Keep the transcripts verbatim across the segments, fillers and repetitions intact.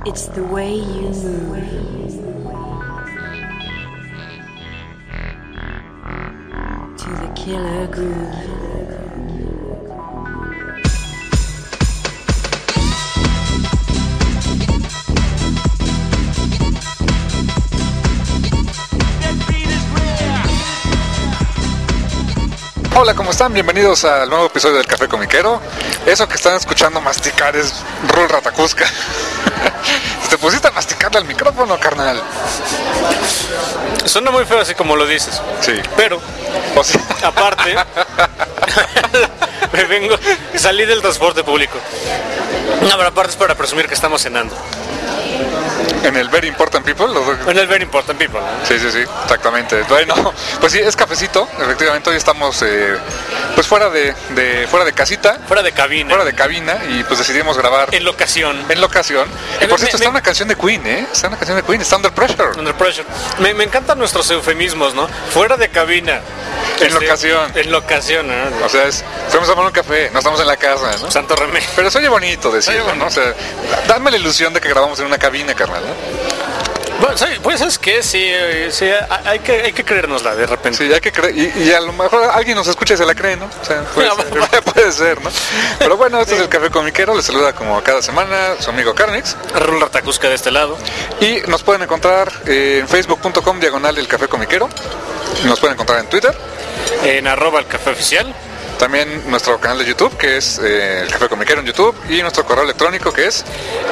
It's the way you move to the killer groove. Hola, ¿cómo están? Bienvenidos al nuevo episodio del Café Comiquero. Eso que están escuchando masticar es Rul Ratacusca. Te pusiste a masticarle al micrófono, carnal. Suena muy feo así como lo dices. Sí. Pero, o sea... aparte, me vengo, salí del transporte público. No, pero aparte es para presumir que estamos cenando. En el Very Important People. Los... En el Very Important People, ¿no? Sí, sí, sí, exactamente. Bueno, pues sí, es cafecito. Efectivamente, hoy estamos eh, pues fuera de, de fuera de casita. Fuera de cabina. Fuera de cabina y pues decidimos grabar. En locación. En locación. Y Eh, por me- cierto, me- está una canción de Queen, ¿eh? Está una canción de Queen, está Under Pressure. Under pressure. Me, me encantan nuestros eufemismos, ¿no? Fuera de cabina. En locación. En locación, ¿no? O sea, es, fuimos a tomar un café, no estamos en la casa, ¿no? Santo remedio. Pero se oye bonito decirlo, Oye, ¿no? O sea, dame la ilusión de que grabamos en una cabina, carnal, ¿no? Bueno, ¿sabes? Pues es que sí, eh, sí, hay que, hay que creérnosla de repente. Sí, hay que creer, y, y a lo mejor alguien nos escucha y se la cree, ¿no? O sea, puede, No, ser, puede ser, ¿no? Pero bueno, este es el Café Comiquero, les saluda como cada semana su amigo Carnix. Rul Ratacusca de este lado. Y nos pueden encontrar eh, en facebook punto com diagonal el Café Comiquero. Nos pueden encontrar en Twitter. En arroba el café oficial. También nuestro canal de YouTube, que es eh, el Café Comiquero en YouTube. Y nuestro correo electrónico, que es...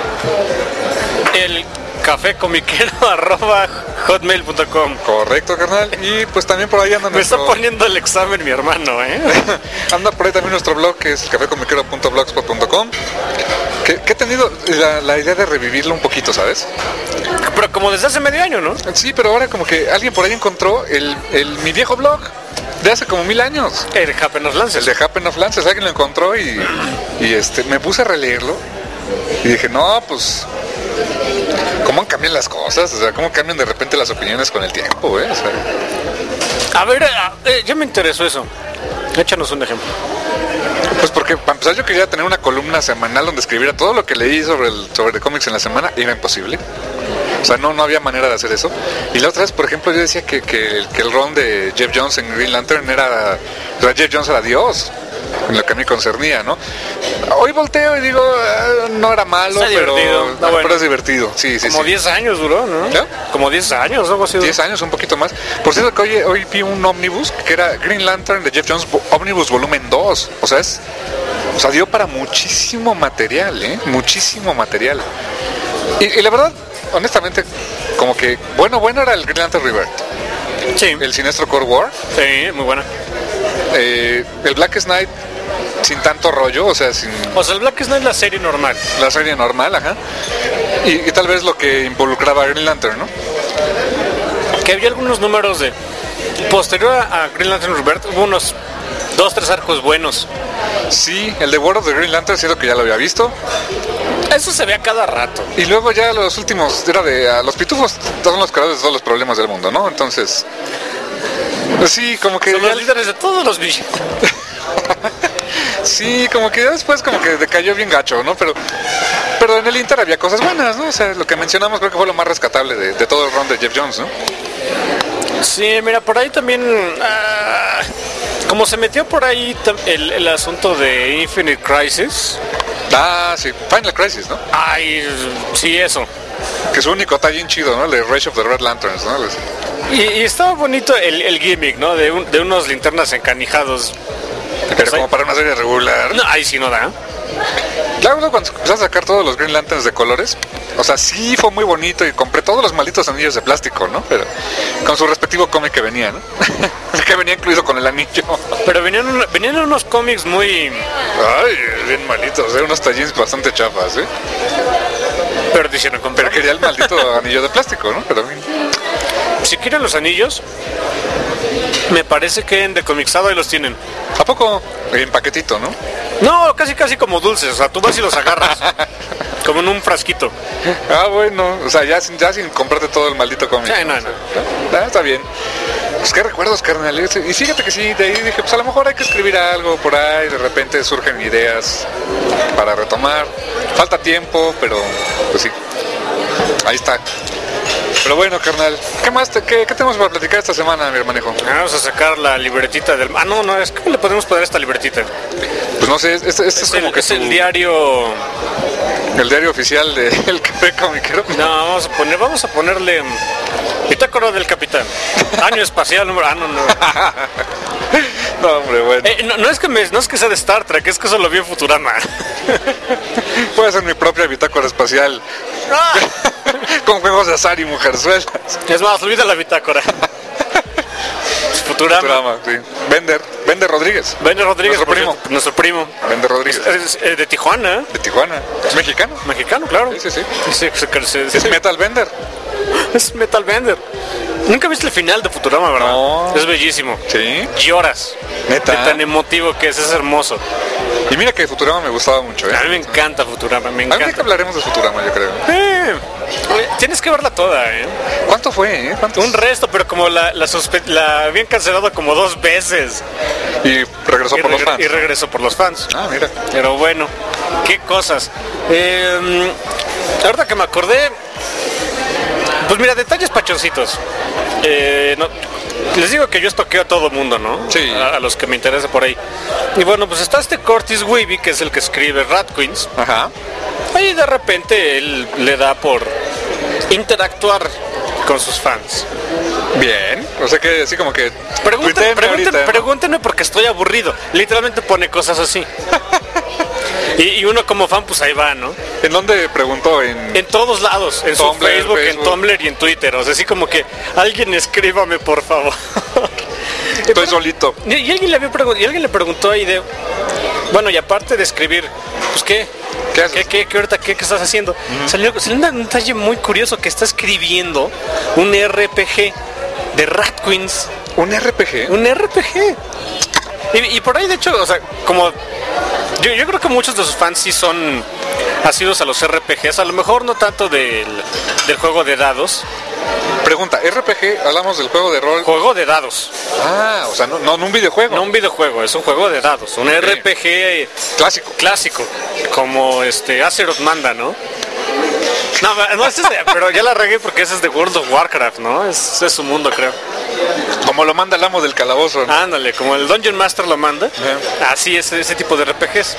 El café comiquero arroba hotmail punto com. Correcto, carnal. Y pues también por ahí anda Me nuestro... está poniendo el examen mi hermano, ¿eh? Anda por ahí también nuestro blog, que es el café comiquero punto blogspot punto com, que, que he tenido la, la idea de revivirlo un poquito, ¿sabes? Pero como desde hace medio año, ¿no? Sí, pero ahora como que alguien por ahí encontró el, el mi viejo blog de hace como mil años, El Happen of Lances. el de Happen of Lances. Alguien lo encontró y, y este me puse a releerlo y dije, no, pues cómo cambian las cosas, o sea, cómo cambian de repente las opiniones con el tiempo, ¿eh? O sea, A ver, a- eh, ya me interesó eso. Échanos un ejemplo. pues porque para empezar yo quería tener una columna semanal donde escribiera todo lo que leí sobre el sobre cómics en la semana, y era imposible. O sea, no, no había manera de hacer eso. Y la otra vez, por ejemplo, yo decía que, que, el, que el run de Jeff Jones en Green Lantern era... O sea, Jeff Jones era Dios, en lo que a mí concernía, ¿no? Hoy volteo y digo, eh, no era malo, Está pero, divertido, está pero bueno. es divertido. Sí, sí, Como sí. diez años duró, ¿no? ¿Ya? Como diez años, algo así. diez años, un poquito más. Por cierto, que hoy, hoy vi un ómnibus que era Green Lantern de Jeff Jones, Ómnibus volumen dos. O sea, es... O sea, dio para muchísimo material, ¿eh? Muchísimo material. Y, y la verdad, honestamente, como que bueno, bueno era el Green Lantern Rebirth. Sí, El Sinestro Cold War. sí, muy buena. Eh, el Blackest Night sin tanto rollo, o sea, sin O sea, el Black Knight es la serie normal. la serie normal, ajá. Y, y tal vez lo que involucraba a Green Lantern, ¿no? Que había algunos números de... Posterior a a Green Lantern Rebirth hubo unos dos, tres arcos buenos. Sí, el de World of the Green Lantern, siento que ya lo había visto. Eso se ve a cada rato. Y luego ya los últimos, era de a los pitufos, son los creadores de todos los problemas del mundo, ¿no? Entonces, pues sí, como que Son ya- los líderes de todos los villanos. sí, como que ya después como que decayó bien gacho, ¿no? Pero pero en el Inter había cosas buenas, ¿no? O sea, lo que mencionamos creo que fue lo más rescatable de, de todo el run de Jeff Jones, ¿no? Sí, mira, por ahí también... ah, como se metió por ahí tam- el, el asunto de Infinite Crisis. Ah, sí, Final Crisis, ¿no? Ay, sí, eso. Que su único tallín chido, ¿no? El de Rage of the Red Lanterns, ¿no? Les- Y, y estaba bonito el, el gimmick, ¿no? De, un- de unos linternas encanijados. Pero como para una serie regular. No, ahí sí no da. Claro, luego cuando empezaron a sacar todos los Green Lanterns de colores, o sea, sí fue muy bonito y compré todos los malditos anillos de plástico, ¿no? Pero con su respectivo cómic que venía, ¿no? Que venía incluido con el anillo. Pero venían, un- venían unos cómics muy... Ay, bien malitos, ¿eh? Unos tallins bastante chafas, ¿eh? Pero te hicieron comprar. Pero quería el maldito anillo de plástico, ¿no? Pero Si quieren los anillos, me parece que en Decomixado ahí los tienen. ¿a poco? En paquetito, ¿no? No, casi casi como dulces. O sea, tú vas y los agarras. Como en un frasquito. Ah, bueno, o sea, ya sin, ya sin comprarte todo el maldito cómic. Sí, no, no. Ah, está bien. Pues qué recuerdos, carnal. Y fíjate que sí, de ahí dije, pues a lo mejor hay que escribir algo por ahí, de repente surgen ideas para retomar. Falta tiempo, pero pues sí. Ahí está. Pero bueno, carnal, ¿qué más te, qué, qué tenemos para platicar esta semana, mi hermanejo? Vamos a sacar la libretita del... Ah, no, no, es ¿cómo le podemos poner esta libretita? Pues no sé, este, este es, Es, como el, que es tu- el diario... el diario oficial del Café Comiquero. No, vamos a poner, vamos a ponerle... mm, Bitácora del Capitán. Año espacial, número... Ah, no, no. No, hombre, bueno. Eh, no, no, es que me, no es que sea de Star Trek, es que eso lo vi en Futurama. Puedo hacer mi propia bitácora espacial. Con juegos de azar y mujerzuelas. Es más, olvida la bitácora. Futurama. Futurama, sí. Bender, Bender Rodríguez. Bender Rodríguez, Nuestro por primo. cierto, nuestro primo. Bender Rodríguez. Es, eh, de Tijuana, De Tijuana. ¿Es mexicano? mexicano, claro. Sí, sí, sí. Sí, se- se- se- Es Metal Bender. es Metal Bender. Nunca viste el final de Futurama, ¿verdad? No. Es bellísimo. Sí. Lloras. Neta. De tan emotivo que es, es hermoso. Y mira que Futurama me gustaba mucho, ¿eh? A mí me encanta Futurama, me Algún día que encanta. hablaremos de Futurama, yo creo. Eh, oye, tienes que verla toda, ¿eh? ¿Cuánto fue, eh? ¿Cuántos? Un resto, pero como la, la, suspe- la habían cancelado como dos veces. Y regresó Y, por los regre- fans. y regresó por los fans. Ah, mira. Pero bueno, qué cosas. Eh, ahorita que me acordé, pues mira, detalles pachoncitos. Eh, no, les digo que yo estoqueo a todo mundo, ¿no? Sí. A, a los que me interesa por ahí. Y bueno, pues está este Curtis Weavy, que es el que escribe Rat Queens. Ajá. Ahí de repente él le da por interactuar con sus fans. Bien. O sea que así como que... Pregunten, tuiteen pregunten, ahorita. pregúntenme porque estoy aburrido. Literalmente pone cosas así. y, y uno como fan, pues ahí va, ¿no? ¿En dónde preguntó? En... En todos lados, en su Tumblr, Facebook, Facebook. en Tumblr y en Twitter. O sea, así como que alguien escríbame, por favor. Estoy solito. Y, y alguien le había pregun- y alguien le preguntó ahí de... Bueno, y aparte de escribir, pues ¿qué? ¿Qué haces? ¿Qué, qué, qué ahorita qué, qué estás haciendo? Salió, salió un detalle muy curioso que está escribiendo un R P G de Rat Queens. ¿Un R P G? Un R P G. Y, y por ahí, de hecho, o sea, como... Yo, yo creo que muchos de sus fans sí son asiduos a los R P Gs. A lo mejor no tanto del, del juego de dados. Pregunta, ¿R P G? Hablamos del juego de rol. Juego de dados. Ah, o sea, no, no, no un videojuego. No un videojuego, es un juego de dados. Un R P G Clásico. clásico. Como este Azeroth manda, ¿no? No, no, ese es de- pero ya la regué porque ese es de World of Warcraft, ¿no? Es, es su mundo, creo. Como lo manda el amo del calabozo. ¿no? Ándale, como el Dungeon Master lo manda, así es ese tipo de R P Gs.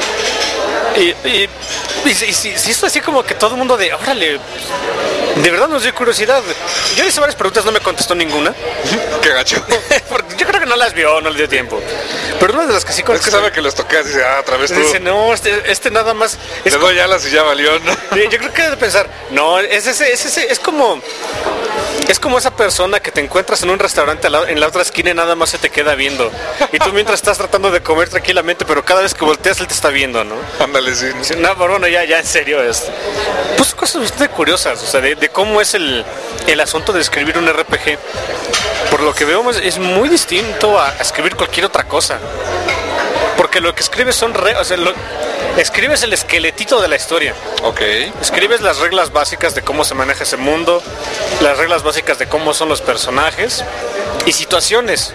Y, y, y, si- si si esto así como que todo el mundo de, órale, de verdad nos dio curiosidad. Yo le hice varias preguntas, no me contestó ninguna. Qué gacho. Porque yo creo que no las vio, no le dio tiempo. Pero una de las que sí Es que contestó, sabe que los toqué, dice, ah, otra vez tú. dice, no, este, este nada más es Le doy alas y ya valió, ¿no? Sí, yo creo que debe pensar, no, es ese, es ese, es como, es como esa persona que te encuentras en un restaurante al lado- en la otra esquina y nada más se te queda viendo. Y tú mientras estás tratando de comer tranquilamente, pero cada vez que volteas él te está viendo, ¿no? Ándale, sí. Sí, no, pero bueno, ya, ya en serio, es, pues cosas bastante curiosas, o sea, de, de cómo es el, el asunto de escribir un R P G. Por lo que veo es, es muy distinto a, a escribir cualquier otra cosa. Porque lo que escribes son, re- o sea, lo- escribes el esqueletito de la historia. Ok. Escribes las reglas básicas de cómo se maneja ese mundo, las reglas básicas de cómo son los personajes y situaciones.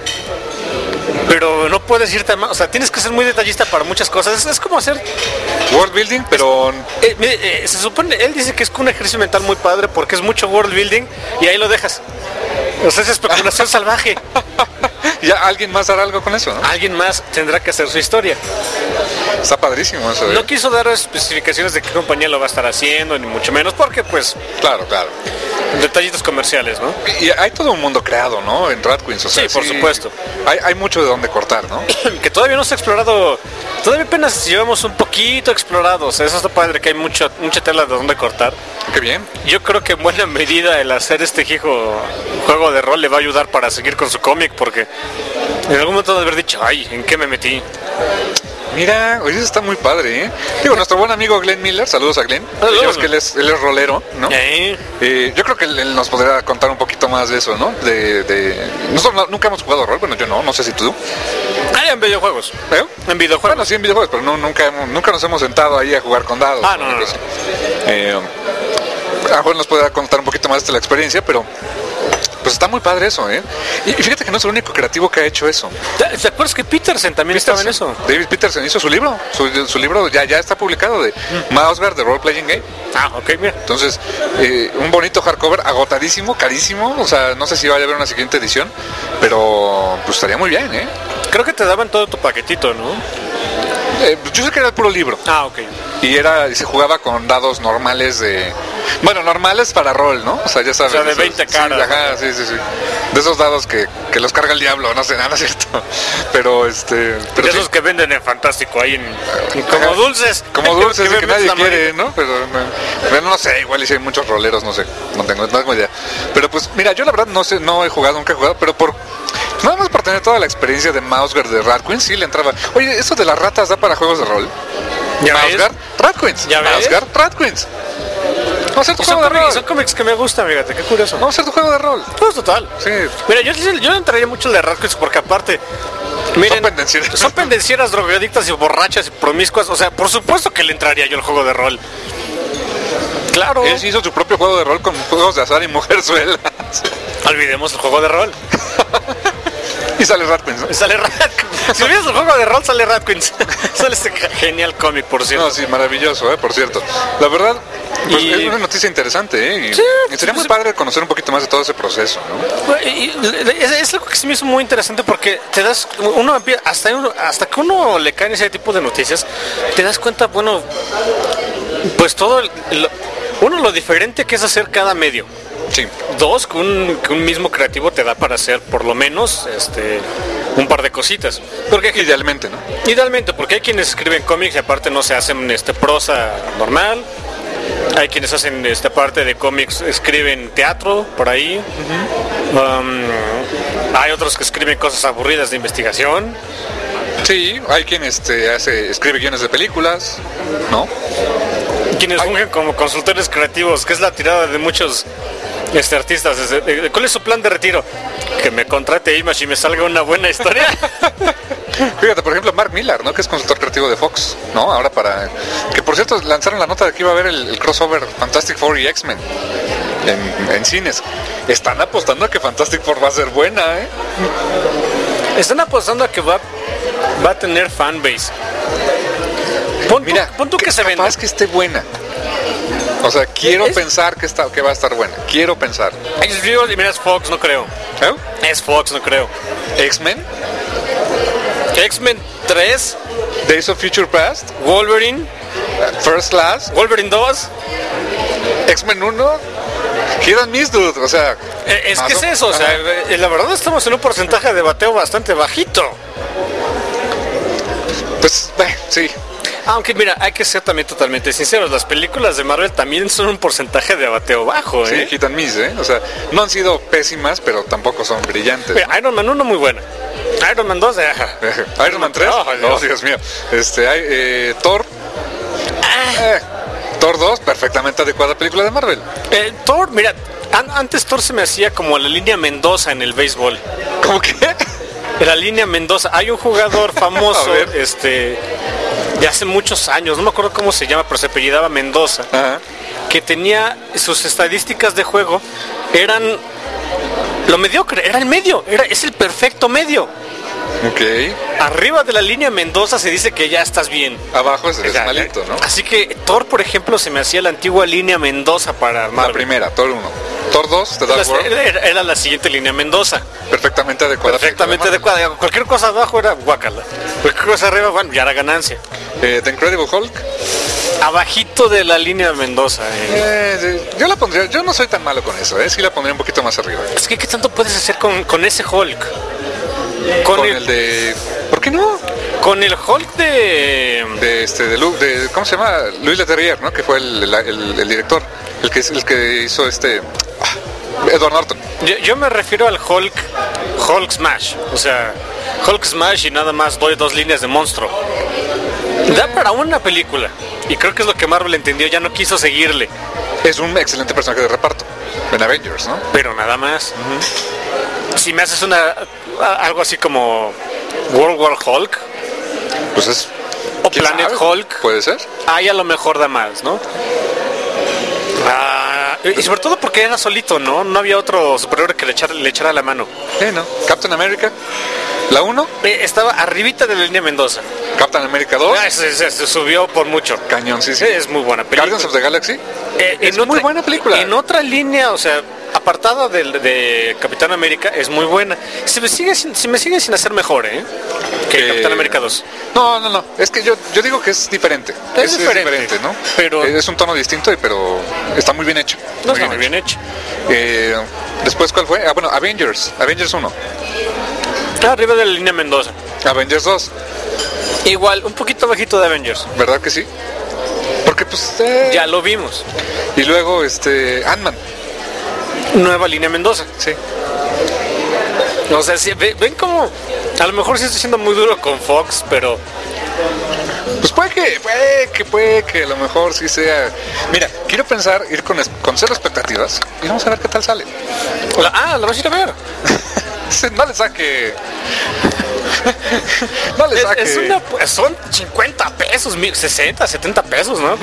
Pero no puedes irte más, o sea, tienes que ser muy detallista para muchas cosas. Es, es como hacer, World building, pero eh, mire, eh, se supone, él dice que es un ejercicio mental muy padre porque es mucho world building y ahí lo dejas. O sea, es especulación salvaje. ya alguien más hará algo con eso, ¿no? Alguien más tendrá que hacer su historia. Está padrísimo eso, ¿eh? No quiso dar especificaciones de qué compañía lo va a estar haciendo, ni mucho menos, porque pues Claro, claro. detallitos comerciales, ¿no? Y hay todo un mundo creado, ¿no? En Rat Queens, o sea, Sí, por supuesto. Hay, hay mucho de dónde cortar, ¿no? Que todavía no se ha explorado, todavía apenas llevamos un poquito explorado, o sea, eso está padre, que hay mucho, mucha tela de dónde cortar. Qué bien. Yo creo que en buena medida el hacer este hijo juego de rol le va a ayudar para seguir con su cómic, porque en algún momento de haber dicho, ay, ¿en qué me metí? Mira, oye, eso está muy padre, ¿eh? Digo, nuestro buen amigo Glenn Miller, saludos a Glenn. Saludos. Digamos que él es, él es rolero, ¿no? ¿Eh? Eh, yo creo que él, él nos podrá contar un poquito más de eso, ¿no? De, de... Nosotros no- nunca hemos jugado rol, bueno, yo no, no sé si tú. Ah, en videojuegos. ¿Eh? En videojuegos. Bueno, sí en videojuegos, pero no, nunca, hemos- nunca nos hemos sentado ahí a jugar con dados. Ah, no, no, no. Eh, a lo mejor nos podrá contar un poquito más de la experiencia, pero pues está muy padre eso, ¿eh? Y y fíjate que no es el único creativo que ha hecho eso. ¿Te te acuerdas que Peterson también estaba en eso? David Peterson hizo su libro, su, su libro ya, ya está publicado de mm. Mouse Guard, de Role Playing Game. Ah, ok, mira. Entonces, eh, un bonito hardcover, agotadísimo, carísimo, o sea, no sé si vaya a haber una siguiente edición, pero pues estaría muy bien, ¿eh? Creo que te daban todo tu paquetito, ¿no? Eh, yo sé que era el puro libro. Ah, ok. Y era y se jugaba con dados normales de... Bueno, normales para rol, ¿no? O sea, ya sabes. O sea, de esos, veinte caras. Sí, ajá, sí, sí, sí. De esos dados que, que los carga el diablo, no sé, nada, no es cierto. Pero, este... Pero de sí, esos que venden en Fantástico ahí en... Como ajá, dulces. Como dulces que, que nadie la quiere, ¿no? Pero, no, bueno, no sé, igual y si hay muchos roleros, no sé. No tengo, no tengo idea. Pero pues, mira, yo la verdad no sé, no he jugado, nunca he jugado, pero por... Nada más por tener toda la experiencia de Mouse Guard de Rat Queen, sí le entraba. Oye, ¿eso de las ratas da para juegos de rol? ¿Ya Mouse ves? Guard, Rat Queens. ¿Ya Mouse ves? Guard, Rat Queens. Vamos a hacer tu Y son, juego de cómics, son rol. cómics que me gustan, fíjate, qué curioso. Vamos a hacer tu juego de rol. Pues total. Sí. Mira, yo, yo entraría mucho en de Radcliffe porque aparte... Miren, Son pendencieras. Son pendencieras, drogadictas y borrachas y promiscuas. O sea, por supuesto que le entraría yo al juego de rol. Claro. Él hizo su propio juego de rol con juegos de azar y mujerzuelas. Olvidemos el juego de rol. Y sale Rat Queens, ¿no? Sale Radcliffe. Si olvidas el juego de rol, sale Radcliffe. Sale este genial cómic, por cierto. No, sí, maravilloso, ¿eh? Por cierto. La verdad, pues, Y- es una noticia interesante, ¿eh? Y, Sí, y sería sí, muy sí. padre conocer un poquito más de todo ese proceso, ¿no? Y- y- Es, es algo que sí me hizo muy interesante porque te das, uno empie- hasta, uno- hasta que uno le caen ese tipo de noticias, te das cuenta, bueno, pues todo, el- lo- uno lo diferente que es hacer cada medio. Sí. Dos, que un, que un mismo creativo te da para hacer por lo menos este un par de cositas. Porque Idealmente, ¿no? idealmente, porque hay quienes escriben cómics y aparte no se hacen este prosa normal. Hay quienes hacen esta parte de cómics, escriben teatro por ahí. Um, hay otros que escriben cosas aburridas de investigación. Sí, hay quien este, hace, escribe guiones de películas, ¿no? Quienes Ay. fungen como consultores creativos, que es la tirada de muchos este, artistas. Es de- de- ¿Cuál es su plan de retiro? Que me contrate Image y me salga una buena historia. Fíjate, por ejemplo, Mark Millar, ¿no? Que es consultor creativo de Fox, ¿no? Ahora para... Que por cierto, lanzaron la nota de que iba a haber el, el crossover Fantastic Four y X-Men en, en cines. Están apostando a que Fantastic Four va a ser buena, ¿eh? Están apostando a que va, va a tener fanbase. Pon, Mira, tú, pon tú que, que se venda. capaz que esté buena. O sea, quiero Es- pensar que, está, que va a estar buena. Quiero pensar. X Men, mira, es Fox, no creo. ¿Eh? Es Fox, no creo. X-Men, X-Men tres, Days of Future Past, Wolverine, First Class, Wolverine dos. X-Men uno, Hit and Miss, dude. O sea, Eh, es más que es o- eso, o sea, Ajá. eh, la verdad estamos en un porcentaje de bateo bastante bajito. Pues, eh, sí. Aunque mira, hay que ser también totalmente sinceros, las películas de Marvel también son un porcentaje de bateo bajo, Sí, ¿eh? hit and miss, ¿eh? O sea, no han sido pésimas, pero tampoco son brillantes. Mira, Iron Man uno muy buena. Iron Man dos, eh, ajá. Iron Man tres, Oh, oh, Dios. Dios mío. Este, hay, eh, Thor, eh, Thor dos, perfectamente adecuada película de Marvel. Eh, Thor, mira, an- antes Thor se me hacía como la línea Mendoza en el béisbol. ¿Cómo que? La línea Mendoza. Hay un jugador famoso, A ver. este, de hace muchos años, no me acuerdo cómo se llama, pero se apellidaba Mendoza, Ajá. que tenía sus estadísticas de juego, eran lo mediocre, era el medio, era, es el perfecto medio. Ok. Arriba de la línea Mendoza se dice que ya estás bien. Abajo es, es Ya, malito, ¿no? Así que Thor, por ejemplo, se me hacía la antigua línea Mendoza para La Marvel. primera, Thor uno. Thor dos, The Dark La- World, era, era la siguiente línea Mendoza. perfectamente adecuada. Perfectamente película de adecuada. Cualquier cosa abajo era guacala. Cualquier cosa arriba, bueno, ya era ganancia. Marvel. Eh, The Incredible Hulk. Abajito de la línea Mendoza. eh. Eh, sí, yo la pondría, yo no soy tan malo con eso, ¿eh? Sí la pondría un poquito más arriba. Es que ¿qué tanto puedes hacer con, con ese Hulk? Con, Con el, el de... ¿Por qué no? con el Hulk de... De este, de, Lu- de ¿cómo se llama? Louis Leterrier, ¿no? Que fue el, el, el- el director, el que, el que hizo este... ah, Edward Norton. Yo, yo me refiero al Hulk, Hulk Smash. O sea, Hulk Smash y nada más doy dos líneas de monstruo. Da para una película. Y creo que es lo que Marvel entendió, ya no quiso seguirle. Es un excelente personaje de reparto en Avengers, ¿no? Pero nada más. Si me haces una a- algo así como World War Hulk Pues es... o ¿quién Planet sabe? Hulk, Puede ser. ahí a lo mejor da más, ¿no? Ah, Y sobre todo porque era solito, ¿no? No había otro superhéroe que le echara, le echara la mano. Sí, ¿no? Captain America, la uno. Eh, Estaba arribita de la línea Mendoza. Captain America dos. Ah, se, se- se subió por mucho. Cañón, sí, sí. Sí, es muy buena película. Guardians of the Galaxy. Eh, es muy buena película. En otra línea, o sea, apartada del- de, Capitán América, es muy buena. Se me sigue sin, se me sigue sin hacer mejor, ¿eh? Que Que- Capitán América dos. No, no, no. Es que yo, yo digo que es diferente. Es diferente, ¿no? pero- es un tono distinto, y- pero está muy bien hecho. No está muy bien hecho. Eh, después, ¿cuál fue? Ah, bueno, Avengers. Avengers uno. Ah, arriba de la línea Mendoza. Avengers dos. Igual, un poquito bajito de Avengers. ¿Verdad que sí? Porque pues... eh, Ya lo vimos. Y luego, este... Ant-Man. Nueva línea Mendoza. Sí. O sea, sí, ve- ven como... A lo mejor sí estoy siendo muy duro con Fox, pero... Pues puede que, puede que, puede que a lo mejor sí sea... Mira, quiero pensar, ir con, es- con cero expectativas y vamos a ver qué tal sale. la- ah, la vas a ir a ver. No le saque... No le Es, saque... es una, son cincuenta pesos, mil- sesenta, setenta pesos, ¿no?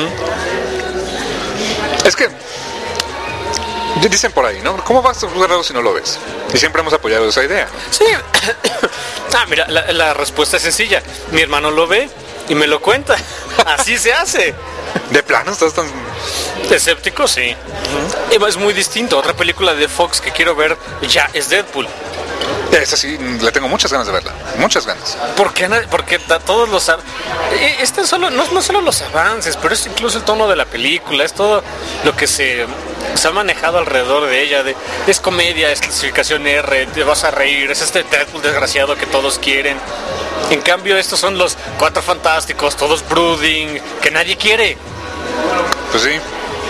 Es que... Dicen por ahí, ¿no? ¿Cómo vas a ver algo si no lo ves? Y siempre hemos apoyado esa idea. Sí. Ah, mira, la, la respuesta es sencilla. Mi hermano lo ve y me lo cuenta. Así se hace. De plano, estás tan... Escéptico, sí. Y es muy distinto. Otra película de Fox que quiero ver ya es Deadpool. Esa sí, le tengo muchas ganas de verla. Muchas ganas. Porque, porque da todos los... av- eh, Este solo, no, no solo los avances, pero es incluso el tono de la película, es todo lo que se, se ha manejado alrededor de ella. De, es comedia, es clasificación R, te vas a reír, es este Deadpool desgraciado que todos quieren. En cambio, estos son los Cuatro Fantásticos, todos brooding, que nadie quiere. Pues sí.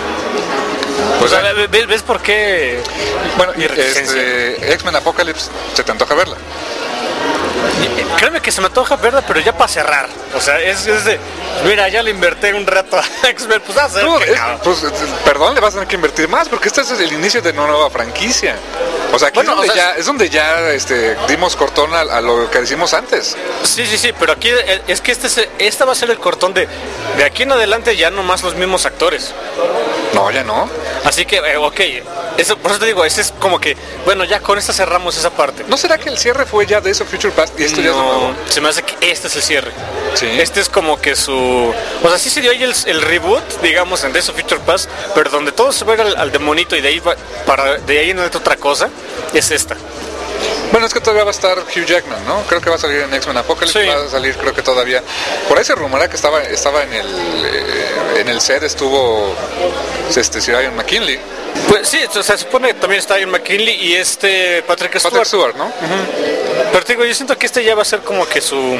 O Pues sea, sí. ¿ves, ¿ves por qué? Bueno, mi reticencia? este, X-Men Apocalypse, ¿se te antoja verla? Créeme que se me antoja verla, pero ya para cerrar. O sea, es, es de, mira, ya le invertí un rato a X-Men, pues a No, hacer. es- pues, eh, perdón, le vas a tener que invertir más, porque este es el inicio de una nueva franquicia. O sea, aquí Bueno, es, donde o sea, ya, es donde ya este, dimos cortón a, a lo que decimos antes. Sí, sí, sí, pero aquí eh, es que este, es- esta va a ser el cortón de, de aquí en adelante ya no más los mismos actores. No, ya no. Así que, eh, ok, eso, por eso te digo, ese es como que, bueno, ya con esta cerramos esa parte. ¿No será que el cierre fue ya de eso Future Past y esto ya es lo No, nuevo? se me hace que este es el cierre. Sí. Este es como que su... O sea, sí se dio ahí el, el reboot, digamos, en Days of Future Past, pero donde todo se va a ir al, al demonito y de ahí, va, para, de ahí en adelante otra cosa, es esta. Bueno, es que todavía va a estar Hugh Jackman, ¿no? Creo que va a salir en X-Men Apocalypse, Sí. va a salir creo que todavía. Por ahí se rumora que estaba estaba en el eh, en el set estuvo este Sir Ian McKinley, Pues sí, o sea, se supone que también está Ian McKinley y este Patrick Stewart. Patrick Stewart, ¿no? Pero te digo, yo siento que este ya va a ser como que su...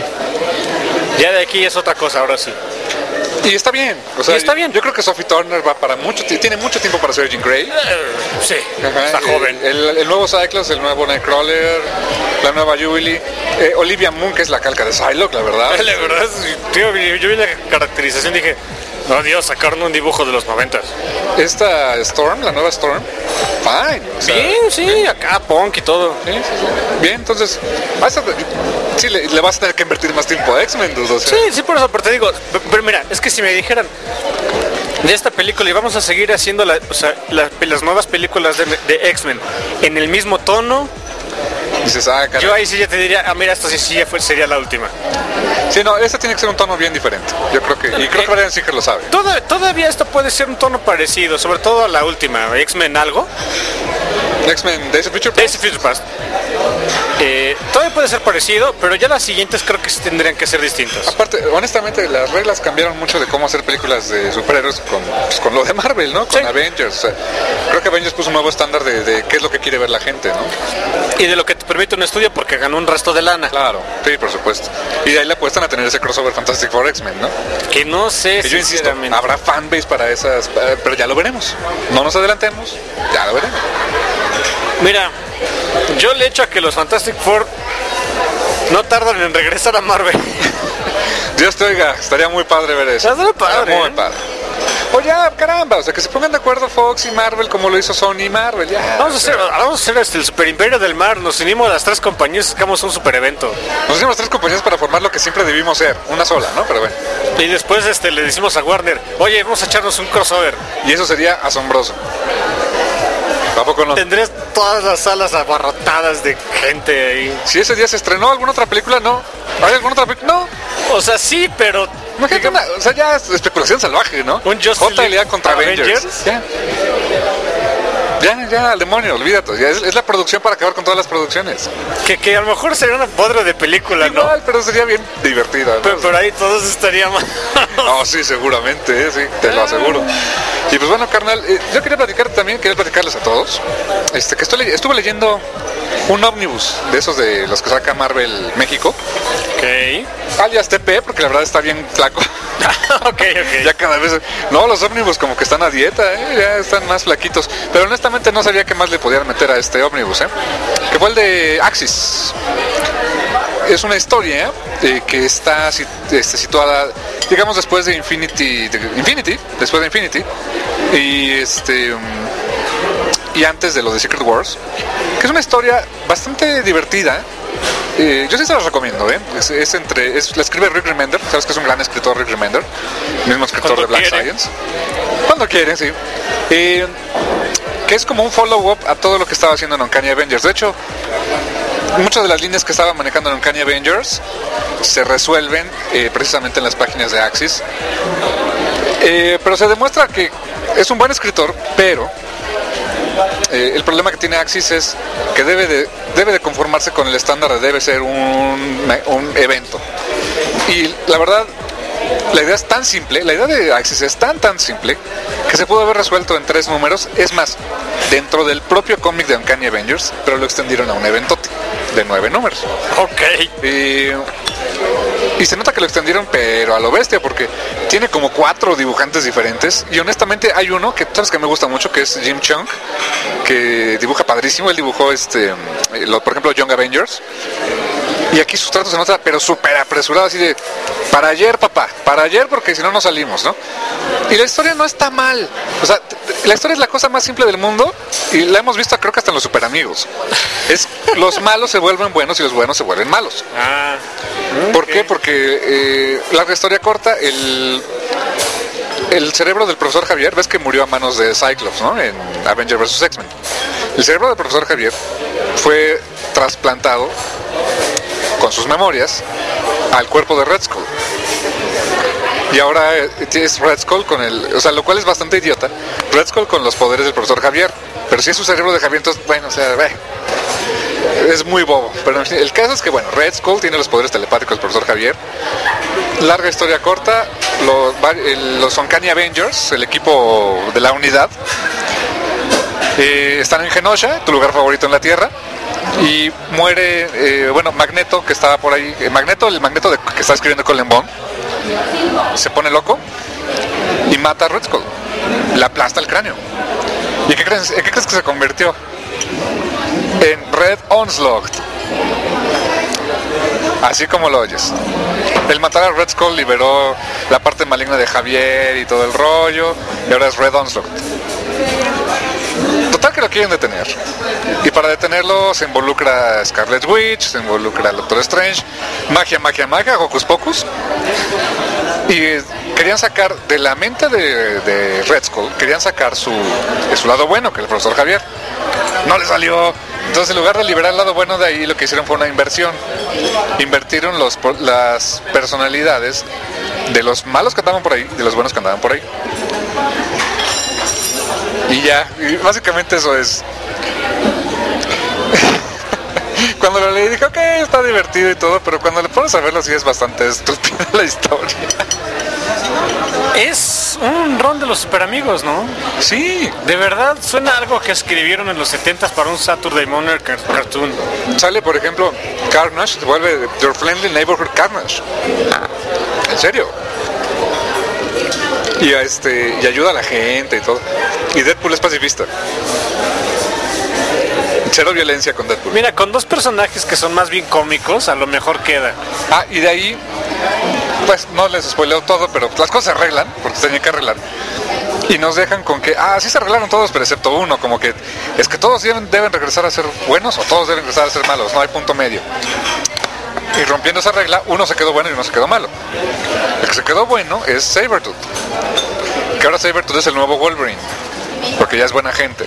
Ya de aquí es otra cosa, ahora sí. Y está bien, o sea, Y está bien. Yo creo que Sophie Turner va para mucho, ti- tiene mucho tiempo para ser Jean Grey. Eh, sí, Ajá, está eh, joven. El, el nuevo Cyclops, el nuevo Nightcrawler, la nueva Jubilee, eh, Olivia Munn, que es la calca de Psylocke, la verdad. La verdad, es- tío, yo vi la caracterización y dije, no, Dios, sacaron un dibujo de los noventas. Esta Storm, la nueva Storm, fine. o sea, Bien, sí, acá punk y todo. sí, sí, sí. Bien, entonces, vas a- sí, le, le vas a tener que invertir más tiempo a X-Men, dudo, o sea, Sí, sí, por eso, pero te digo, p- pero mira, es que si me dijeran de esta película y vamos a seguir haciendo la- o sea, la- las nuevas películas de, de X-Men en el mismo tono, dices, ah, caray. yo ahí sí ya te diría, ah, mira, esta sí, sí ya fue- sería la última. Sí, no, esta tiene que ser un tono bien diferente. Yo creo que, y creo que Brian Singer lo sabe. Toda- todavía esto puede ser un tono parecido, sobre todo a la última, X-Men algo, X-Men Days of Future Days Past. of Future Past. Eh, todavía puede ser parecido, pero ya las siguientes creo que sí tendrían que ser distintas. Aparte, honestamente, las reglas cambiaron mucho de cómo hacer películas de superhéroes con, pues, con lo de Marvel, ¿no? Con Sí. Avengers. O sea, creo que Avengers puso un nuevo estándar de, de qué es lo que quiere ver la gente, ¿no? Y de lo que te permite un estudio porque ganó un resto de lana. Claro, sí, por supuesto. Y de ahí le apuestan a tener ese crossover Fantastic Four X-Men, ¿no? Que no sé, Que yo insisto, sinceramente. habrá fanbase para esas, eh, pero ya lo veremos. No nos adelantemos, ya lo veremos. Mira, yo le echo a que los Fantastic Four no tardan en regresar a Marvel. Dios te oiga, estaría muy padre ver eso. Estaría padre, Muy ¿eh? padre. O ya, caramba, o sea, que se pongan de acuerdo Fox y Marvel como lo hizo Sony y Marvel, ya. Vamos a hacer, vamos a hacer este, el Super Imperio del Mar, nos unimos a las tres compañías y sacamos un super evento. Nos hicimos tres compañías para formar lo que siempre debimos ser, una sola, ¿no? Pero bueno. Y después este, le decimos a Warner, oye, vamos a echarnos un crossover. Y eso sería asombroso. ¿Tampoco no? Tendrías todas las salas abarrotadas de gente ahí. Si ese día se estrenó alguna otra película, no. ¿Hay alguna otra película? No. O sea, sí, pero... Imagínate una, o sea, ya es especulación salvaje, ¿no? Un Justice J L A League contra Avengers. Avengers. Ya. Ya, ya, al demonio, olvídate. Ya es, es la producción para acabar con todas las producciones. Que, que a lo mejor sería una podre de película, ¿no? Igual, pero sería bien divertida, ¿no? Pero, pero ahí todos estaríamos... No, sí, seguramente, eh, sí, te lo aseguro. Y pues bueno, carnal, eh, yo quería platicar también, quería platicarles a todos, este, que estoy, estuve leyendo un ómnibus de esos de los que saca Marvel México, Ok. alias T P, porque la verdad está bien flaco. ok, ok. Ya cada vez, no, los ómnibus como que están a dieta, eh, ya están más flaquitos, pero honestamente no sabía qué más le podían meter a este ómnibus, eh, que fue el de Axis. Es una historia eh, que está este, situada, digamos, después de Infinity, de Infinity, después de Infinity, y este y antes de lo de Secret Wars, que es una historia bastante divertida. Eh, yo sí se los recomiendo, ¿eh? Es, es entre, es, la escribe Rick Remender, sabes que es un gran escritor, Rick Remender, mismo escritor Cuando de Black quiere. Science. Cuando quieren, sí. Eh, que es como un follow-up a todo lo que estaba haciendo en Uncanny Avengers. De hecho, muchas de las líneas que estaba manejando en Uncanny Avengers se resuelven eh, precisamente en las páginas de Axis. Eh, pero se demuestra que es un buen escritor, pero eh, el problema que tiene Axis es que debe de, debe de conformarse con el estándar de debe ser un, un evento. Y la verdad, la idea es tan simple, la idea de Axis es tan tan simple que se pudo haber resuelto en tres números. Es más, dentro del propio cómic de Uncanny Avengers, pero lo extendieron a un eventote de nueve números. Ok. Y, y se nota que lo extendieron, pero a lo bestia, porque tiene como cuatro dibujantes diferentes. Y honestamente hay uno que sabes que me gusta mucho, que es Jim Chung, que dibuja padrísimo. Él dibujó este, lo, por ejemplo, Young Avengers. Y aquí sus tratos se nota, pero súper apresurado, así de, para ayer, papá, para ayer, porque si no, no salimos, ¿no? Y la historia no está mal. O sea, la historia es la cosa más simple del mundo y la hemos visto, creo que hasta en los super amigos. Es, los malos se vuelven buenos y los buenos se vuelven malos. Ah. ¿Por qué? Porque, eh, larga historia corta, el... El cerebro del profesor Javier, ves que murió a manos de Cyclops, ¿no? En Avengers versus X-Men. El cerebro del profesor Javier fue trasplantado con sus memorias al cuerpo de Red Skull. Y ahora es Red Skull con el... O sea, lo cual es bastante idiota. Red Skull con los poderes del profesor Javier. Pero si es su cerebro de Javier, entonces, bueno, o sea, eh, es muy bobo. Pero el caso es que, bueno, Red Skull tiene los poderes telepáticos del profesor Javier. Larga historia corta, los, los Uncanny Avengers, el equipo de la unidad, eh, están en Genosha, tu lugar favorito en la Tierra, y muere, eh, bueno, Magneto, que estaba por ahí, eh, Magneto, el Magneto de, que está escribiendo Colin Bond, se pone loco y mata a Red Skull, le aplasta el cráneo. ¿Y qué crees, en qué crees que se convirtió? En Red Onslaught. Así como lo oyes. El matar a Red Skull liberó la parte maligna de Javier y todo el rollo, y ahora es Red Onslaught. Total que lo quieren detener. Y para detenerlo se involucra Scarlet Witch, se involucra el Doctor Strange, magia, magia, magia, hocus pocus. Y querían sacar de la mente de, de Red Skull, querían sacar su, de su lado bueno, que es el profesor Javier. No le salió. Entonces, en lugar de liberar el lado bueno de ahí, lo que hicieron fue una inversión. Invertieron los, las personalidades de los malos que andaban por ahí, de los buenos que andaban por ahí. Y ya, y básicamente eso es. Cuando lo leí dije, ok, está divertido y todo, pero cuando le pones a verlo sí es bastante estúpida la historia. Es un ron de los super amigos, ¿no? Sí. De verdad, suena algo que escribieron en los setentas para un Saturday Morning cartoon. Sale, por ejemplo, Carnage, se vuelve Your Friendly Neighborhood Carnage. En serio. Y, este, y ayuda a la gente y todo. Y Deadpool es pacifista. Cero violencia con Deadpool. Mira, con dos personajes que son más bien cómicos, a lo mejor queda. Ah, y de ahí, pues no les spoileo todo, pero las cosas se arreglan, porque se tenían que arreglar. Y nos dejan con que, ah, sí se arreglaron todos, pero excepto uno, como que es que todos deben, deben regresar a ser buenos o todos deben regresar a ser malos, no hay punto medio. Y rompiendo esa regla, uno se quedó bueno y uno se quedó malo. El que se quedó bueno es Sabretooth, que ahora Sabretooth es el nuevo Wolverine, porque ya es buena gente.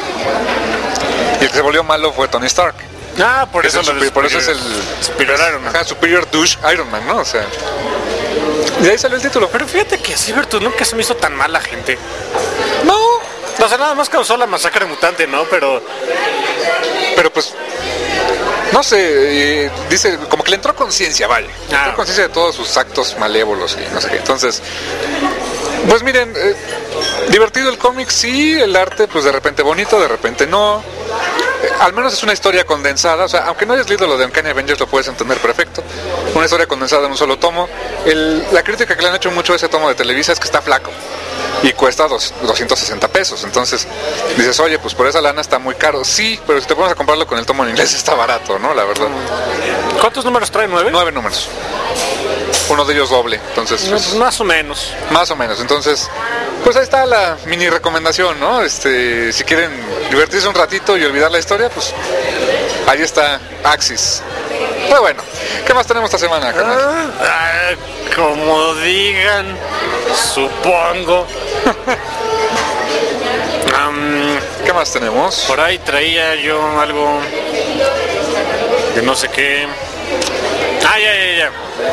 Y el que se volvió malo fue Tony Stark. Ah, por eso, es el, lo por eso es el Superior Iron Man. Ajá, Superior Douche Iron Man, ¿no? O sea, y de ahí salió el título. Pero fíjate que Sabretooth nunca se me hizo tan mala gente. No, O sea, nada más causó la masacre mutante, ¿no? Pero pero pues no sé, eh, dice, como que le entró conciencia, vaya. Le Ah. entró conciencia de todos sus actos malévolos y no sé qué. Entonces, pues miren, eh, divertido el cómic, sí, el arte, pues de repente bonito, de repente no. Eh, al menos es una historia condensada, o sea, aunque no hayas leído lo de Uncanny Avengers, lo puedes entender perfecto. Una historia condensada en un solo tomo. El, la crítica que le han hecho mucho a ese tomo de Televisa es que está flaco y cuesta dos, doscientos sesenta pesos. Entonces dices, oye, pues por esa lana está muy caro. Sí, pero si te pones a comprarlo con el tomo en inglés está barato, ¿no? La verdad. ¿cuántos números trae? ¿Nueve? Nueve números. Uno de ellos doble. Entonces, pues, Más o menos. más o menos. Entonces, pues ahí está la mini recomendación, ¿no? Este, si quieren divertirse un ratito y olvidar la historia, pues ahí está Axis. Pero bueno, ¿qué más tenemos esta semana, carnal? Ah, como digan, supongo. Am, ¿Qué más tenemos? por ahí traía yo algo de no sé qué. Ah, ya, ya, ya.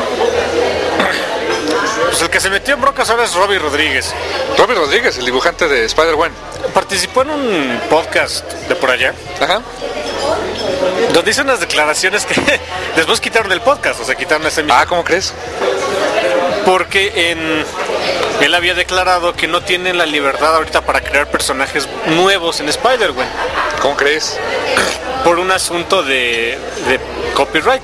Pues el que se metió en broncas ahora es Robbie Rodríguez. Robert Rodríguez, el dibujante de Spider-Man. Participó en un podcast de por allá, Ajá. donde hizo unas declaraciones que después quitaron del podcast, o sea, quitaron ese mismo. Ah, ¿cómo crees? Porque en, él había declarado que no tienen la libertad ahorita para crear personajes nuevos en Spider-Man ¿Cómo crees? por un asunto de, de copyright.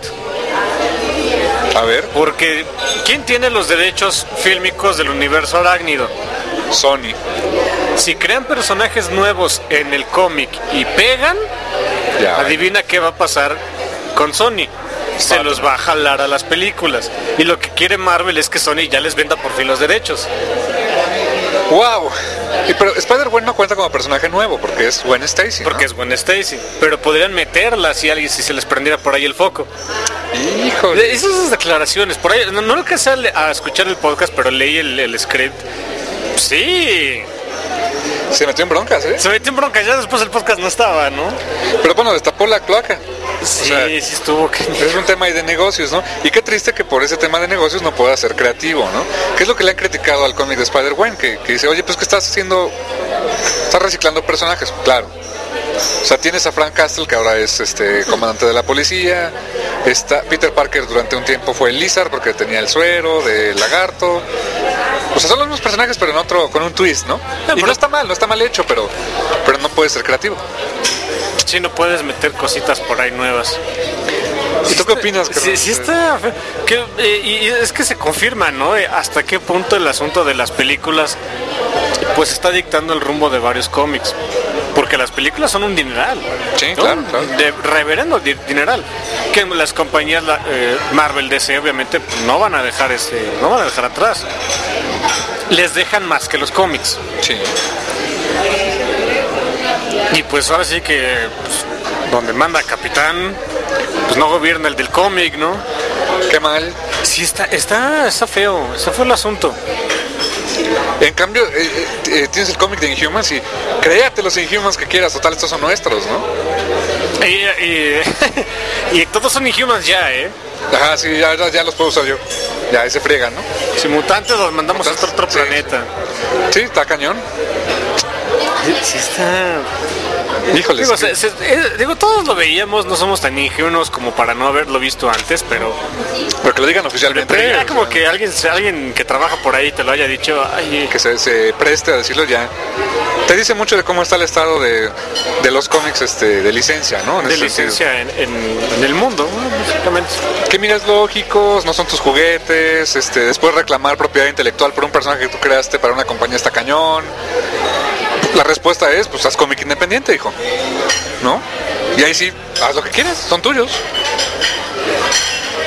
A ver, Porque ¿quién tiene los derechos fílmicos del universo arácnido? Sony. Si crean personajes nuevos en el cómic y pegan, Ya. adivina qué va a pasar con Sony. Se Vale. los va a jalar a las películas. Y lo que quiere Marvel es que Sony ya les venda por fin los derechos. ¡Wow! Y, pero Spider-Man no cuenta como personaje nuevo porque es Gwen Stacy, ¿no? Porque es Gwen Stacy. Pero podrían meterla si alguien si se les prendiera por ahí el foco. Híjole. De- Esas declaraciones, por ahí, no, no alcancé a, le- a escuchar el podcast, pero leí el, el script. Sí, Se metió en broncas, ¿eh? se metió en bronca, ya después el podcast no estaba, ¿no? Pero bueno, destapó la cloaca. Sí, O sea, sí estuvo. es un tema ahí de negocios, ¿no? Y qué triste que por ese tema de negocios no pueda ser creativo, ¿no? ¿Qué es lo que le han criticado al cómic de Spider-Man? Que, que dice, oye, pues que estás haciendo... Estás reciclando personajes, claro. O sea, tienes a Frank Castle, que ahora es este comandante de la policía. Está Peter Parker durante un tiempo fue el Lizard porque tenía el suero de lagarto. O sea, son los mismos personajes, pero en otro, con un twist, ¿no? Y no está mal, no está mal hecho, pero, pero no puede ser creativo. Sí, no puedes meter cositas por ahí nuevas. ¿Y tú qué opinas, Sí, carnal? sí está feo. Que, eh, y y es que se confirma, ¿no? Eh, Hasta qué punto el asunto de las películas pues está dictando el rumbo de varios cómics. Porque las películas son un dineral. Sí, ¿no? claro, claro. De reverendo di- dineral. Que las compañías la- eh, Marvel, D C, obviamente no van a dejar ese, no van a dejar atrás. Les dejan más que los cómics. Sí. Y pues ahora sí que pues, donde manda Capitán, pues no gobierna el del cómic, ¿no? Qué mal. Sí, está, está, está feo, está feo el asunto. En cambio, eh, eh, eh, tienes el cómic de Inhumans y créate los Inhumans que quieras, total, estos son nuestros, ¿no? Y, y, y todos son Inhumans ya, ¿eh? Ajá, sí, ya, ya, ya los puedo usar yo. Ya, ahí se friegan, ¿no? Si mutantes los mandamos a otro, otro Sí. planeta. Sí, está cañón. Sí, sí está... Híjole. Digo, es que- se- se- eh, digo, todos lo veíamos, no somos tan ingenuos como para no haberlo visto antes, pero... pero que lo digan oficialmente. Pero ya o como sea, que alguien, alguien que trabaja por ahí te lo haya dicho, ay, que se, se preste a decirlo ya. Te dice mucho de cómo está el estado de, de los cómics este, de licencia, ¿no? En de ese sentido. licencia en, en- en el mundo, ¿no? Básicamente. Que miras lógicos, no son tus juguetes, este, después reclamar propiedad intelectual por un personaje que tú creaste para una compañía está cañón. La respuesta es, pues haz cómic independiente, hijo, ¿no? Y ahí sí, haz lo que quieras, son tuyos.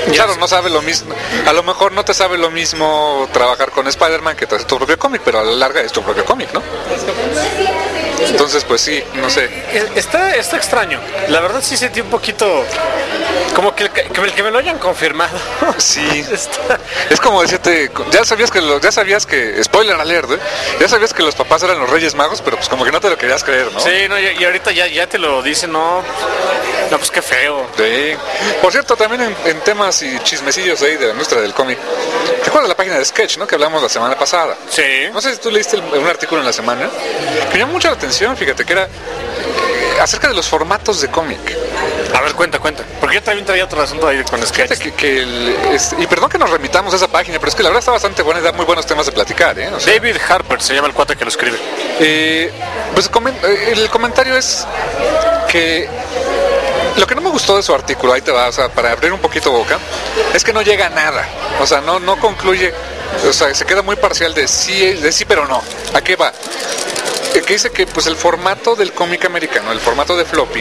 Claro, sé. no sabe lo mismo. A lo mejor no te sabe lo mismo trabajar con Spider-Man que tu propio cómic, pero a la larga es tu propio cómic, ¿no? Entonces, pues sí, no sé. Está, está extraño. La verdad sí sentí un poquito como que el que, que el que me lo hayan confirmado. Sí. Está- Es como decirte, ya sabías que los, ya sabías que, spoiler alert, ¿eh? Ya sabías que los papás eran los Reyes Magos, pero pues como que no te lo querías creer, ¿no? Sí, no, y, y ahorita ya, ya te lo dicen, no, no, pues qué feo. Sí. Por cierto, también en, en temas y chismecillos ahí de la industria del cómic. ¿Te acuerdas de la página de Sketch, no? Que hablamos la semana pasada. Sí. No sé si tú leíste el- un artículo en la semana que llamó mucho la atención, fíjate, que era eh, acerca de los formatos de cómic. A ver, cuenta, cuenta. Porque yo también traía otro asunto ahí con Fíjate Sketch. que, que el- es- y perdón que nos remitamos a esa página, pero es que la verdad está bastante buena y da muy buenos temas de platicar, ¿eh? O sea, David Harper se llama el cuate que lo escribe. Eh, pues comen- eh, el comentario es que lo que no me gustó de su artículo, ahí te va, o sea, para abrir un poquito boca, es que no llega a nada, o sea, no, no concluye, o sea, se queda muy parcial de sí, de sí pero no. ¿A qué va? Eh, Que dice que pues el formato del cómic americano, el formato de floppy,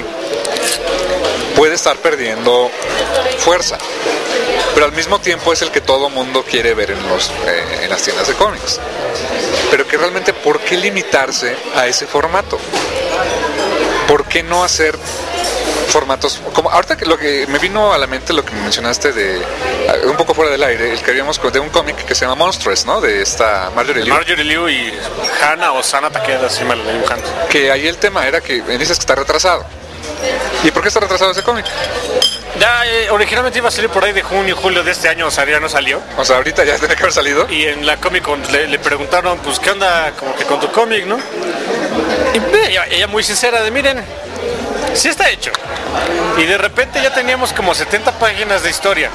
puede estar perdiendo fuerza, pero al mismo tiempo es el que todo mundo quiere ver en, los, eh, en las tiendas de cómics. Pero que realmente, ¿por qué limitarse a ese formato? ¿Por qué no hacer formatos como ahorita que lo que me vino a la mente lo que me mencionaste de uh, un poco fuera del aire, el que habíamos de un cómic que se llama Monstrous, ¿no? De esta Marjorie Liu, Marjorie Liu y Hannah o Sana Takeda, así me lo dibujando. que ahí el tema era que me dices que está retrasado. ¿Y por qué está retrasado ese cómic? Ya, eh, originalmente iba a salir por ahí de junio, julio de este año, o sea, ya no salió. O sea, ahorita ya tiene que haber salido. Y en la Comic Con le, le preguntaron, pues, ¿qué onda como que con tu cómic, no? Y ve, ella, ella muy sincera de, miren, sí está hecho. Y de repente ya teníamos como setenta páginas de historia.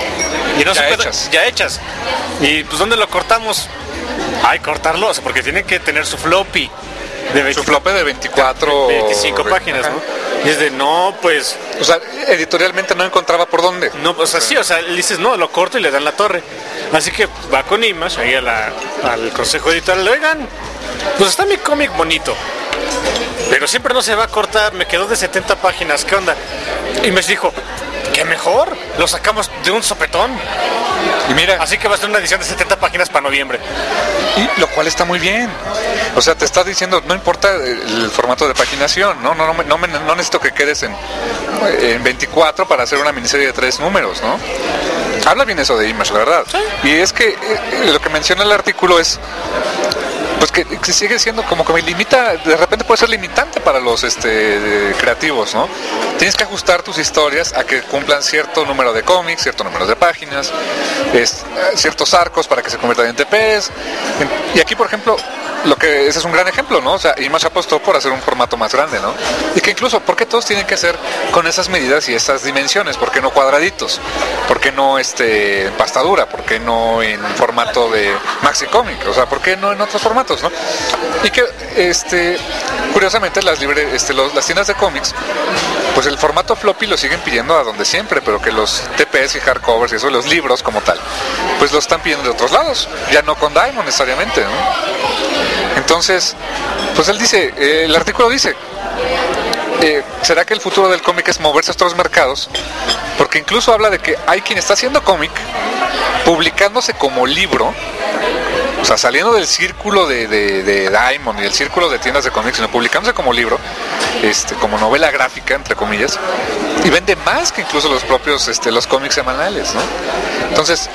Y no Ya se puede- hechas. ya hechas. Y pues, ¿dónde lo cortamos? Ay, cortarlo, o sea, porque tiene que tener su floppy. De Su veinte- flope de veinticuatro... veinticinco páginas, Ajá. ¿no? Y es de, no, pues, O sea, editorialmente no encontraba por dónde. no, o sea, sí, o sea, le dices, no, lo corto y le dan la torre. Así que va con Image, ahí a la- al consejo editorial, oigan, pues está mi cómic bonito, pero siempre no se va a cortar, me quedó de setenta páginas, ¿qué onda? Y me dijo, ¿qué mejor? Lo sacamos de un sopetón. Y mira, Así que va a ser una edición de setenta páginas para noviembre. y lo cual está muy bien. O sea, te está diciendo, no importa el formato de paginación, no, no, no, me- no, me- no necesito que quedes en, en veinticuatro para hacer una miniserie de tres números, ¿no? Habla bien eso de Image, la verdad. Y es que eh, lo que menciona el artículo es pues que, que sigue siendo como que me limita, de repente puede ser limitante para los este, creativos, ¿no? Tienes que ajustar tus historias a que cumplan cierto número de cómics, cierto número de páginas, es, ciertos arcos para que se conviertan en T Ps. Y aquí, por ejemplo, lo que ese es un gran ejemplo, ¿no? O sea, Image apostó por hacer un formato más grande, ¿no? Y que incluso, ¿por qué todos tienen que ser con esas medidas y esas dimensiones? ¿Por qué no cuadraditos? ¿Por qué no este pasta dura? ¿Por qué no en formato de maxi cómic? O sea, ¿por qué no en otros formatos, no? Y que este curiosamente las libre, este, los, las tiendas de cómics, pues el formato floppy lo siguen pidiendo a donde siempre, pero que los T Ps y hardcovers y eso, los libros como tal, pues lo están pidiendo de otros lados, ya no con Diamond necesariamente, ¿no? Entonces, pues él dice, eh, el artículo dice, eh, ¿será que el futuro del cómic es moverse a otros mercados? Porque incluso habla de que hay quien está haciendo cómic, publicándose como libro, o sea, saliendo del círculo de, de, de Diamond y del círculo de tiendas de cómics, sino publicándose como libro, este, como novela gráfica, entre comillas, y vende más que incluso los propios este, los cómics semanales, ¿no? Entonces,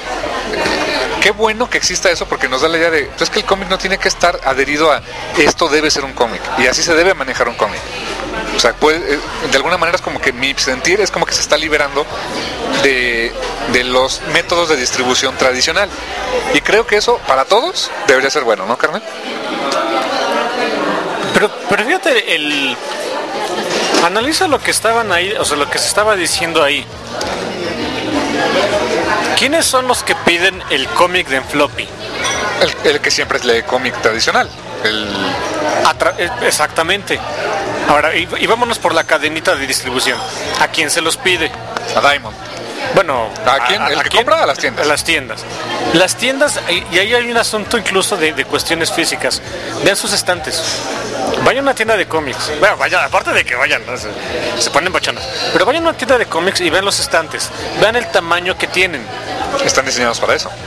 qué bueno que exista eso porque nos da la idea de, pues es que el cómic no tiene que estar adherido a esto debe ser un cómic y así se debe manejar un cómic. O sea, puede, de alguna manera es como que mi sentir es como que se está liberando de, de los métodos de distribución tradicional. Y creo que eso para todos debería ser bueno, ¿no, Carmen? Pero, pero fíjate, el... analiza lo que estaban ahí, o sea, lo que se estaba diciendo ahí. ¿Quiénes son los que piden el cómic de floppy? El, el que siempre lee cómic tradicional. El... Atra- eh, exactamente. Ahora, y, y vámonos por la cadenita de distribución. ¿A quién se los pide? A Diamond. Bueno, ¿A quién? ¿El que compra? A las tiendas. A las tiendas. Las tiendas, y y ahí hay un asunto incluso de, de cuestiones físicas. Vean sus estantes. Vayan a una tienda de cómics. Bueno, vaya, aparte de que vayan, ¿no? se, se ponen bachonas. Pero vayan a una tienda de cómics y vean los estantes. Vean el tamaño que tienen. Están diseñados para eso.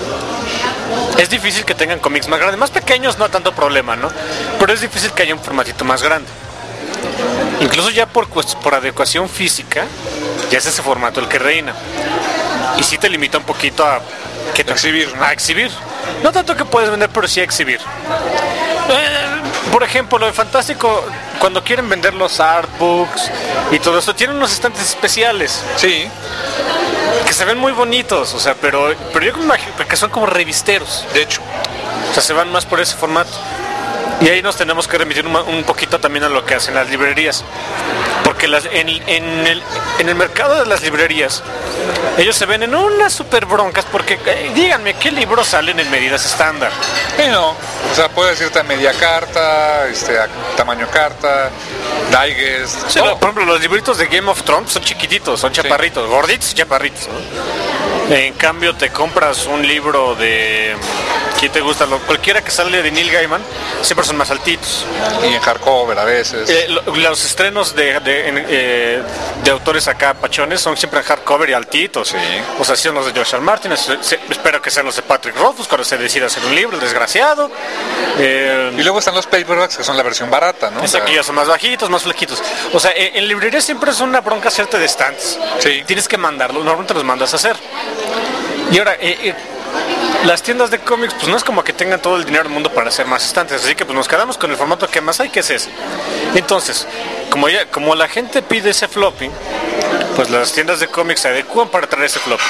Es difícil que tengan cómics más grandes. Más pequeños no tanto problema, ¿no? Pero es difícil que haya un formatito más grande. Incluso ya por, por adecuación física, ya es ese formato el que reina. Y sí te limita un poquito a... ¿qué te, exhibir, ¿no? A exhibir. No tanto que puedes vender, pero sí a exhibir. Eh, por ejemplo, lo de Fantástico, cuando quieren vender los artbooks y todo eso, tienen unos estantes especiales. Sí. Que se ven muy bonitos, o sea, pero, pero yo me imagino que son como revisteros. De hecho. O sea, se van más por ese formato. Y ahí nos tenemos que remitir un, un poquito también a lo que hacen las librerías. Porque las, en, en, el, en el mercado de las librerías, ellos se ven en unas super broncas porque, eh, díganme, ¿qué libros salen en medidas estándar? Sí, no. O sea, puedes irte a media carta, este, a tamaño carta, digest. Sí, oh. lo, por ejemplo, los libritos de Game of Thrones son chiquititos, son chaparritos, sí. Gorditos y chaparritos, ¿no? En cambio, te compras un libro de... ¿quién te gusta? Lo, cualquiera que sale de Neil Gaiman, siempre son más altitos. Y en hardcover a veces. Eh, lo, los estrenos de, de, en, eh, de autores acá pachones son siempre en hardcover y altitos. Sí. O sea, son los de George R. Martin, es, se, espero que sean los de Patrick Rothfuss cuando se decida hacer un libro, el desgraciado. Eh, y luego están los paperbacks, que son la versión barata, ¿no? Estos aquí ya son más bajitos, más flequitos. O sea, en, en librería siempre es una bronca hacerte de stands. Sí. Tienes que mandarlo, normalmente los mandas a hacer. Y ahora, eh, eh, las tiendas de cómics, pues no es como que tengan todo el dinero del mundo para hacer más estantes, así que pues nos quedamos con el formato que más hay, que es ese. Entonces, como ya, como la gente pide ese floppy, pues las tiendas de cómics se adecuan para traer ese floppy.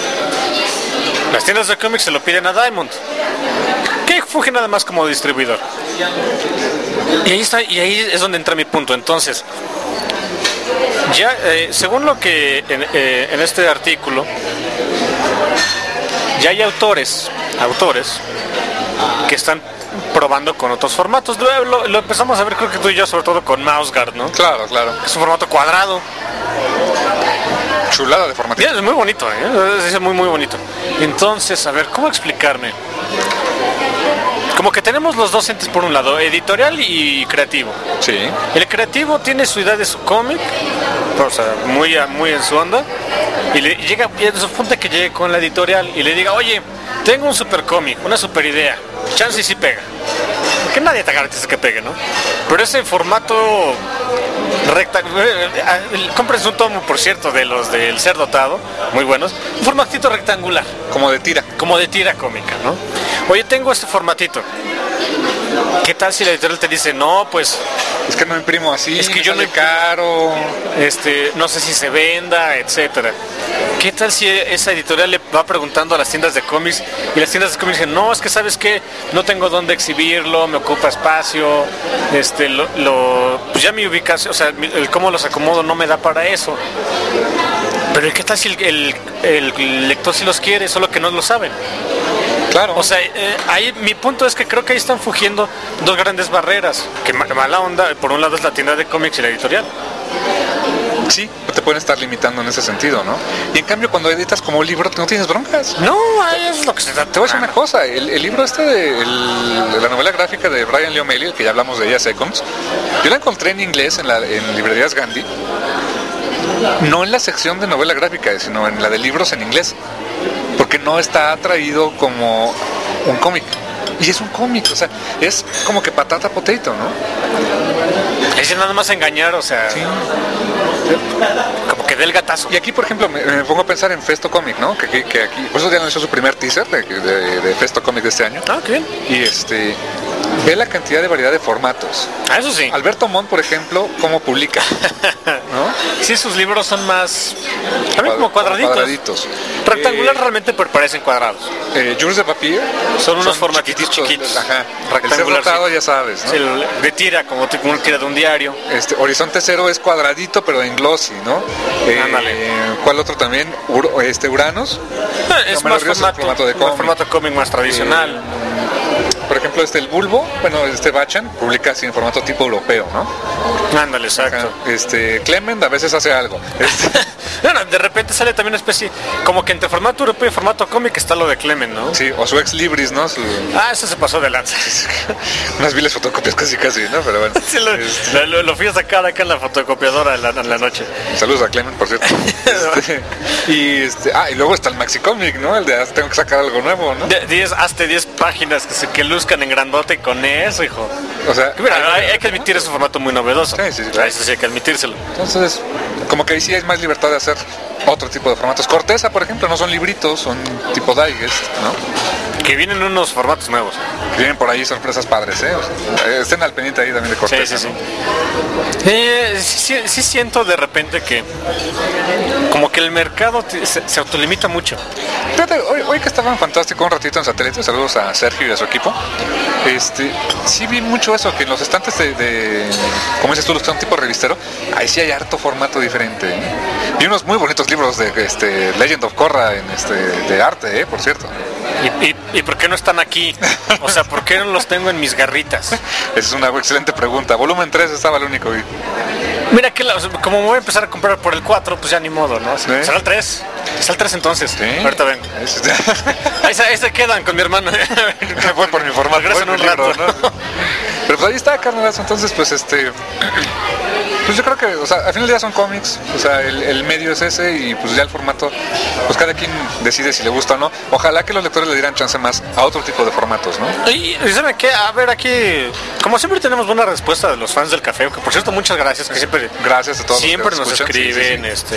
Las tiendas de cómics se lo piden a Diamond, que funge nada más como distribuidor. Y ahí está, y ahí es donde entra mi punto. Entonces, ya eh, según lo que en, eh, en este artículo, ya hay autores, autores que están probando con otros formatos. Lo, lo, lo empezamos a ver, creo que tú y yo, sobre todo con Mouseguard, ¿no? Claro, claro. Es un formato cuadrado. Chulada de formato. Es muy bonito, ¿eh? Es muy, muy bonito. Entonces, a ver, ¿cómo explicarme? Como que tenemos los dos entes por un lado, editorial y creativo. Sí. El creativo tiene su idea de su cómic, o sea, muy, muy en su onda, y le llega, y en su punto que llegue con la editorial y le diga, oye, tengo un super cómic, una super idea, chance y sí pega. Que nadie te garantiza que pegue, ¿no? Pero ese formato rectangular, cómprense un tomo, por cierto, de los del Ser Dotado, muy buenos, un formatito rectangular. Como de tira. Como de tira cómica, ¿no? Oye, tengo este formatito. ¿Qué tal si la editorial te dice, no, pues... es que no imprimo así, es que yo no imprimo caro, este, no sé si se venda, etcétera? ¿Qué tal si esa editorial le va preguntando a las tiendas de cómics y las tiendas de cómics dicen, no, es que sabes qué, no tengo dónde exhibirlo, me ocupa espacio, este, lo, lo, pues ya mi ubicación, o sea, el cómo los acomodo no me da para eso? Pero ¿qué tal si el, el, el lector sí los quiere, solo que no lo saben? Claro. O sea, eh, ahí mi punto es que creo que ahí están fugiendo dos grandes barreras. Que mala onda, por un lado es la tienda de cómics y la editorial. Sí, te pueden estar limitando en ese sentido, ¿no? Y en cambio cuando editas como libro no tienes broncas. No, eso es lo que se trata. Te voy a decir una cosa, el, el libro este de, el, de la novela gráfica de Brian Lee O'Malley, el que ya hablamos de ella, Seconds, yo la encontré en inglés en, la, en librerías Gandhi, no en la sección de novela gráfica, sino en la de libros en inglés, porque no está traído como un cómic. Y es un cómic, o sea, es como que patata potato, ¿no? Es nada más engañar, o sea, sí. Como que dé el gatazo. Y aquí, por ejemplo, me, me pongo a pensar en Festo Comic, ¿no? Que, que, que aquí, por eso ya anunció su primer teaser de, de, de Festo Comic de este año. Ah, qué bien. Y este, ve la cantidad de variedad de formatos. Ah, eso sí. Alberto Montt, por ejemplo, cómo publica, ¿no? Sí, sus libros son más, también como cuadraditos. cuadraditos. Rectangular eh, realmente, pero parecen cuadrados. Eh, Jules de Papier son unos formatitos chiquitos. Ajá. Rectangular. El Ser Dotado, ya sabes, ¿no? Sí, el de tira, como una tira de un diario. Este, Horizonte Cero es cuadradito, pero en glossy, ¿no? Eh, Ándale. ¿Cuál otro también? Ur, este, Uranos. Es no, más formato, formato, formato de un cómic. formato cómic más tradicional. Eh, por ejemplo, este el Bulbo, bueno, este Bachan publica así en formato tipo europeo, ¿no? Ándale, exacto. Este Clement a veces hace algo. Este, Bueno, de repente sale también una especie, como que entre formato europeo y formato cómic está lo de Clement, ¿no? sí, o su ex Libris, ¿no? Su, Ah, eso se pasó de lanza. unas viles fotocopias casi casi, ¿no? Pero bueno. Sí, lo, Este, lo- lo- lo fui a sacar acá en la fotocopiadora en la, en la noche. saludos a Clement, por cierto. Este, y este, ah, y luego está el Maxi Comic, ¿no? El de ah, tengo que sacar algo nuevo, ¿no? De- diez, hazte diez páginas que, se, que luzcan en grandote con eso, hijo. O sea, Mira, hay, hay que admitir ese formato muy novedoso. Sí, sí, sí. A Eso sí hay que admitírselo. entonces, como que ahí sí hay más libertad de hacer otro tipo de formatos. Corteza, por ejemplo, no son libritos, son tipo digest, ¿no? Que vienen unos formatos nuevos. Vienen por ahí sorpresas padres, ¿eh? O sea, estén al pendiente ahí también de Sí, Corteza. sí, sí. ¿no? Eh, sí, sí- sí siento de repente que como que el mercado te- se, se autolimita mucho. Fíjate, hoy, hoy que estaban fantástico un ratito en satélite, saludos a Sergio y a su equipo. Este, sí vi mucho eso, que en los estantes de, de como dices tú, los que son tipo revistero, ahí sí hay harto formato diferente. ¿eh? Y unos muy bonitos libros de este, Legend of Korra en este, de arte, ¿eh? Por cierto. ¿Y, y, y por qué no están aquí? O sea, ¿por qué no los tengo en mis garritas? Esa es una excelente pregunta. Volumen tres estaba el único. Y... Mira que la- como me voy a empezar a comprar por el cuatro, pues ya ni modo, ¿no? Sí. Será el tres. Es el tres entonces. ¿Sí? Ahorita vengo. Es- Ahí se, ahí se quedan con mi hermano. Voy por mi formato. Regreso en voy un por mi libro, rato. ¿no? Pero pues ahí está, carnalazo. Entonces, pues este. Pues yo creo que, o sea, al final del día son cómics, o sea, el, el medio es ese y pues ya el formato, pues cada quien decide si le gusta o no. Ojalá que los lectores le dieran chance más a otro tipo de formatos, ¿no? Y y ¿saben qué? A ver, aquí, como siempre tenemos buena respuesta de los fans del café, que por cierto, muchas gracias, que siempre, Gracias a todos siempre los que nos escuchan. Sí, sí, escriben, sí.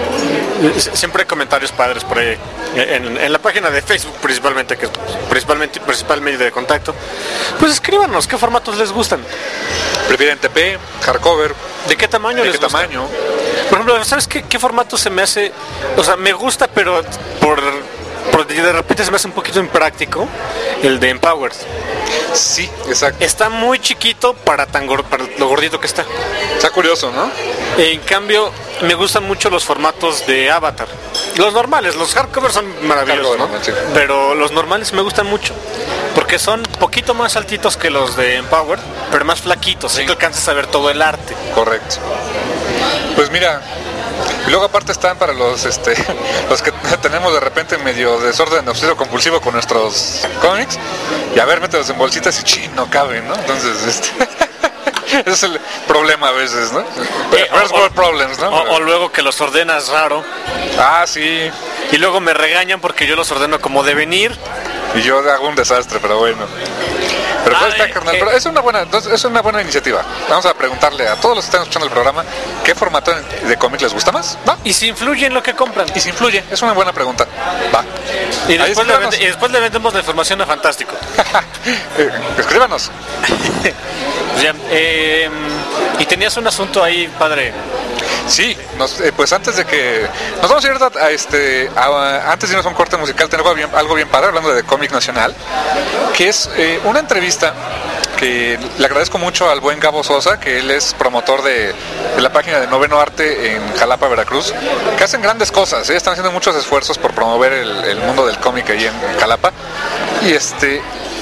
este, siempre hay comentarios padres por ahí, en, en la página de Facebook principalmente, que es principalmente, principal medio de contacto. Pues escríbanos, ¿qué formatos les gustan? Prefieren T P, hardcover, ¿De qué tamaño ¿de les qué gusta? tamaño? Por ejemplo, ¿sabes qué, qué formato se me hace? O sea, me gusta, pero por, por de repente se me hace un poquito impráctico, el de Empowered. Sí, exacto. Está muy chiquito para tan gor- para lo gordito que está. Está curioso, ¿no? En cambio, me gustan mucho los formatos de Avatar. Los normales, los hardcovers son maravillosos, Hardcover, ¿no? sí. Pero los normales me gustan mucho. Porque son poquito más altitos que los de Empowered, pero más flaquitos, así que alcanzas a ver todo el arte. Correcto. Pues mira, y luego aparte están para los este los que tenemos de repente medio desorden obsesivo compulsivo con nuestros cómics y a ver, mételos en bolsitas y chin, no caben, ¿no? Entonces, este ese es el problema a veces, ¿no? First o- world problems, ¿no? O, o luego que los ordenas raro Ah, sí. y luego me regañan porque yo los ordeno como deben ir. Y yo hago un desastre, pero bueno. Pero Ah, pues está, eh, carnal. eh. Pero es una buena, es una buena iniciativa. Vamos a preguntarle a todos los que están escuchando el programa qué formato de cómic les gusta más, ¿va? Y si influye en lo que compran. Y si influye, es una buena pregunta. Va. Y Ahí después, le, escríbanos. vende- y después le vendemos la información a Fantástico. Eh, Escríbanos. Pues ya, eh, y tenías un asunto ahí, padre. Sí, nos, eh, pues antes de que nos vamos a ir a, a este a- antes de irnos a un corte musical, tengo algo bien, algo bien padre hablando de cómic nacional, que es eh, una entrevista que le agradezco mucho al buen Gabo Sosa, que él es promotor de, de la página de Noveno Arte en Jalapa, Veracruz, que hacen grandes cosas, ¿eh? Están haciendo muchos esfuerzos por promover el, el mundo del cómic ahí en, en Jalapa. Y este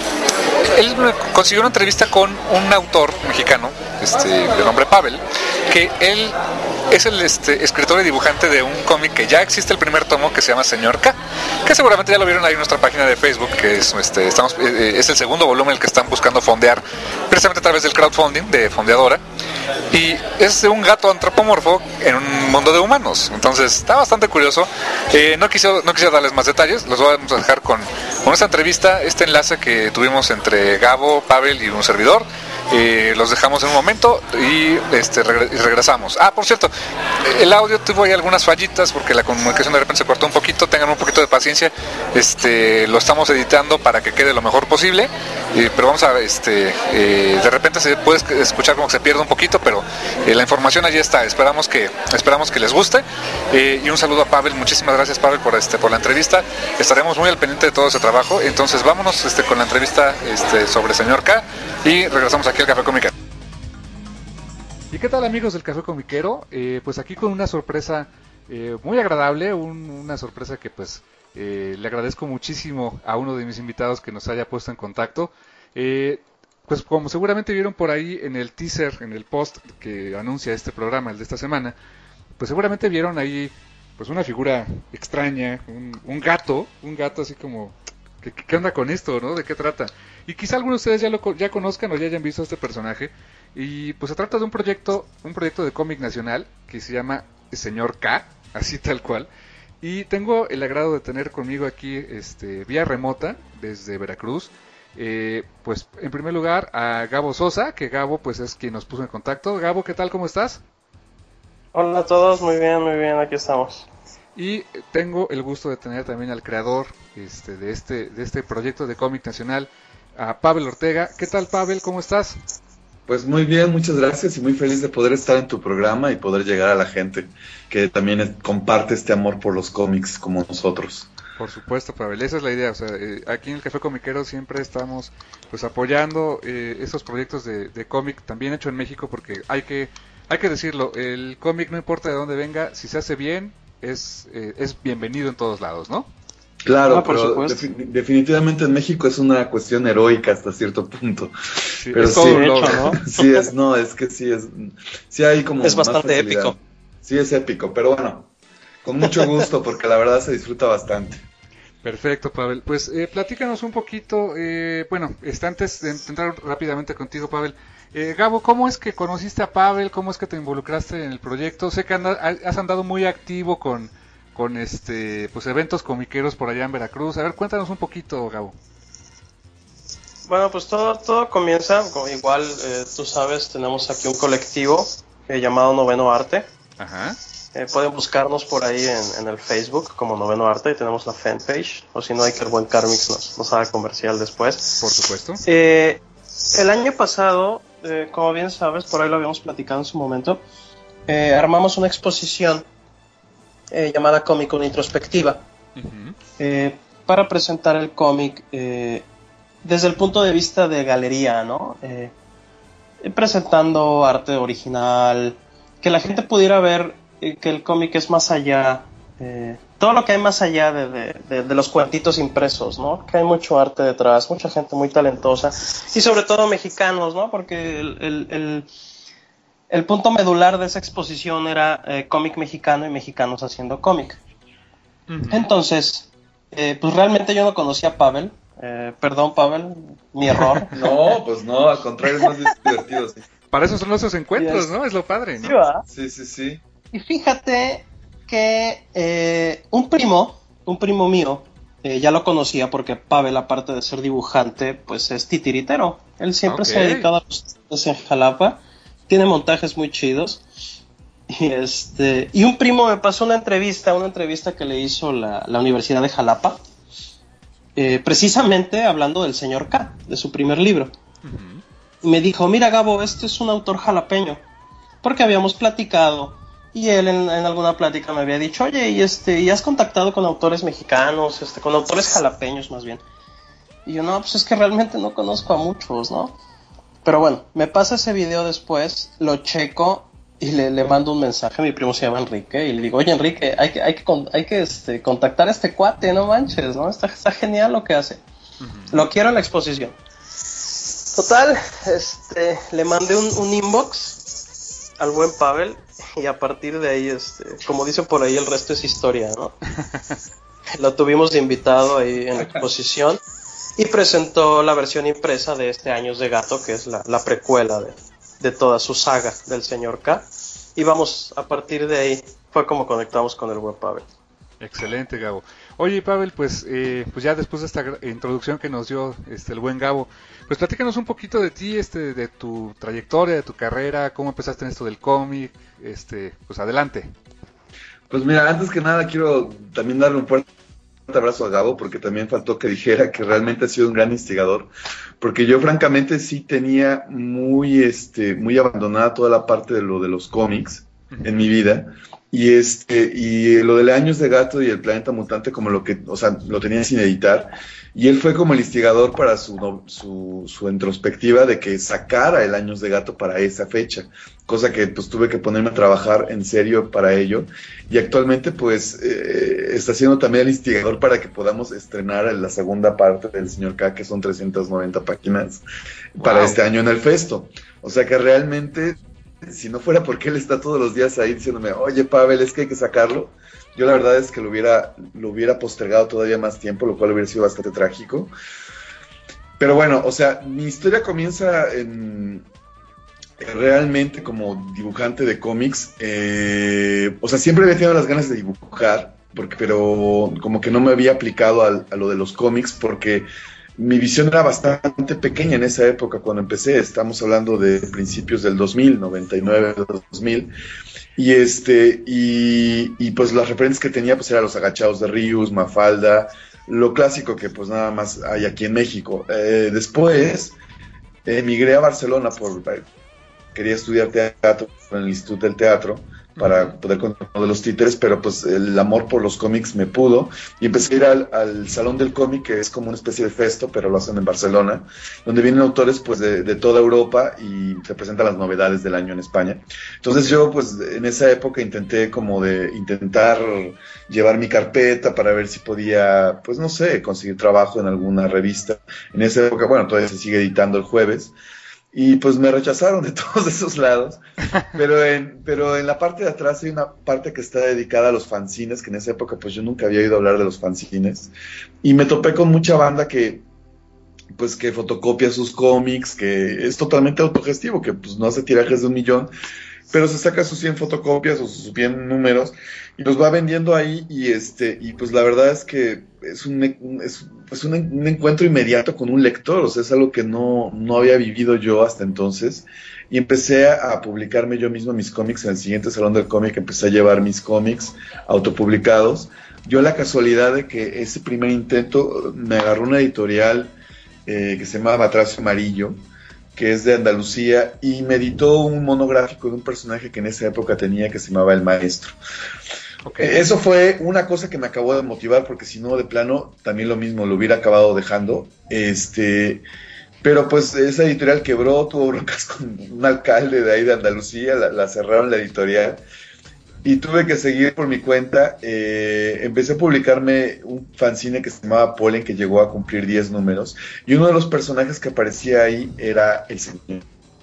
él me consiguió una entrevista con un autor mexicano, este, de nombre Pavel, que él es el este, escritor y dibujante de un cómic que ya existe el primer tomo, que se llama Señor K, que seguramente ya lo vieron ahí en nuestra página de Facebook, que es, este, estamos, eh, es el segundo volumen el que están buscando fondear, precisamente a través del crowdfunding de Fondeadora, y es de un gato antropomorfo en un mundo de humanos. Entonces está bastante curioso. Eh, no, quise, no quisiera darles más detalles, los vamos a dejar con, con esta entrevista, este enlace que tuvimos entre Gabo, Pavel y un servidor. Eh, los dejamos en un momento y, este, regre- y regresamos. Ah, por cierto, el audio tuvo ahí algunas fallitas porque la comunicación de repente se cortó un poquito. Tengan un poquito de paciencia. Este, lo estamos editando para que quede lo mejor posible. Eh, pero vamos a, este, eh, de repente se puede escuchar como que se pierde un poquito, pero eh, la información allí está. Esperamos que, esperamos que les guste. Eh, y un saludo a Pavel. Muchísimas gracias, Pavel, por este, por la entrevista. Estaremos muy al pendiente de todo ese trabajo. Entonces vámonos, este, con la entrevista, este, sobre Señor K y regresamos aquí al Café Comiquero. ¿Y qué tal, amigos del Café Comiquero? Eh, pues aquí con una sorpresa eh, muy agradable, un- una sorpresa que pues eh, le agradezco muchísimo a uno de mis invitados que nos haya puesto en contacto. Eh, pues como seguramente vieron por ahí en el teaser, en el post que anuncia este programa, el de esta semana, pues seguramente vieron ahí pues una figura extraña, un, un gato, un gato así como, ¿qué, qué onda con esto, no? ¿De qué trata? Y quizá algunos de ustedes ya lo ya conozcan o ya hayan visto este personaje, y pues se trata de un proyecto, un proyecto de cómic nacional que se llama Señor K, así tal cual, y tengo el agrado de tener conmigo aquí, este, vía remota, desde Veracruz, eh, pues en primer lugar a Gabo Sosa, que Gabo pues es quien nos puso en contacto. Gabo, ¿qué tal? ¿Cómo estás? Hola a todos, muy bien, muy bien, aquí estamos. Y tengo el gusto de tener también al creador este, de este de este proyecto de cómic nacional, a Pavel Ortega. ¿Qué tal, Pavel? ¿Cómo estás? Pues muy bien, muchas gracias y muy feliz de poder estar en tu programa y poder llegar a la gente que también es, comparte este amor por los cómics como nosotros. Por supuesto, Pavel, esa es la idea. O sea, eh, aquí en el Café Comiquero siempre estamos pues apoyando eh, esos proyectos de, de cómic, también hecho en México, porque hay que hay que decirlo, el cómic no importa de dónde venga, si se hace bien, es eh, es bienvenido en todos lados, ¿no? Claro, ah, por pero supuesto. defi- definitivamente en México es una cuestión heroica hasta cierto punto. Sí, Pero es todo sí, un de logro. hecho, ¿no? Sí es, no, es que sí es, sí hay como Es más bastante facilidad. épico. Sí es épico, pero bueno, con mucho gusto porque la verdad se disfruta bastante. Perfecto, Pavel. Pues eh, platícanos un poquito, eh, bueno, este, antes de entrar rápidamente contigo, Pavel. Eh, Gabo, ¿cómo es que conociste a Pavel? ¿Cómo es que te involucraste en el proyecto? Sé que anda, has andado muy activo con, con este, pues eventos comiqueros por allá en Veracruz. A ver, cuéntanos un poquito, Gabo. Bueno, pues todo, todo comienza, como igual eh, tú sabes, tenemos aquí un colectivo eh, llamado Noveno Arte. Ajá. Eh, pueden buscarnos por ahí en, en el Facebook como Noveno Arte y tenemos la fanpage, o si no hay que el buen Carmix nos, nos haga comercial después. Por supuesto. Eh, el año pasado, eh, como bien sabes, por ahí lo habíamos platicado en su momento, eh, armamos una exposición eh, llamada Cómic con Introspectiva, Uh-huh. eh, para presentar el cómic eh, desde el punto de vista de galería, ¿no? Eh, eh, presentando arte original, que la gente pudiera ver eh, que el cómic es más allá, eh, todo lo que hay más allá de, de, de, de los cuentitos impresos, ¿no? Que hay mucho arte detrás, mucha gente muy talentosa, y sobre todo mexicanos, ¿no? Porque el, el, el, el punto medular de esa exposición era eh, cómic mexicano y mexicanos haciendo cómic. Uh-huh. Entonces, eh, pues realmente yo no conocía a Pavel. Eh, perdón, Pavel, mi error. No, pues no, al contrario es más divertido, sí. Para eso son nuestros encuentros, Yes. ¿no? Es lo padre, ¿no? Sí, ¿va? Sí, sí, sí. Y fíjate que eh, un primo, un primo mío, eh, ya lo conocía porque Pavel, aparte de ser dibujante, pues es titiritero. Él siempre Ok. se ha dedicado a los titiritos en Jalapa. Tiene montajes muy chidos. Y este y un primo me pasó una entrevista, una entrevista que le hizo la, la Universidad de Jalapa, eh, precisamente hablando del señor K, de su primer libro. Uh-huh. Y me dijo, mira Gabo, este es un autor jalapeño, porque habíamos platicado, y él en, en alguna plática me había dicho, oye, ¿y este, ¿y has contactado con autores mexicanos, este, con autores jalapeños más bien? Y yo, no, pues es que realmente no conozco a muchos, ¿no? Pero bueno, me pasa ese video después, lo checo, y le, le mando un mensaje, mi primo se llama Enrique, y le digo, oye Enrique, hay que, hay que, con- hay que este, contactar a este cuate, no manches, ¿no? Está, está genial lo que hace. Uh-huh. Lo quiero en la exposición. Total, este, le mandé un, un inbox al buen Pavel, y a partir de ahí, este, como dicen por ahí, el resto es historia, ¿no? Lo tuvimos de invitado ahí en la exposición, y presentó la versión impresa de este Años de Gato, que es la, la precuela de, de toda su saga del señor K. Y vamos, a partir de ahí fue como conectamos con el buen Pavel. Excelente, Gabo. Oye, Pavel, pues, eh, pues ya después de esta gra- introducción que nos dio este el buen Gabo, pues platícanos un poquito de ti, este, de tu trayectoria, de tu carrera, cómo empezaste en esto del cómic, este, pues adelante. Pues mira, antes que nada quiero también darle un fuerte abrazo a Gabo, porque también faltó que dijera que realmente ha sido un gran instigador, porque yo francamente sí tenía muy, este, muy abandonada toda la parte de lo de los cómics en mi vida, Y este, y lo de Años de Gato y el Planeta Mutante, como lo que, o sea, lo tenía sin editar, y él fue como el instigador para su, no, su, su introspectiva de que sacara el Años de Gato para esa fecha, cosa que pues tuve que ponerme a trabajar en serio para ello, y actualmente pues eh, está siendo también el instigador para que podamos estrenar la segunda parte del Señor K, que son trescientas noventa páginas, wow, para este año en el Festo. O sea que realmente, si no fuera porque él está todos los días ahí diciéndome, oye Pavel, es que hay que sacarlo, yo la verdad es que lo hubiera, lo hubiera postergado todavía más tiempo, lo cual hubiera sido bastante trágico. Pero bueno, o sea, mi historia comienza en, realmente como dibujante de cómics. Eh, o sea, siempre había tenido las ganas de dibujar, porque, pero como que no me había aplicado a, a lo de los cómics, porque mi visión era bastante pequeña en esa época cuando empecé. Estamos hablando de principios del dos mil, noventa y nueve, dos mil. Y este, y, y pues las referencias que tenía pues eran los agachados de Rius, Mafalda, lo clásico que pues nada más hay aquí en México. Eh, después emigré a Barcelona por quería estudiar teatro en el Instituto del Teatro para poder contar uno de los títeres, pero pues el amor por los cómics me pudo, y empecé a ir al, al Salón del Cómic, que es como una especie de festo, pero lo hacen en Barcelona, donde vienen autores pues de, de toda Europa y se presentan las novedades del año en España. Entonces yo pues en esa época intenté como de intentar llevar mi carpeta para ver si podía, pues no sé, conseguir trabajo en alguna revista. En esa época, bueno, todavía se sigue editando el jueves, y pues me rechazaron de todos esos lados, pero en, pero en la parte de atrás hay una parte que está dedicada a los fanzines, que en esa época pues yo nunca había oído hablar de los fanzines, y me topé con mucha banda que pues que fotocopia sus cómics, que es totalmente autogestivo, que pues no hace tirajes de un millón, pero se saca sus cien fotocopias o sus cien números y los va vendiendo ahí, y este y pues la verdad es que es un, es, es un, un encuentro inmediato con un lector. O sea, es algo que no, no había vivido yo hasta entonces, y empecé a, a publicarme yo mismo mis cómics. En el siguiente Salón del Cómic empecé a llevar mis cómics autopublicados. Yo la casualidad de que ese primer intento me agarró una editorial eh, que se llama Matracio Amarillo, que es de Andalucía, y me editó un monográfico de un personaje que en esa época tenía, que se llamaba El Maestro. Okay. Eso fue una cosa que me acabó de motivar, porque si no, de plano, también lo mismo, lo hubiera acabado dejando. Este, pero pues esa editorial quebró, tuvo broncas con un alcalde de ahí de Andalucía, la, la cerraron la editorial, y tuve que seguir por mi cuenta. Eh, empecé a publicarme un fanzine que se llamaba Polen, que llegó a cumplir diez números, y uno de los personajes que aparecía ahí era el señor.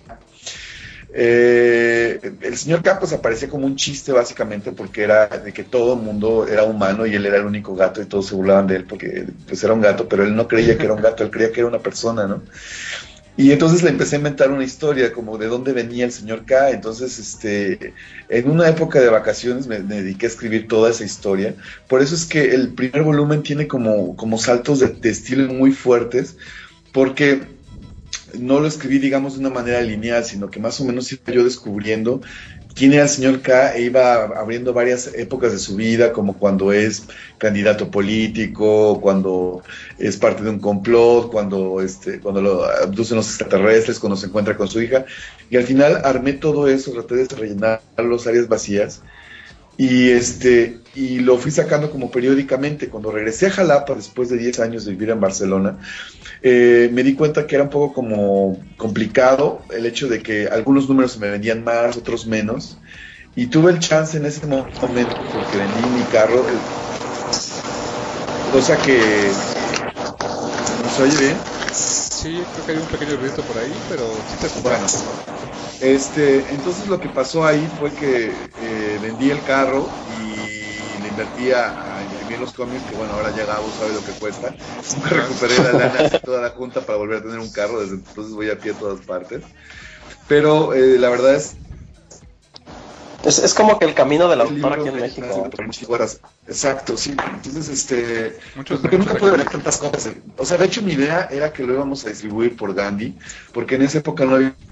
Eh, el señor K pues aparecía como un chiste básicamente, porque era de que todo el mundo era humano y él era el único gato, y todos se burlaban de él porque pues era un gato, pero él no creía que era un gato, él creía que era una persona, ¿no? Y entonces le empecé a inventar una historia como de dónde venía el señor K. Entonces, este, en una época de vacaciones me, me dediqué a escribir toda esa historia. Por eso es que el primer volumen tiene como, como saltos de, de estilo muy fuertes, porque no lo escribí, digamos, de una manera lineal, sino que más o menos iba yo descubriendo quién era el señor K, e iba abriendo varias épocas de su vida, como cuando es candidato político, cuando es parte de un complot, cuando este, cuando lo abducen los extraterrestres, cuando se encuentra con su hija, y al final armé todo eso, traté de rellenar las áreas vacías, y este y lo fui sacando como periódicamente. Cuando regresé a Jalapa, después de diez años de vivir en Barcelona, eh, me di cuenta que era un poco como complicado el hecho de que algunos números se me vendían más, otros menos, y tuve el chance en ese momento, porque vendí mi carro, cosa que ¿no se oye bien? Sí, creo que hay un pequeño ruido por ahí, pero sí te escuchamos. Bueno, este, entonces lo que pasó ahí fue que eh, vendí el carro y le invertí a, a imprimir los cómics, que bueno, ahora ya Gabo sabe lo que cuesta. Me recuperé la lana de toda la junta para volver a tener un carro, desde entonces voy a pie a todas partes. Pero eh, la verdad es... Es, es como que el camino del autor aquí en México. Exacto, sí. Entonces, este... Muchos porque nunca pude ver tantas cosas. O sea, de hecho mi idea era que lo íbamos a distribuir por Gandhi, porque en esa época no había...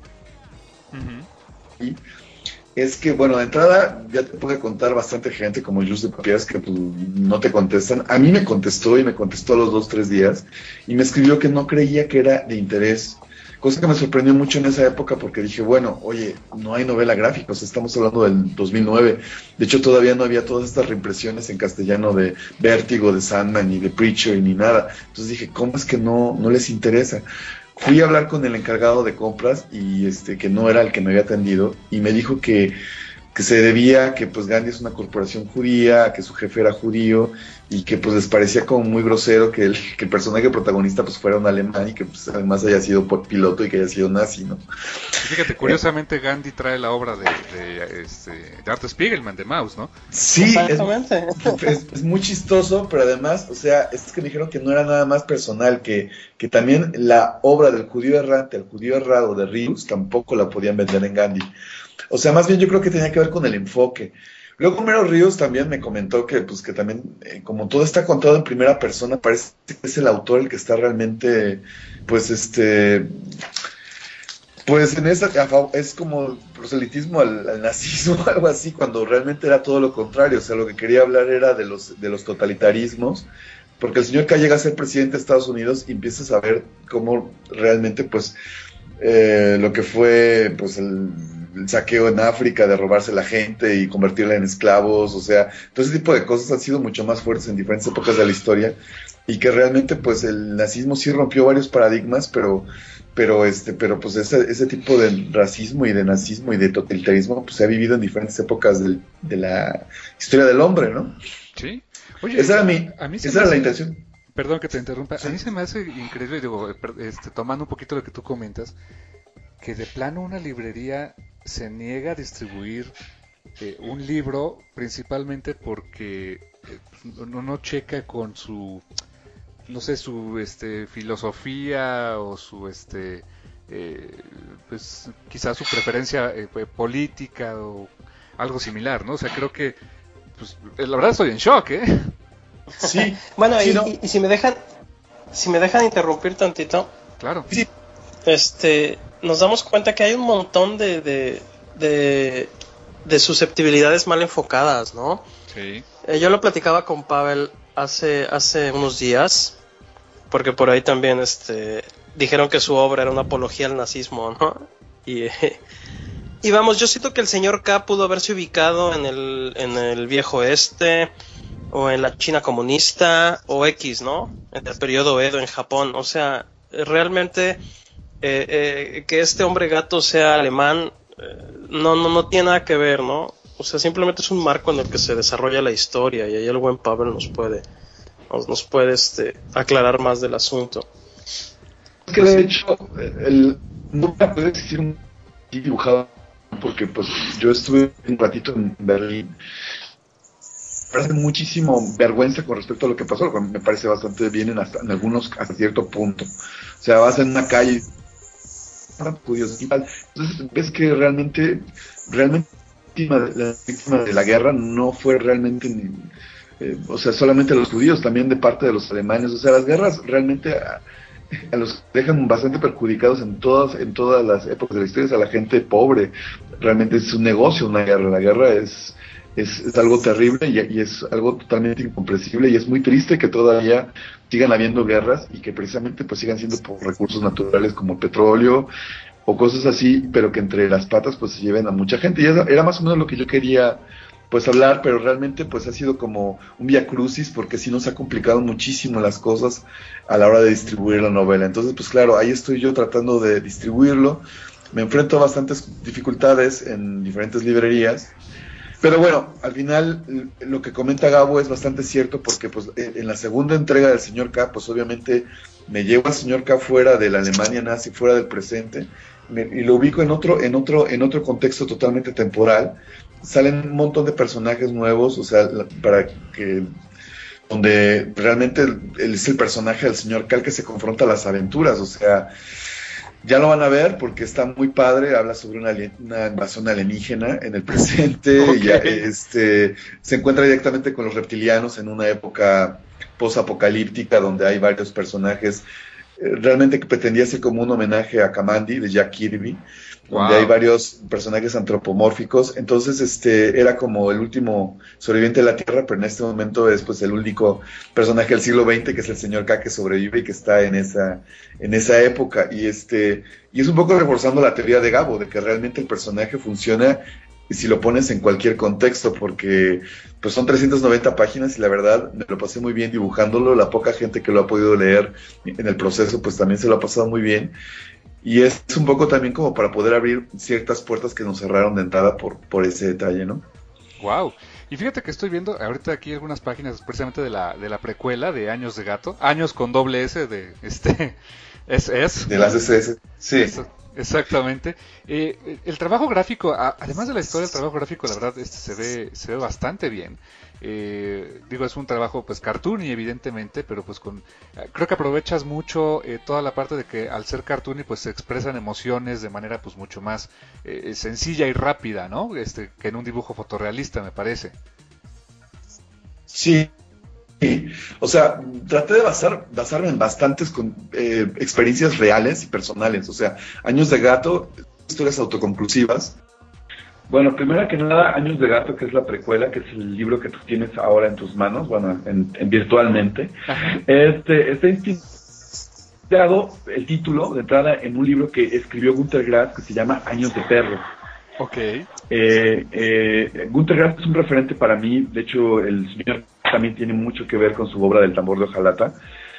Uh-huh. Es que, bueno, de entrada ya te puede contar bastante gente como Luz de Papieras que pues, no te contestan. A mí me contestó, y me contestó a los dos, tres días, y me escribió que no creía que era de interés, cosa que me sorprendió mucho en esa época porque dije, bueno, oye, no hay novela gráfica, o sea, estamos hablando del dos mil nueve, de hecho todavía no había todas estas reimpresiones en castellano de Vértigo, de Sandman, ni de Preacher, ni nada. Entonces dije, ¿cómo es que no, no les interesa? Fui a hablar con el encargado de compras, y este que no era el que me había atendido, y me dijo que que se debía a que pues Gandhi es una corporación judía, que su jefe era judío, y que pues les parecía como muy grosero que el, que el personaje protagonista pues fuera un alemán y que pues además haya sido piloto y que haya sido nazi, ¿no? Fíjate, curiosamente Gandhi trae la obra de, de, este, de Art Spiegelman, de Maus, ¿no? Sí, exactamente. Es, es, es muy chistoso, pero además, o sea, es que me dijeron que no era nada más personal, que, que también la obra del judío errante, el judío errado de Rius, tampoco la podían vender en Gandhi. O sea, más bien yo creo que tenía que ver con el enfoque. Luego Homero Ríos también me comentó que, pues, que también, eh, como todo está contado en primera persona, parece que es el autor el que está realmente, pues, este, pues en esa, es como proselitismo al, al nazismo, algo así, cuando realmente era todo lo contrario. O sea, lo que quería hablar era de los, de los totalitarismos, porque el señor K llega a ser presidente de Estados Unidos y empiezas a ver cómo realmente, pues, eh, lo que fue, pues, el... el saqueo en África, de robarse la gente y convertirla en esclavos, o sea, todo ese tipo de cosas han sido mucho más fuertes en diferentes épocas de la historia, y que realmente pues el nazismo sí rompió varios paradigmas, pero pero este pero pues ese, ese tipo de racismo y de nazismo y de totalitarismo pues se ha vivido en diferentes épocas del, de la historia del hombre, ¿no? Sí. Oye, esa era, mi, a mí esa era hace, la intención. Perdón que te interrumpa, Sí. A mí se me hace increíble, digo, este, tomando un poquito lo que tú comentas, que de plano una librería se niega a distribuir eh, un libro, principalmente porque eh, no, no checa con su, no sé, su este, filosofía o su, este, eh, pues quizás su preferencia eh, política o algo similar, ¿no? O sea, creo que, pues, la verdad estoy en shock, ¿eh? Sí. Bueno, sí, y, no. y, y si me dejan, si me dejan interrumpir tantito. Claro. Sí. Este, nos damos cuenta que hay un montón de, de, de, de susceptibilidades mal enfocadas, ¿no? Sí. Eh, yo lo platicaba con Pavel hace, hace unos días, porque por ahí también este, dijeron que su obra era una apología al nazismo, ¿no? Y, eh, y vamos, yo siento que el señor K pudo haberse ubicado en el, en el viejo oeste, o en la China comunista, o X, ¿no? En el periodo Edo en Japón. O sea, realmente... Eh, eh, que este hombre gato sea alemán eh, no, no, no tiene nada que ver, ¿no? O sea, simplemente es un marco en el que se desarrolla la historia, y ahí el buen Pavel nos puede nos, nos puede este, aclarar más del asunto. Es que de hecho el, nunca puede existir un dibujado, porque pues yo estuve un ratito en Berlín. Me parece muchísimo vergüenza con respecto a lo que pasó, lo que me parece bastante bien en, hasta, en algunos hasta cierto punto. O sea, vas en una calle judíos y tal. Entonces ves que realmente, realmente la víctima de la guerra no fue realmente, ni, eh, o sea, solamente los judíos, también de parte de los alemanes. O sea, las guerras realmente a, a los dejan bastante perjudicados en todas, en todas las épocas de la historia. Es a la gente pobre. Realmente es un negocio una guerra. La guerra es Es, es algo terrible y, y es algo totalmente incomprensible, y es muy triste que todavía sigan habiendo guerras y que precisamente pues sigan siendo por recursos naturales como petróleo o cosas así, pero que entre las patas pues se lleven a mucha gente. Y era, era más o menos lo que yo quería pues hablar, pero realmente pues ha sido como un vía crucis, porque sí nos ha complicado muchísimo las cosas a la hora de distribuir la novela. Entonces pues claro, ahí estoy yo tratando de distribuirlo, me enfrento a bastantes dificultades en diferentes librerías. Pero bueno, al final lo que comenta Gabo es bastante cierto, porque pues en la segunda entrega del señor K, pues obviamente me llevo al señor K fuera de la Alemania nazi, fuera del presente, me, y lo ubico en otro, en otro, en otro contexto totalmente temporal. Salen un montón de personajes nuevos, o sea, la, para que donde realmente él es el personaje del señor K el que se confronta a las aventuras, o sea. Ya lo van a ver porque está muy padre, habla sobre una, una invasión alienígena en el presente, okay. Y este, se encuentra directamente con los reptilianos en una época posapocalíptica donde hay varios personajes realmente que pretendía ser como un homenaje a Kamandi de Jack Kirby, donde Wow. hay varios personajes antropomórficos. Entonces, este era como el último sobreviviente de la Tierra, pero en este momento es pues el único personaje del siglo veinte, que es el señor K, que sobrevive y que está en esa, en esa época. Y este, y es un poco reforzando la teoría de Gabo, de que realmente el personaje funciona si lo pones en cualquier contexto, porque pues son trescientas noventa páginas y la verdad me lo pasé muy bien dibujándolo. La poca gente que lo ha podido leer en el proceso pues también se lo ha pasado muy bien. Y es un poco también como para poder abrir ciertas puertas que nos cerraron de entrada por, por ese detalle, ¿no? Wow. Y fíjate que estoy viendo ahorita aquí algunas páginas precisamente de la, de la precuela de Años de Gato. Años con doble S de este S S. De las S S. Sí. Eso, exactamente. Eh, el trabajo gráfico, a- además de la historia, el trabajo gráfico, la verdad, este se ve, se ve bastante bien. Eh, digo, es un trabajo pues cartoony evidentemente, pero pues con eh, creo que aprovechas mucho eh, toda la parte de que al ser cartoony pues se expresan emociones de manera pues mucho más eh, sencilla y rápida, ¿no? Este, que en un dibujo fotorrealista, me parece. Sí. O sea, traté de basar, basarme en bastantes con, eh, experiencias reales y personales. O sea, Años de Gato, historias autoconclusivas. Bueno, primero que nada, Años de Gato, que es la precuela, que es el libro que tú tienes ahora en tus manos, bueno, en, en virtualmente. Ajá. Este, está inspirado el título de entrada en un libro que escribió Günter Grass que se llama Años de Perro. Ok. Eh, eh, Günter Grass es un referente para mí. De hecho, el señor también tiene mucho que ver con su obra del tambor de hojalata.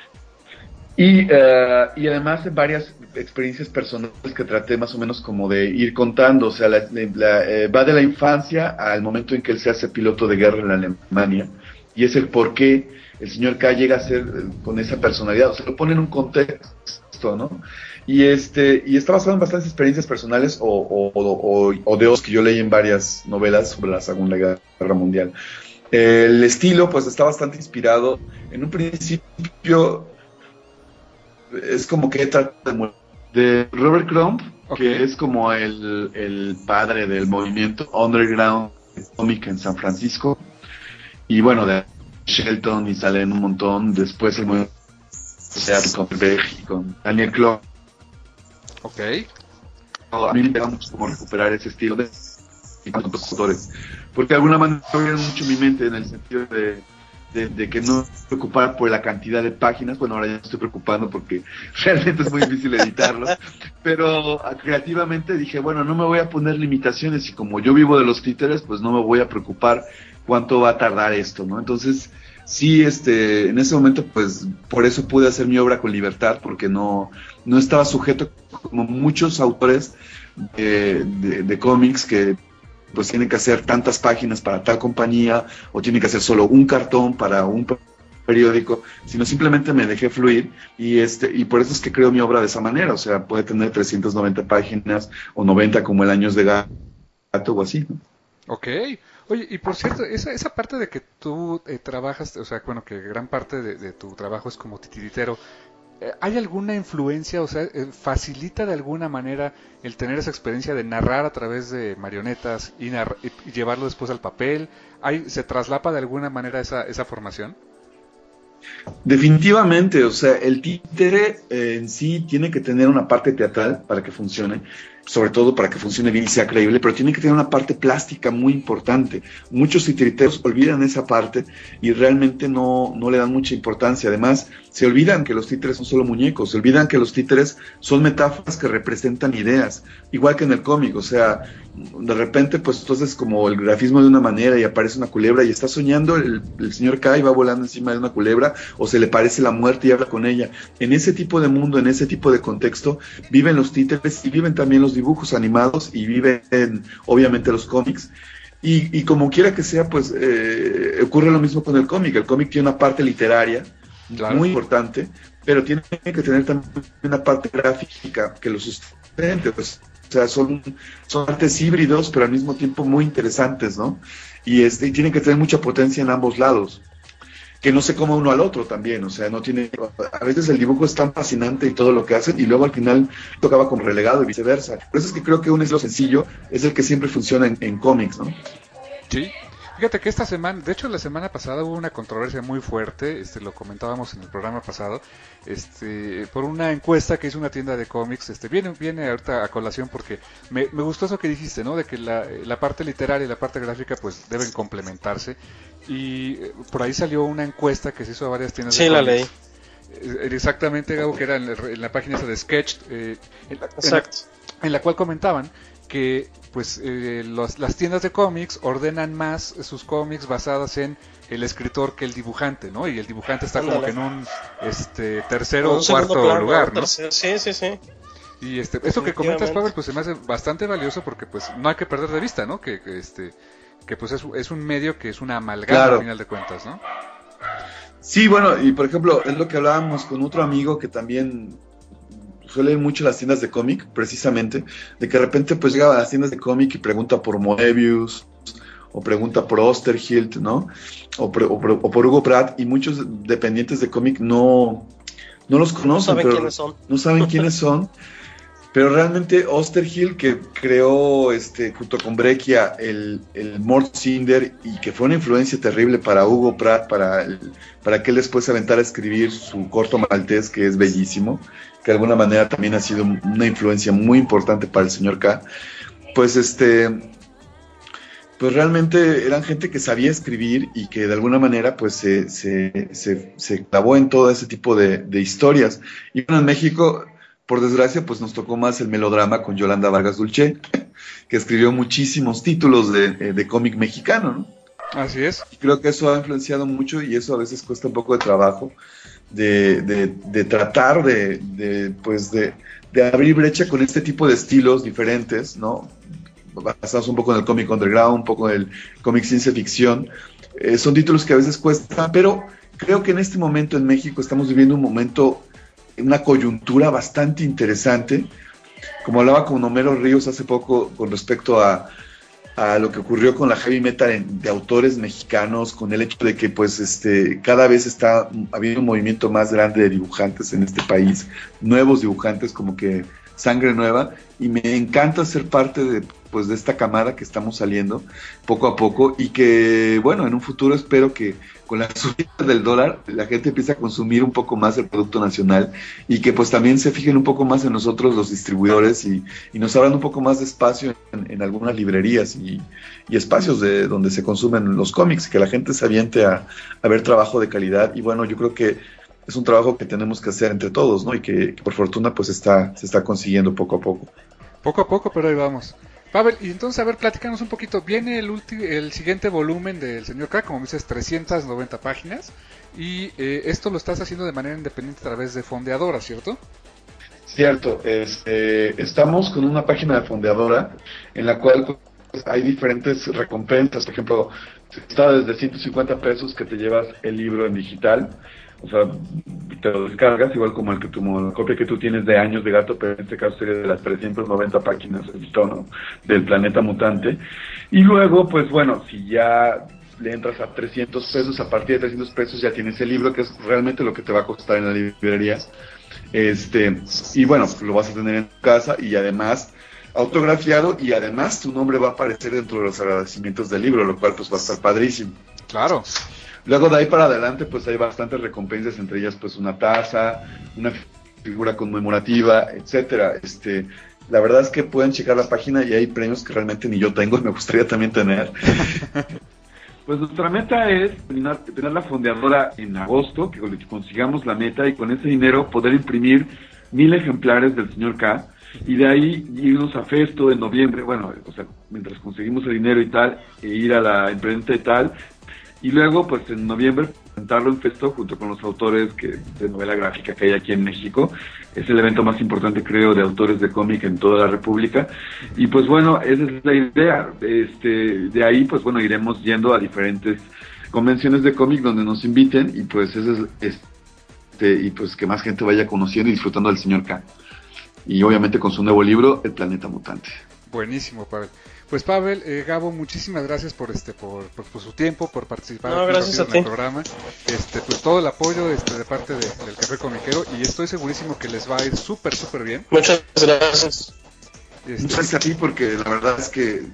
Y, uh, y además en varias experiencias personales que traté más o menos como de ir contando. O sea, la, la, eh, va de la infancia al momento en que él se hace piloto de guerra en la Alemania. Y es el por qué el señor K llega a ser eh, con esa personalidad. O sea, lo pone en un contexto, ¿no? Y este y está basado en bastantes experiencias personales o, o, o, o de os que yo leí en varias novelas sobre la Segunda Guerra Mundial. El estilo pues está bastante inspirado. En un principio es como que trata de, de Robert Crumb, Okay. que es como el, el padre del movimiento underground cómic en San Francisco. Y bueno, de Shelton y salen un montón. Después el movimiento con Beck y con Daniel Clough. Ok. A mí me interesa mucho cómo recuperar ese estilo de con los autores, porque de alguna manera abrieron mucho mi mente en el sentido de, de, de que no me preocupar por la cantidad de páginas. Bueno, ahora ya me estoy preocupando porque realmente es muy difícil editarlo, pero creativamente dije, bueno, no me voy a poner limitaciones y como yo vivo de los títeres, pues no me voy a preocupar cuánto va a tardar esto, ¿no? Entonces, sí, este, en ese momento, pues, por eso pude hacer mi obra con libertad, porque no, no estaba sujeto como muchos autores de, de, de cómics que pues tienen que hacer tantas páginas para tal compañía o tienen que hacer solo un cartón para un periódico, sino simplemente me dejé fluir y este y por eso es que creo mi obra de esa manera. O sea, puede tener trescientas noventa páginas o noventa como el Años de Gato o así, ¿no? Ok. Oye, y por cierto, esa, esa parte de que tú eh, trabajas, o sea, bueno, que gran parte de, de tu trabajo es como titiritero, eh, ¿hay alguna influencia, o sea, eh, facilita de alguna manera el tener esa experiencia de narrar a través de marionetas y, narra- y- y llevarlo después al papel? ¿Hay, ¿Se traslapa de alguna manera esa, esa formación? Definitivamente, o sea, el títere eh, en sí tiene que tener una parte teatral para que funcione, sobre todo para que funcione bien y sea creíble, pero tiene que tener una parte plástica muy importante. Muchos titiriteros olvidan esa parte y realmente no, no le dan mucha importancia. Además, se olvidan que los títeres son solo muñecos, se olvidan que los títeres son metáforas que representan ideas, igual que en el cómic. O sea, de repente, pues entonces como el grafismo de una manera y aparece una culebra y está soñando el, el señor K y va volando encima de una culebra, o se le parece la muerte y habla con ella. En ese tipo de mundo, en ese tipo de contexto, viven los títeres y viven también los dibujos animados y viven obviamente los cómics. Y, y como quiera que sea, pues eh, ocurre lo mismo con el cómic. El cómic tiene una parte literaria, claro, muy importante, pero tiene que tener también una parte gráfica que lo sustente. Pues, o sea, son, son artes híbridos, pero al mismo tiempo muy interesantes, ¿no? Y, este, y tienen que tener mucha potencia en ambos lados, que no se coma uno al otro también. O sea, no tiene, a veces el dibujo es tan fascinante y todo lo que hacen, y luego al final tocaba como relegado y viceversa. Por eso es que creo que un estilo sencillo es el que siempre funciona en, en cómics, ¿no? Sí. Fíjate que esta semana, de hecho la semana pasada hubo una controversia muy fuerte, este lo comentábamos en el programa pasado, este por una encuesta que hizo una tienda de cómics, este viene viene ahorita a colación porque me, me gustó eso que dijiste, ¿no? De que la, la parte literaria y la parte gráfica pues deben complementarse y por ahí salió una encuesta que se hizo a varias tiendas sí, de cómics. Sí, la leí. Exactamente, Gabo, que era en la, en la página esa de Sketch, eh, en, la, Exacto. en, la, en la cual comentaban que pues eh, los, las tiendas de cómics ordenan más sus cómics basadas en el escritor que el dibujante, ¿no? Y el dibujante está como que en un este tercero o cuarto plano, lugar, ¿no? Tercero. Sí, sí, sí. Y este, esto que comentas, Pavel, pues se me hace bastante valioso porque pues no hay que perder de vista, ¿no? Que, que este que pues es, es un medio que es una amalgama claro. Al final de cuentas, ¿no? Sí, bueno, y por ejemplo, es lo que hablábamos con otro amigo que también suele ir mucho a las tiendas de cómic, precisamente, de que de repente pues llega a las tiendas de cómic y pregunta por Moebius, o pregunta por Osterhild, ¿no? O, pre, o, pre, o por Hugo Pratt, y muchos dependientes de cómic no, no los conocen. No saben pero, quiénes son. No saben quiénes son. Pero realmente Osterhild, que creó este junto con Breccia el, el Mort Cinder y que fue una influencia terrible para Hugo Pratt, para, el, para que él después se aventara a escribir su corto maltés, que es bellísimo, que de alguna manera también ha sido una influencia muy importante para el señor K. Pues este, pues realmente eran gente que sabía escribir y que de alguna manera pues se, se, se, se clavó en todo ese tipo de, de historias. Y bueno, en México, por desgracia, pues nos tocó más el melodrama con Yolanda Vargas Dulce, que escribió muchísimos títulos de, de, de cómic mexicano, ¿no? Así es. Y creo que eso ha influenciado mucho y eso a veces cuesta un poco de trabajo, de, de, de tratar de, de pues de, de abrir brecha con este tipo de estilos diferentes, ¿no? Basados un poco en el cómic underground, un poco en el cómic ciencia ficción. Eh, son títulos que a veces cuestan, pero creo que en este momento en México estamos viviendo un momento, una coyuntura bastante interesante, como hablaba con Homero Ríos hace poco con respecto a, a lo que ocurrió con la heavy metal en, de autores mexicanos, con el hecho de que pues este cada vez está habiendo un movimiento más grande de dibujantes en este país, nuevos dibujantes, como que sangre nueva, y me encanta ser parte de pues de esta camada que estamos saliendo poco a poco y que bueno, en un futuro espero que con la subida del dólar la gente empiece a consumir un poco más el producto nacional y que pues también se fijen un poco más en nosotros los distribuidores y, y nos abran un poco más de espacio en, en algunas librerías y, y espacios de donde se consumen los cómics, que la gente se aviente a, a ver trabajo de calidad. Y bueno, yo creo que es un trabajo que tenemos que hacer entre todos, ¿no? Y que, que por fortuna pues está, se está consiguiendo poco a poco. Poco a poco, pero ahí vamos. Pavel, y entonces, a ver, platícanos un poquito. Viene el ulti- el siguiente volumen del señor K, como dices, trescientas noventa páginas, y eh, esto lo estás haciendo de manera independiente a través de Fondeadora, ¿cierto? Cierto, este, estamos con una página de Fondeadora en la cual pues, hay diferentes recompensas. Por ejemplo, está desde ciento cincuenta pesos que te llevas el libro en digital. O sea, te lo descargas, igual como el que tu, la copia que tú tienes de Años de Gato, pero en este caso sería de las trescientas noventa páginas del tono del Planeta Mutante. Y luego, pues bueno, si ya le entras a trescientos pesos, a partir de trescientos pesos ya tienes el libro, que es realmente lo que te va a costar en la librería. Este, y bueno, pues lo vas a tener en tu casa y además autografiado, y además tu nombre va a aparecer dentro de los agradecimientos del libro, lo cual pues va a estar padrísimo. Claro. Luego de ahí para adelante pues hay bastantes recompensas, entre ellas pues una taza, una figura conmemorativa, etcétera. Este, la verdad es que pueden checar la página y hay premios que realmente ni yo tengo y me gustaría también tener. Pues nuestra meta es tener, tener la fondeadora en agosto, que consigamos la meta y con ese dinero poder imprimir mil ejemplares del señor K, y de ahí irnos a Festo en noviembre, bueno, o sea, mientras conseguimos el dinero y tal, e ir a la imprenta y tal. Y luego, pues en noviembre, presentarlo en Festo junto con los autores que, de novela gráfica que hay aquí en México. Es el evento más importante, creo, de autores de cómic en toda la República. Y pues bueno, esa es la idea. Este, de ahí, pues bueno, iremos yendo a diferentes convenciones de cómic donde nos inviten y pues ese es, este, y pues que más gente vaya conociendo y disfrutando del señor K. Y obviamente con su nuevo libro, El Planeta Mutante. Buenísimo, Pavel. Pues Pavel, eh, Gabo, muchísimas gracias por este, por, por, por su tiempo, por participar no, gracias a en ti. el programa. Este, pues todo el apoyo este, de parte de, del Café Comiquero, y estoy segurísimo que les va a ir súper, súper bien. Muchas gracias. Este... Muchas gracias a ti, porque la verdad es que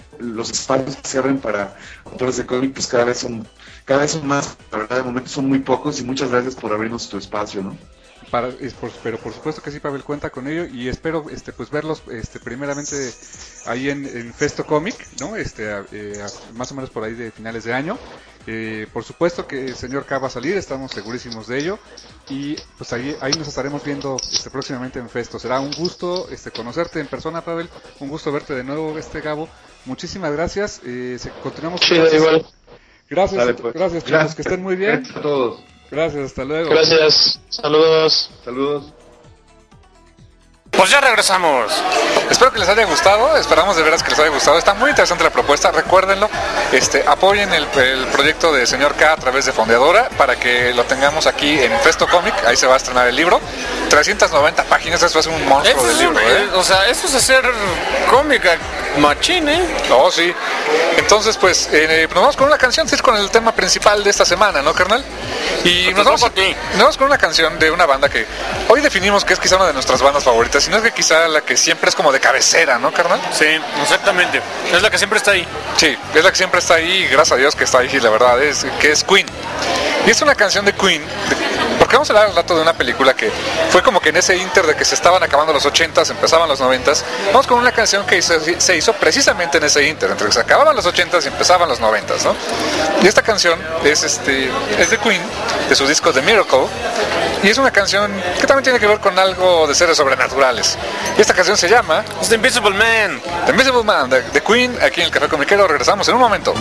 los espacios que se abren para autores de cómic, pues cada vez son, cada vez son más, la verdad de momento son muy pocos, y muchas gracias por abrirnos tu espacio, ¿no? Para, es por, pero por supuesto que sí, Pavel, cuenta con ello, y espero este pues verlos este primeramente ahí en, en Festo Comic, ¿no? Este a, eh, a, más o menos por ahí de finales de año. Eh, por supuesto que el señor K va a salir, estamos segurísimos de ello, y pues ahí ahí nos estaremos viendo este próximamente en Festo. Será un gusto este conocerte en persona, Pavel, un gusto verte de nuevo, este Gabo. Muchísimas gracias. Eh, se, continuamos. Sí, da igual. Gracias, Dale, pues. gracias, chicos, Gracias. que estén muy bien. Gracias a todos. Gracias, hasta luego. Gracias. Saludos. Saludos. Pues ya regresamos. Espero que les haya gustado, esperamos de veras que les haya gustado. Está muy interesante la propuesta, recuérdenlo, este, apoyen el, el proyecto de señor K a través de Fondeadora para que lo tengamos aquí en Festo Comic. Ahí se va a estrenar el libro, trescientas noventa páginas, eso es un monstruo Eso de es libro, un- ¿eh? O sea, eso es hacer cómica machín, ¿eh? Oh, sí. Entonces, pues, eh, nos vamos con una canción, sí, con el tema principal de esta semana, ¿no, carnal? Y Pues nos vamos, toca a ti. nos vamos con una canción de una banda que hoy definimos que es quizá una de nuestras bandas favoritas, sino es que quizá la que siempre es como de cabecera, ¿no, carnal? Sí, exactamente. Es la que siempre está ahí. Sí, es la que siempre está ahí, y gracias a Dios que está ahí, la verdad, es que es Queen. Y es una canción de Queen, de- porque vamos a hablar al rato de una película que fue como que en ese inter de que se estaban acabando los ochentas, empezaban los noventas, vamos con una canción que hizo- se hizo precisamente en ese inter, entre que se acababan los ochentas y empezaban los noventas, ¿no? Y esta canción es, este, es de Queen, de su disco The Miracle, y es una canción que también tiene que ver con algo de seres sobrenaturales. Y esta canción se llama Es The Invisible Man. The Invisible Man, de, de Queen, aquí en el Café Comiquero. Regresamos en un momento.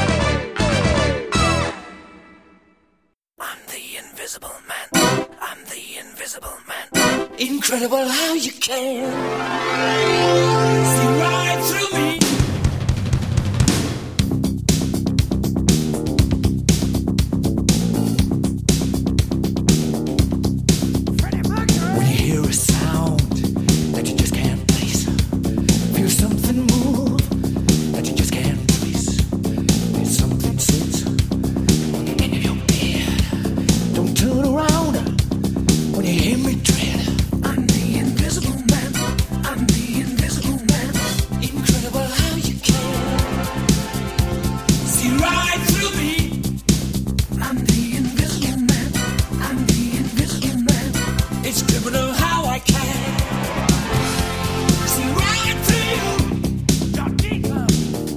I'm the invisible man. I'm the invisible man. Incredible how you can see right through me. When you hear a sound that you just can't place, feel something move that you just can't trace. There's something sits on the end of your bed. Don't turn around when you hear me tread. I'm the invisible man. I'm the invisible man. Incredible how you can see right through me. I'm the invisible man. I'm the invisible man. It's criminal how I can see right through you. You're deeper.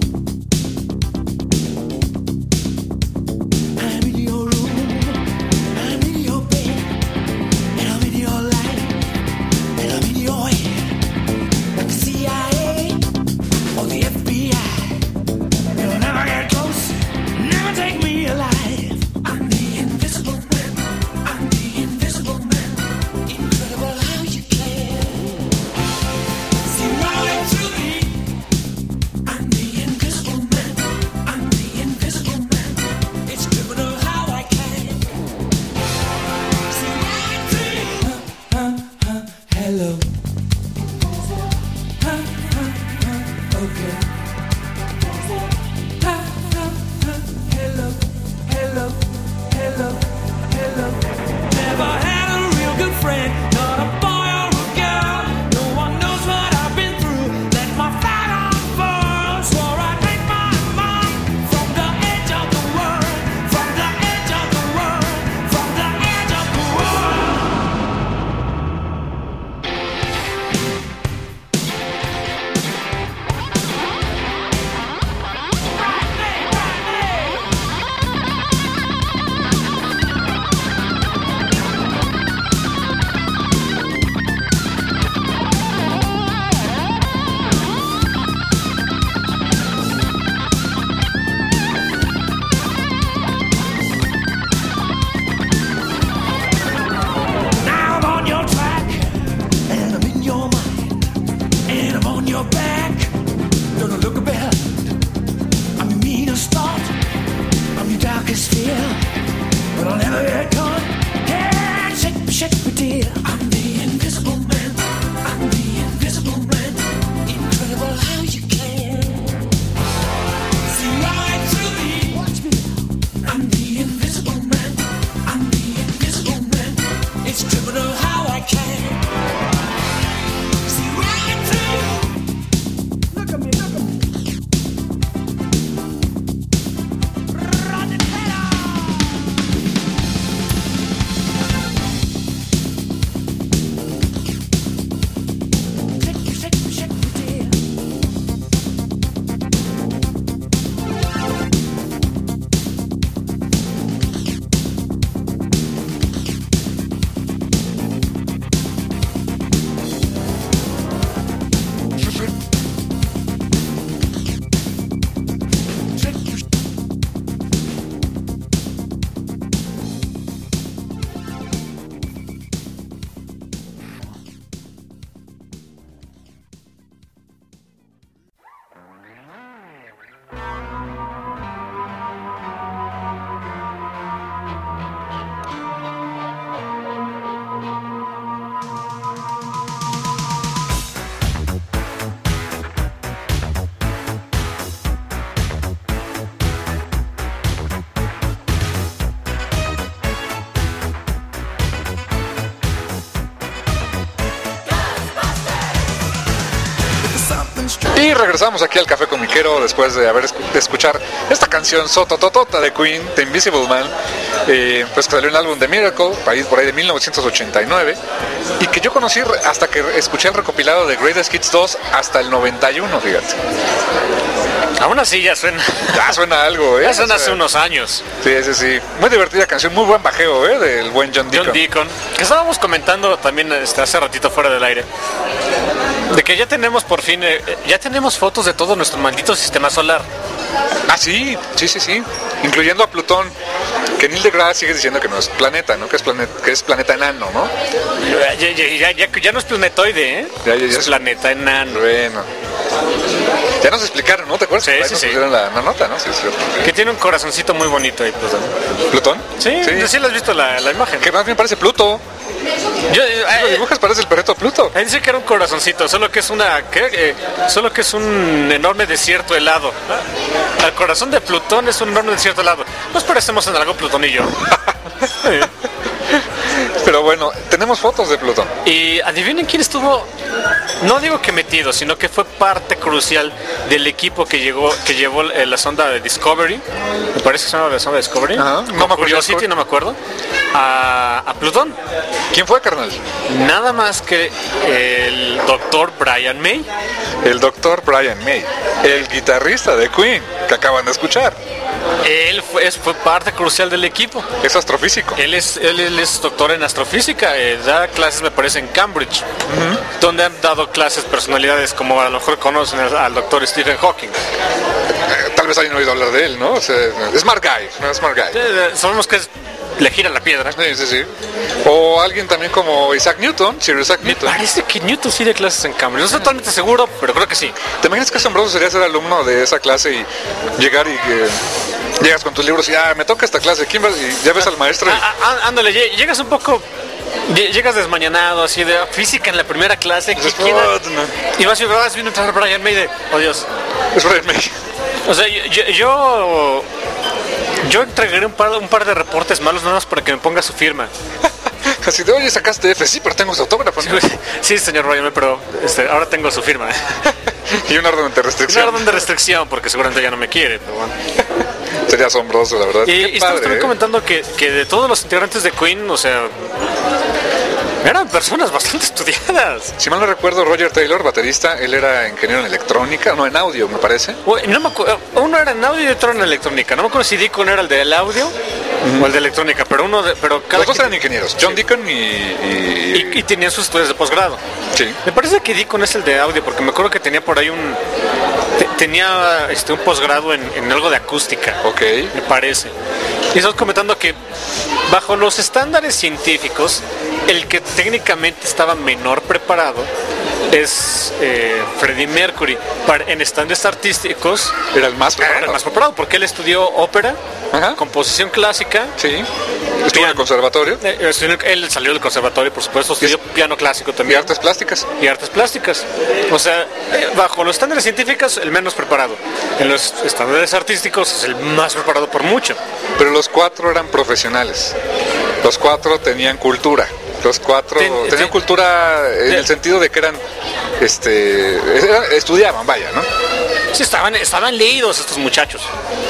I'm in your room, I'm in your bed, and I'm in your life, and I'm in your head. Like the C I A or the F B I, you'll never get close, never take me alive. I'm the invisible man, I'm the invisible man. Incredible how you can see right through me. I'm the invisible man, I'm the invisible man. It's criminal how I can see right through you. Huh, huh, huh, hello. Huh, huh, huh, okay. Huh, huh, huh, hello, hello, hello, hello. Never had a real good friend, not a boy or a girl. No one knows what I've been through. Let my flag unfurl. Swore I'd make my mark from the edge of the world, from the edge of the world, from the edge of the world. Y regresamos aquí al Café Comiquero después de haber escu- de escuchar esta canción sotototota de Queen, The Invisible Man, eh, pues que salió en el álbum The Miracle, país por ahí de mil novecientos ochenta y nueve, y que yo conocí re- hasta que escuché el recopilado de Greatest Hits dos hasta el noventa y uno, fíjate. Aún así ya suena. Ya suena algo, ¿eh? Ya suena O sea, hace unos años. Sí, sí, sí. Muy divertida canción, muy buen bajeo, ¿eh? Del buen John Deacon. John Deacon, que estábamos comentando también este, hace ratito fuera del aire, de que ya tenemos por fin, eh, ya tenemos fotos de todo nuestro maldito sistema solar. Ah, sí, sí, sí, sí. Incluyendo a Plutón, que Neil deGrasse sigue diciendo que no es planeta, ¿no? Que es planeta, que es planeta enano, ¿no? Ya, ya, ya, ya, ya no es planetoide, ¿eh? Ya, ya, ya es es- planeta enano. Bueno. Ya nos explicaron, ¿no? ¿Te acuerdas? Sí, Ahí sí, nos sí. pusieron la, la nota, ¿no? Sí, sí. Que tiene un corazoncito muy bonito ahí, Plutón. ¿Plutón? Sí, sí, sí, lo has visto la, la imagen. Que más bien parece Pluto. Yo, Si lo eh, dibujas parece el perrito Pluto. Él dice que era un corazoncito, solo que es una, ¿qué? Eh, solo que es un enorme desierto helado. ¿Ah? El corazón de Plutón es un enorme desierto helado. Nos parecemos en algo Plutón y yo. Pero bueno, tenemos fotos de Plutón. Y adivinen quién estuvo, no digo que metido, sino que fue parte crucial del equipo que llegó, que llevó eh, la sonda de Discovery. Me parece que se llama la sonda Discovery. Ajá, no Con me acuerdo. Curiosity, no me acuerdo. A, a Plutón. ¿Quién fue, carnal? Nada más que el doctor Brian May. El doctor Brian May, el guitarrista de Queen, que acaban de escuchar. Él fue, es- fue parte crucial del equipo. Es astrofísico. Él es, él, él es doctor en astrofísica, eh, da clases me parece en Cambridge, donde han dado clases personalidades como a lo mejor conocen al, al doctor Stephen Hawking. Eh, Tal vez hayan oído hablar de él, ¿no? O sea, Smart Guy, no Smart Guy. Eh, sabemos que es, le gira la piedra. Sí, sí, sí. O alguien también como Isaac Newton, Sir Isaac Me Newton. parece que Newton sí da clases en Cambridge. No estoy totalmente seguro, pero creo que sí. ¿Te imaginas qué asombroso sería ser alumno de esa clase y llegar y que llegas con tus libros y ah, me toca esta clase, ¿quién va? Y ya ves al maestro y, Ah, ah, ándale, lle- llegas un poco, lle- llegas desmañanado, así de física en la primera clase. dices, ¿quién- "Oh, no". Y vas y vas viendo entrar Brian May de, oh Dios. Es Brian May. O sea, yo, yo, yo, yo entregaré un par, un par de reportes malos nada más para que me ponga su firma. Así de, oye, sacaste F, sí, pero tengo su autógrafo, ¿no? Sí, señor Brian May, pero este, ahora tengo su firma. Y un orden de Es restricción. una orden de restricción porque seguramente ya no me quiere, pero bueno. Sería asombroso, la verdad. Y, Qué y estamos padre, también ¿eh? comentando que, que de todos los integrantes de Queen, o sea, eran personas bastante estudiadas. Si mal no recuerdo, Roger Taylor, baterista, él era ingeniero en electrónica, no, en audio, me parece. Uy, no me acu- uno era en audio y otro era en electrónica. No me acuerdo si Deacon era el del audio o el de electrónica, pero uno de, pero cada Los dos quien- eran ingenieros, John Deacon y... y- y, y tenían sus estudios de posgrado. sí. Me parece que Deacon es el de audio, porque me acuerdo que tenía por ahí un te- tenía este un posgrado en, en algo de acústica. Ok. Me parece. Y estamos comentando que bajo los estándares científicos, el que técnicamente estaba menor preparado es eh, Freddie Mercury. Para, en estándares artísticos Era el más era el preparado. más preparado porque él estudió ópera, Ajá. composición clásica. Sí. Estuvo en el conservatorio. eh, estudió en el- él salió del conservatorio, por supuesto, estudió piano clásico Y también. artes plásticas. Y artes plásticas. O sea, eh, bajo los estándares científicos, el menos preparado. En los estándares artísticos es el más preparado por mucho. Pero los cuatro eran profesionales. Los cuatro tenían cultura. Los cuatro Ten- tenían ten- cultura en ten- el sentido de que eran, este, era- estudiaban, vaya, ¿no? Sí, estaban, estaban leídos estos muchachos.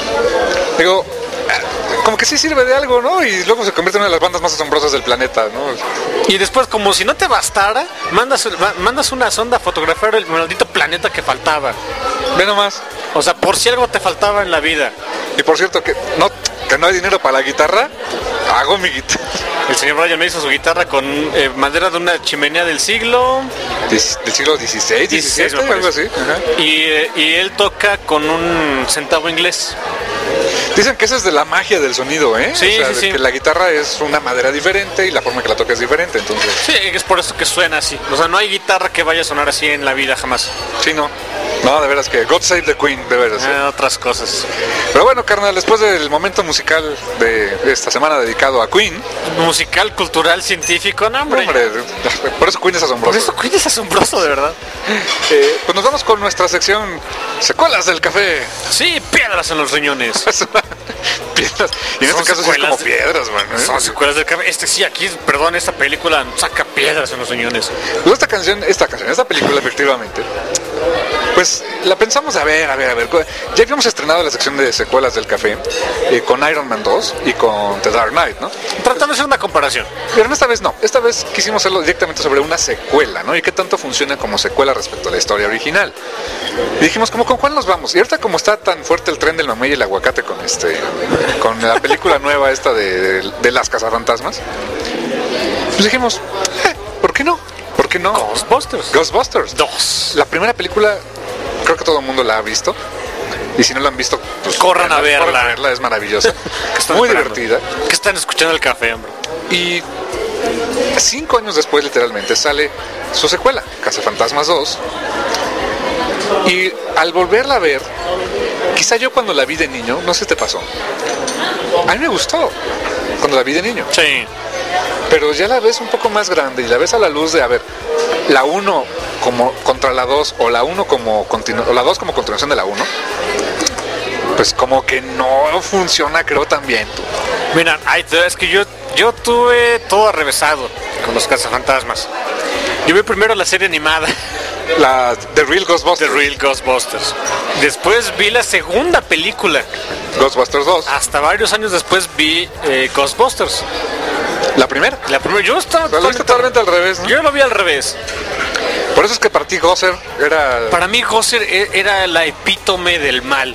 Digo, como que sí sirve de algo, ¿no? Y luego se convierte en una de las bandas más asombrosas del planeta, ¿no? Y después, como si no te bastara, mandas, ma- mandas una sonda a fotografiar el maldito planeta que faltaba. Ve nomás. O sea, por si algo te faltaba en la vida. Y por cierto, que no, que no hay dinero para la guitarra, hago mi guitarra. El señor Brian me hizo su guitarra con eh, madera de una chimenea del siglo. Diez- Del siglo dieciséis, dieciséis, diecisiete, me algo así. parece. Ajá. Y, eh, y él toca con un centavo inglés. Dicen que esa es de la magia del sonido, ¿eh? Sí, o sea, sí, de sí. que la guitarra es una madera diferente y la forma que la toca es diferente, entonces, Sí, es por eso que suena así. O sea, no hay guitarra que vaya a sonar así en la vida jamás. sí, no. No, de veras que God Save the Queen, de veras. ¿eh? Eh, otras cosas. Pero bueno, carnal, después del momento musical de esta semana dedicado a Queen, Musical, cultural, científico, no, hombre. hombre, por eso Queen es Por asombroso. eso Queen es asombroso, de verdad. Eh, pues nos vamos con nuestra sección Secuelas del Café. Sí, piedras en los riñones. Piedras. Y en Son este caso sí es como secuelas de- piedras, man. ¿eh? Son secuelas del café. Este sí, aquí, perdón, esta película saca piedras en los riñones. Pues esta canción, esta canción, esta película efectivamente, pues Pues la pensamos, a ver, a ver, a ver. Ya habíamos estrenado la sección de secuelas del café eh, con Iron Man dos y con The Dark Knight, ¿no? Tratando de hacer una comparación. Pero esta vez no, esta vez quisimos hacerlo directamente sobre una secuela, ¿no? Y qué tanto funciona como secuela respecto a la historia original. Y dijimos, ¿cómo con cuál nos vamos? Y ahorita como está tan fuerte el tren del mamey y el aguacate con este, con la película nueva esta de, de, de las cazafantasmas, pues dijimos, eh, ¿por qué no? ¿Por qué no? Ghostbusters. Ghostbusters Dos. La primera película, creo que todo el mundo la ha visto. Y si no la han visto, pues corran a verla. Corran a verla, es maravillosa. Muy esperando? divertida. Que están escuchando el café, hombre. Y cinco años después, literalmente, sale su secuela, Cazafantasmas dos. Y al volverla a ver, quizá yo cuando la vi de niño, no sé si te pasó, a mí me gustó cuando la vi de niño. Sí. Pero ya la ves un poco más grande y la ves a la luz de, a ver, la uno como contra la dos o la uno como continu- o la dos como continuación de la uno, pues como que no funciona, creo, tan bien. Tú. Mira, ay, es que yo, yo tuve todo arrevesado con los cazafantasmas. Yo vi primero la serie animada, La The Real The Ghostbusters. Real Ghostbusters. Después vi la segunda película. Ghostbusters dos. Hasta varios años después vi eh, Ghostbusters. La primera. La primera, yo estaba Lo viste totalmente al revés, ¿no? Yo lo vi al revés. Por eso es que para ti Gosser era... Para mí Gosser e- era la epítome del mal.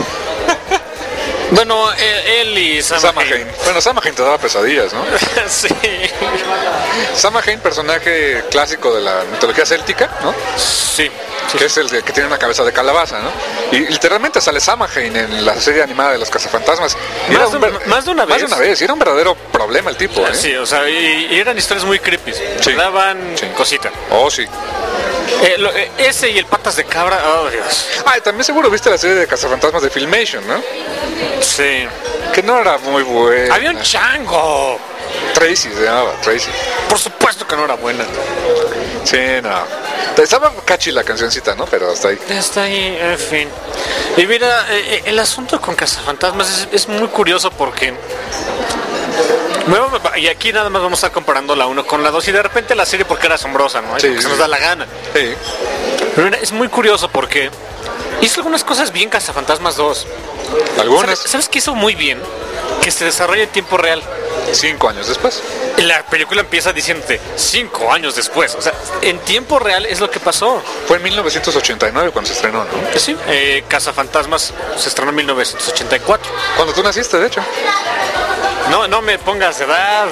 Bueno, él, él y Samhain. Bueno, Samhain te daba pesadillas, ¿no? Sí. Samhain, personaje clásico de la mitología céltica, ¿no? Sí. Sí. Que es el que tiene una cabeza de calabaza, ¿no? Y literalmente sale Samhain en la serie animada de los cazafantasmas. Y Más era de un ver- un- más de una Más de vez. una vez. Y era un verdadero problema el tipo, ¿eh? Sí, o sea, y, y eran historias muy creepy. Sí. Daban Sí. cosita. Oh, sí. Eh, lo- eh, ese y el patas de cabra, oh Dios. Ah, y también seguro viste la serie de cazafantasmas de Filmation, ¿no? Sí. Que no era muy buena. Había un chango. Tracy se llamaba, Tracy. Por supuesto que no era buena. Sí, no. Estaba catchy la cancioncita, ¿no? Pero hasta ahí. Está ahí, en fin. Y mira, eh, el asunto con cazafantasmas es, es muy curioso porque... Bueno, y aquí nada más vamos a estar comparando la uno con la dos y de repente la serie porque era asombrosa, ¿no? Sí, Porque se sí. nos da la gana. Sí. Pero mira, es muy curioso porque hizo algunas cosas bien Cazafantasmas dos. Algunas. ¿Sabes, ¿Sabes qué hizo muy bien? Que se desarrolla en tiempo real. Cinco años después. La película empieza diciéndote cinco años después. O sea, en tiempo real es lo que pasó. Fue en mil novecientos ochenta y nueve cuando se estrenó, ¿no? Sí. Eh, Cazafantasmas se estrenó en mil novecientos ochenta y cuatro. Cuando tú naciste, de hecho. No, no me pongas de edad.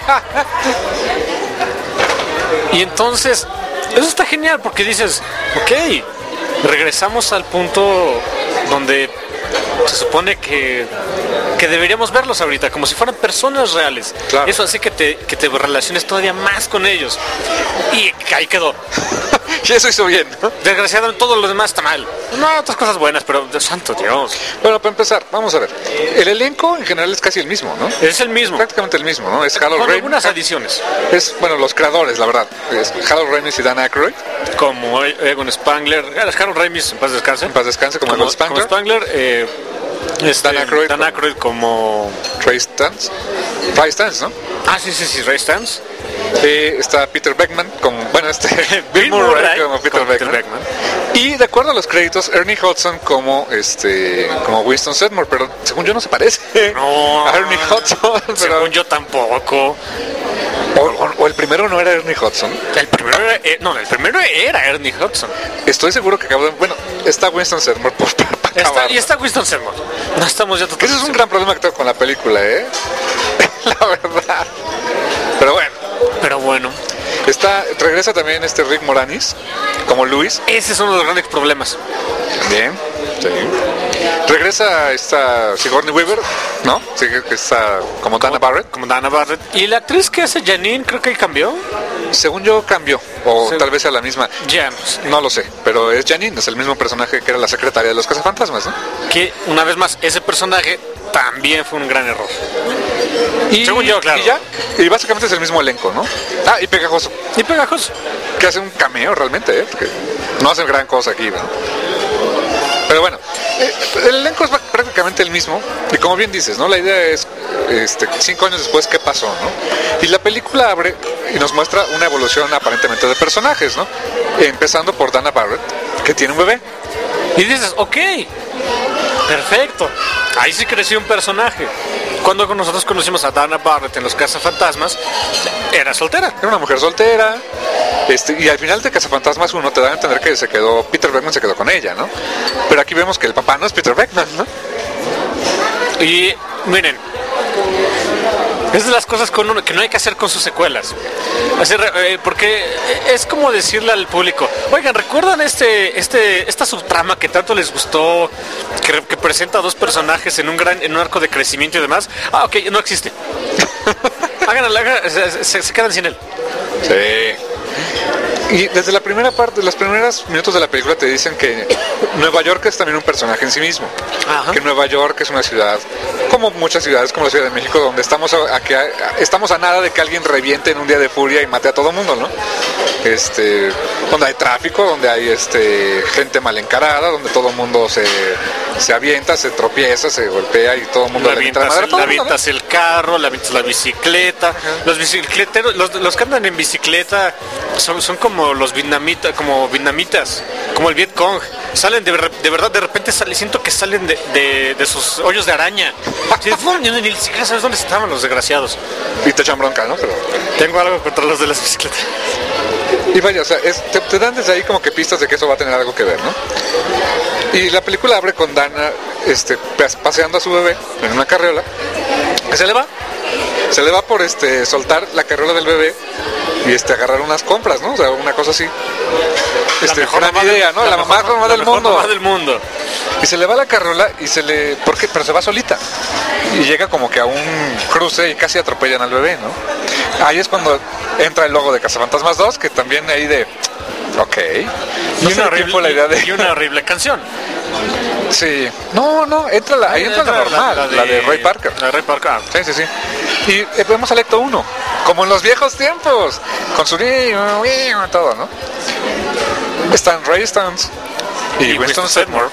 Y entonces, eso está genial porque dices, ok, regresamos al punto donde se supone que, que deberíamos verlos ahorita, como si fueran personas reales. Claro. Eso hace que te, que te relaciones todavía más con ellos. Y ahí quedó. Y eso hizo bien, ¿no? Desgraciadamente todo lo demás está mal. No, otras cosas buenas, pero de santo Dios. Bueno, para empezar, vamos a ver. El elenco en general es casi el mismo, ¿no? Es el mismo. Prácticamente el mismo, ¿no? Es Harold Con Ramis. algunas adiciones. Es, bueno, los creadores, la verdad. Es Harold Ramis y Dan Aykroyd. Como Egon Spangler, Harold Ramis, en paz descanse. En paz descanse, como, Como Egon Spangler. como Spangler, eh, este, Dan Aykroyd Dan como- Aykroyd como... Ray Stantz. Ray Stantz, ¿no? Ah, sí, sí, sí, Ray Stantz. Eh, está Peter Beckman como, bueno, este Bill Bill Murray, Murray como Peter como Peter Beckman. Beckman. Y de acuerdo a los créditos, Ernie Hudson como este como Winston Sedmore, pero según yo no se parece No, a Ernie Hudson. Pero, Según yo tampoco. o, o- o el primero no era Ernie Hudson. El primero era, eh, no, el primero era Ernie Hudson. Estoy seguro que acabo de, bueno, está Winston Sedmore por, para Está, acabar. y está Winston Sedmore. No estamos ya Que ese totalmente es un gran problema que tengo con la película, ¿eh? La verdad. Pero bueno, Pero bueno, está regresa también este Rick Moranis como Luis. ese es uno de los grandes problemas. Bien, sí. Regresa esta Sigourney Weaver, ¿no? Sí, que está como Dana Barrett. Como Dana Barrett. Y la actriz que hace Janine, creo que cambió. Según yo cambió, o Sí. tal vez sea la misma. Ya, pues, No lo sé, pero es Janine, es el mismo personaje que era la secretaria de los cazafantasmas, ¿no? que una vez más, ese personaje también fue un gran error. Y, Según yo, claro. Y ya, y básicamente es el mismo elenco, ¿no? Ah, y Pegajoso, Y pegajoso. que hace un cameo realmente, ¿eh? Porque no hace gran cosa aquí, ¿no? Pero bueno, eh, el elenco es prácticamente el mismo, y como bien dices, ¿no? La idea es este, cinco años después, ¿qué pasó, no? Y la película abre y nos muestra una evolución aparentemente de personajes, ¿no? Empezando por Dana Barrett, que tiene un bebé. Y dices, ok, perfecto, ahí sí creció un personaje. Cuando nosotros conocimos a Dana Barrett en Los Cazafantasmas, era soltera. Era una mujer soltera. Este, y al final de Cazafantasmas uno te da a entender que se quedó, Peter Beckman se quedó con ella, ¿no? Pero aquí vemos que el papá no es Peter Beckman, ¿no? Y miren, es de las cosas con uno, que no hay que hacer con sus secuelas. Así, eh, porque es como decirle al público, oigan, ¿recuerdan este, este, esta subtrama que tanto les gustó, que, que presenta a dos personajes en un gran, en un arco de crecimiento y demás? Ah, ok, no existe. Háganlo, háganlo, se, se, se quedan sin él. Sí. Y desde la primera parte, los primeros minutos de la película te dicen que Nueva York es también un personaje en sí mismo. Ajá. Que Nueva York es una ciudad, como muchas ciudades, como la Ciudad de México, donde estamos a, a que a, estamos a nada de que alguien reviente en un día de furia y mate a todo el mundo, ¿no? Este, donde hay tráfico, donde hay este gente mal encarada, donde todo el mundo se, se avienta, se tropieza, se golpea y todo el mundo le avienta madre. Le avientas el carro, le avientas la bicicleta. Ajá. Los bicicleteros, los, los que andan en bicicleta son, son como los vietnamitas, como vietnamitas, como el Viet Cong. Salen de, de verdad, de repente sale, siento que salen de, de, de sus hoyos de araña. Sí, ni siquiera sabes dónde estaban los desgraciados. Y te echan bronca, ¿no? Pero tengo algo contra los de las bicicletas. Y vaya, o sea, es, te, te dan desde ahí como que pistas de que eso va a tener algo que ver, ¿no? Y la película abre con Dana este, paseando a su bebé en una carriola. Y se le va. Se le va por este soltar la carriola del bebé y este agarrar unas compras, ¿no? O sea, una cosa así. Este, la mejor gran mamá idea, del, ¿no? La, la mamá, mejor, mamá la del mejor mundo. mamá del mundo. Y se le va la carriola y se le... ¿Por qué? Pero se va solita. Y llega como que a un cruce y casi atropellan al bebé, ¿no? Ahí es cuando entra el logo de Cazafantasmas dos, que también ahí de... Ok. No y, una horrible, fue la idea de... y una horrible canción. Sí. No, no, entra la, ahí entra, entra la normal, la, la, de, la de Ray Parker. La de Ray Parker. Sí, sí, sí. Y eh, vemos al Ecto uno, como en los viejos tiempos, con su... todo, ¿no? Están Ray Stantz y, y Winston Sedmore,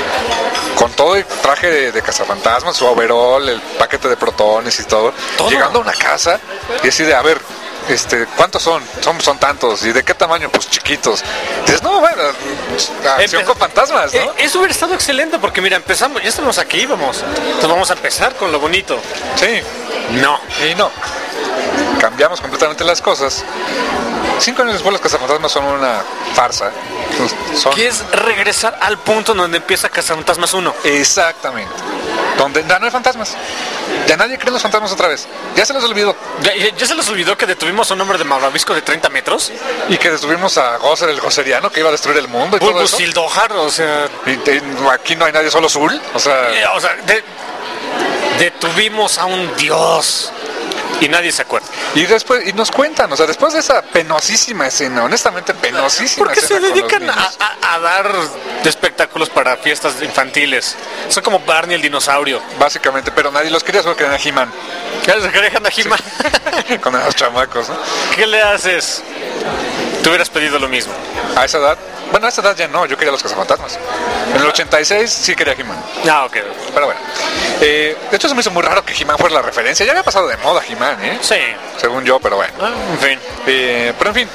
con todo el traje de, de cazafantasmas, su overall, el paquete de protones y todo, todo, llegando a una casa y así de, a ver, este, ¿cuántos son? son? Son tantos. ¿Y de qué tamaño? Pues chiquitos. Dices, no, bueno, acción con fantasmas, ¿no? Eh, eso hubiera estado excelente porque, mira, empezamos, ya estamos aquí, vamos. Entonces vamos a empezar con lo bonito. Sí. No. Y no. Cambiamos completamente las cosas. Cinco años después los cazafantasmas son una farsa. Son... Que es regresar al punto donde empieza Cazafantasmas uno. Exactamente. Donde ya no hay fantasmas. Ya nadie cree en los fantasmas otra vez. Ya se les olvidó. Ya, ya, ya se les olvidó que detuvimos a un hombre de malvavisco de treinta metros. Y que detuvimos a Gozer, el goseriano, que iba a destruir el mundo y Bulbus todo eso. Sildojar, o sea... Y, y, aquí no hay nadie, solo Zul. O sea... Eh, o sea, de, detuvimos a un dios. Y nadie se acuerda. Y después, y nos cuentan, o sea, después de esa penosísima escena, honestamente penosísima ¿por qué escena. Se dedican a, a, a dar espectáculos para fiestas infantiles? Son como Barney el dinosaurio. Básicamente, pero nadie los quería, solo querían a He-Man. ¿Qué querían a He-Man? Sí. Con esos chamacos, ¿no? ¿Qué le haces? Tú hubieras pedido lo mismo. A esa edad, bueno, a esa edad ya no, yo quería los cazafantasmas. En el ochenta y seis sí quería He-Man. Ah, ok. Pero bueno. Eh, de hecho, se me hizo muy raro que He-Man fuera la referencia. Ya había pasado de moda He-Man, ¿eh? Sí. Según yo, pero bueno. Ah, en fin. Eh, pero en fin.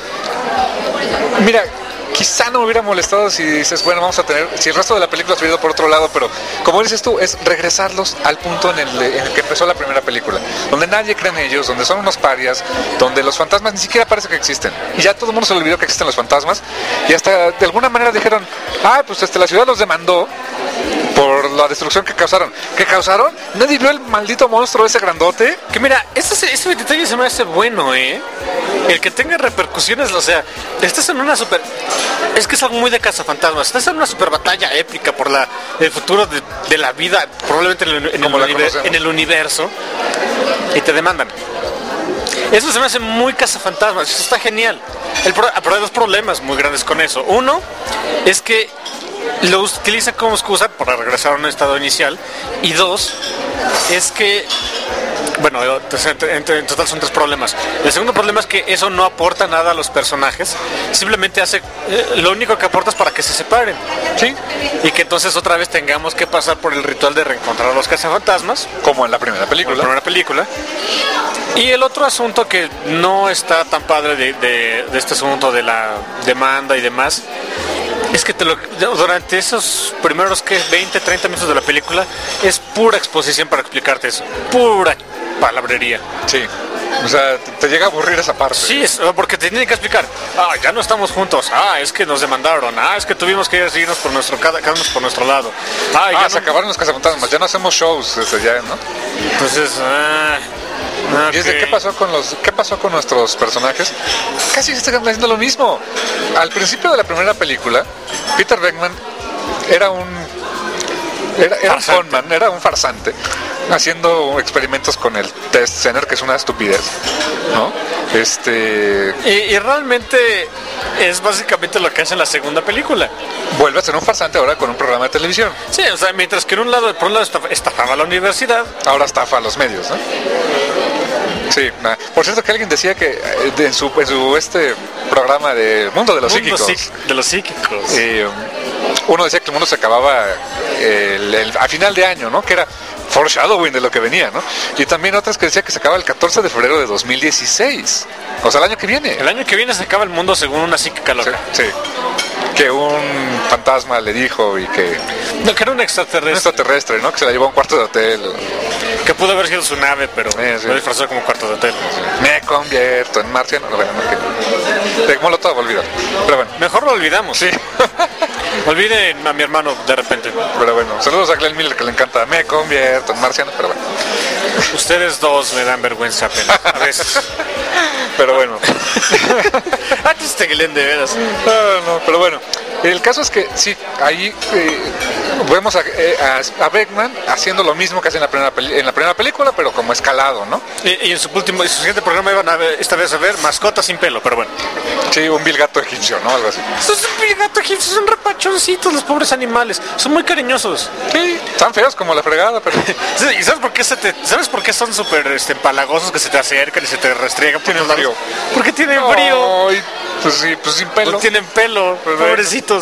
Mira, quizá no me hubiera molestado si dices, bueno, vamos a tener, si el resto de la película se hubiera ido por otro lado, pero como dices tú, es regresarlos al punto en el, en el que empezó la primera película, donde nadie cree en ellos, donde son unos parias, donde los fantasmas ni siquiera parece que existen, y ya todo el mundo se olvidó que existen los fantasmas, y hasta de alguna manera dijeron, ah, pues este, la ciudad los demandó por la destrucción que causaron. ¿Qué causaron? Nadie vio el maldito monstruo ese grandote. Que mira, ese, ese detalle se me hace bueno, ¿eh? El que tenga repercusiones, o sea, estás en una super... Es que es algo muy de Cazafantasmas. Estás en una super batalla épica por la, el futuro de, de la vida, probablemente en el, en, el univer, en el universo, y te demandan. Eso se me hace muy Cazafantasmas, eso está genial. El pro, pero hay dos problemas muy grandes con eso. Uno es que lo utiliza como excusa para regresar a un estado inicial. Y dos, es que Bueno, entre, entre, en total son tres problemas. El segundo problema es que eso no aporta nada a los personajes. Simplemente hace... Eh, lo único que aporta es para que se separen. Sí. Y que entonces otra vez tengamos que pasar por el ritual de reencontrar a los cazafantasmas. Como en la primera película. La primera película. Y el otro asunto que no está tan padre de, de, de este asunto de la demanda y demás, es que te lo, durante esos primeros que veinte, treinta minutos de la película es pura exposición para explicarte eso. Pura palabrería. Sí. O sea, te, te llega a aburrir esa parte. Sí, es, porque te tienen que explicar. Ah, ya no estamos juntos. Ah, es que nos demandaron. Ah, es que tuvimos que irnos por nuestro, cada, cada uno por nuestro lado. Ah, ah ya se no... acabaron los cazafantasmas. Ya no hacemos shows desde ya, ¿no? Entonces, ah... Okay. Y es de qué pasó con los, qué pasó con nuestros personajes. Casi están haciendo lo mismo. Al principio de la primera película, Peter Venkman era un era, era un conman, era un farsante, haciendo experimentos con el test center, que es una estupidez, ¿no? Este y, y realmente es básicamente lo que hace en la segunda película. Vuelve a ser un farsante ahora con un programa de televisión. Sí, o sea, mientras que en un lado, por un lado estafaba a la universidad, ahora estafa a los medios, ¿no? Sí, nah. Por cierto que alguien decía que de, en, su, en su este programa de Mundo de los mundo Psíquicos, de los psíquicos, eh, uno decía que el mundo se acababa el, el, a final de año, ¿no? Que era foreshadowing de lo que venía, ¿no? Y también otras que decía que se acaba el catorce de febrero de dos mil dieciséis, o sea, el año que viene. El año que viene se acaba el mundo según una psíquica loca. Sí, sí. Que un fantasma le dijo y que... No, que era un extraterrestre. Un extraterrestre, ¿no? Que se la llevó a un cuarto de hotel. Que pudo haber sido su nave, pero eh, sí. Lo disfrazó como cuarto de hotel. Sí. Me convierto en marciano. Bueno, no, que... Como todo, olvidar. Pero bueno. Mejor lo olvidamos. Sí. Olviden a mi hermano de repente. Pero bueno, saludos a Glenn Miller, que le encanta. Me convierto en marciano, pero bueno. Ustedes dos me dan vergüenza apenas. A veces. Pero bueno. Antes este Glenn, de veras. No, no, pero bueno. El caso es que sí, ahí eh, vemos a, eh, a, a Beckman haciendo lo mismo que hace en la primera, peli- en la primera película, pero como escalado, ¿no? Y, y en su último, en su siguiente programa iban a ver, esta vez a ver mascotas sin pelo, pero bueno. Sí, un vil gato egipcio, ¿no? Algo así. Esos son vil gato egipcio, son repachoncitos los pobres animales, son muy cariñosos. Sí, están feos como la fregada, pero... ¿Y sabes por qué se te, sabes por qué son súper este, empalagosos, que se te acercan y se te restriegan? Tienen frío. Porque tienen no, frío. Pues sí, pues sin pelo. No tienen pelo, pues pobrecitos.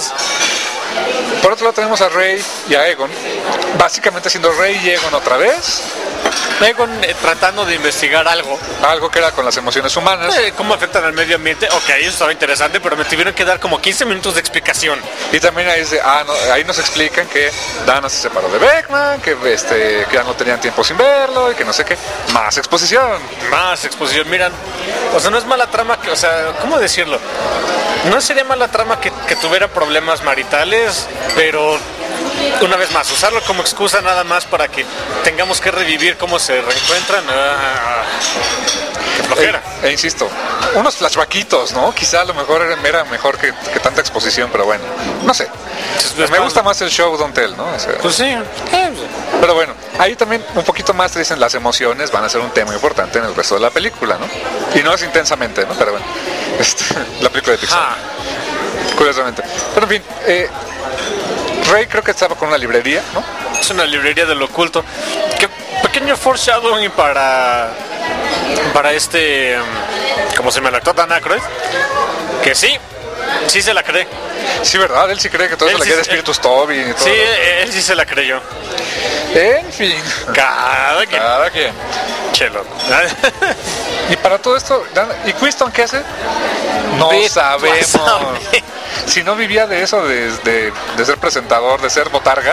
Por otro lado tenemos a Rey y a Egon, básicamente siendo Rey y Egon otra vez. Egon eh, tratando de investigar algo. Algo que era con las emociones humanas. Eh, ¿Cómo afectan al medio ambiente? Ok, eso estaba interesante, pero me tuvieron que dar como quince minutos de explicación. Y también ahí, se, ah, no, ahí nos explican que Dana se separó de Beckman, que, este, que ya no tenían tiempo sin verlo y que no sé qué. Más exposición. Más exposición, miran. O sea, no es mala trama, que, o sea, ¿cómo decirlo? No sería mala trama que, que tuviera problemas maritales, pero una vez más, usarlo como excusa nada más para que tengamos que revivir cómo se reencuentran. Ah, ¡Qué flojera! E, e insisto, unos flashbackitos, ¿no? Quizá a lo mejor era, era mejor que, que tanta exposición, pero bueno, no sé. Pues me gusta más el show Don't Tell, ¿no? O sea, pues sí. Pero bueno, ahí también un poquito más te dicen las emociones van a ser un tema importante en el resto de la película, ¿no? Y no es intensamente, ¿no? Pero bueno, este, la película de Pixar. Ah. Curiosamente. Pero en fin, eh, Rey creo que estaba con una librería, ¿no? Es una librería del oculto. Qué pequeño foreshadowing para para este, ¿cómo se llama el actor? Dan Aykroyd. Que sí, sí se la cree. Sí, ¿verdad? Él sí cree que todo eso sí, le queda de Espíritus Toby y todo. Sí, él sí se la creyó. En fin. Cada quien. Cada quien. Chelo. Y para todo esto, ¿y Winston qué hace? No Vete sabemos. Si no vivía de eso, de, de, de ser presentador, de ser botarga,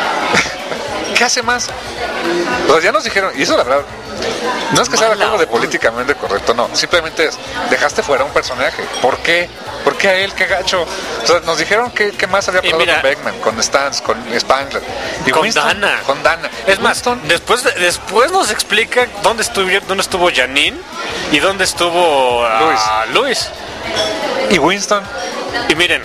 ¿qué hace más? O sea, ya nos dijeron, y eso la verdad, no es que sea algo de políticamente correcto, no, simplemente es, dejaste fuera un personaje. ¿Por qué? ¿Por qué a él? ¿Qué gacho? O sea, nos dijeron que, que más había pasado con Beckman, con Stans, con Spangler. Y con Winston, Dana. Con Dana. Es más, después, después nos explica dónde estuvo, dónde estuvo Janine y dónde estuvo uh, Luis. Luis. Y Winston. Y miren,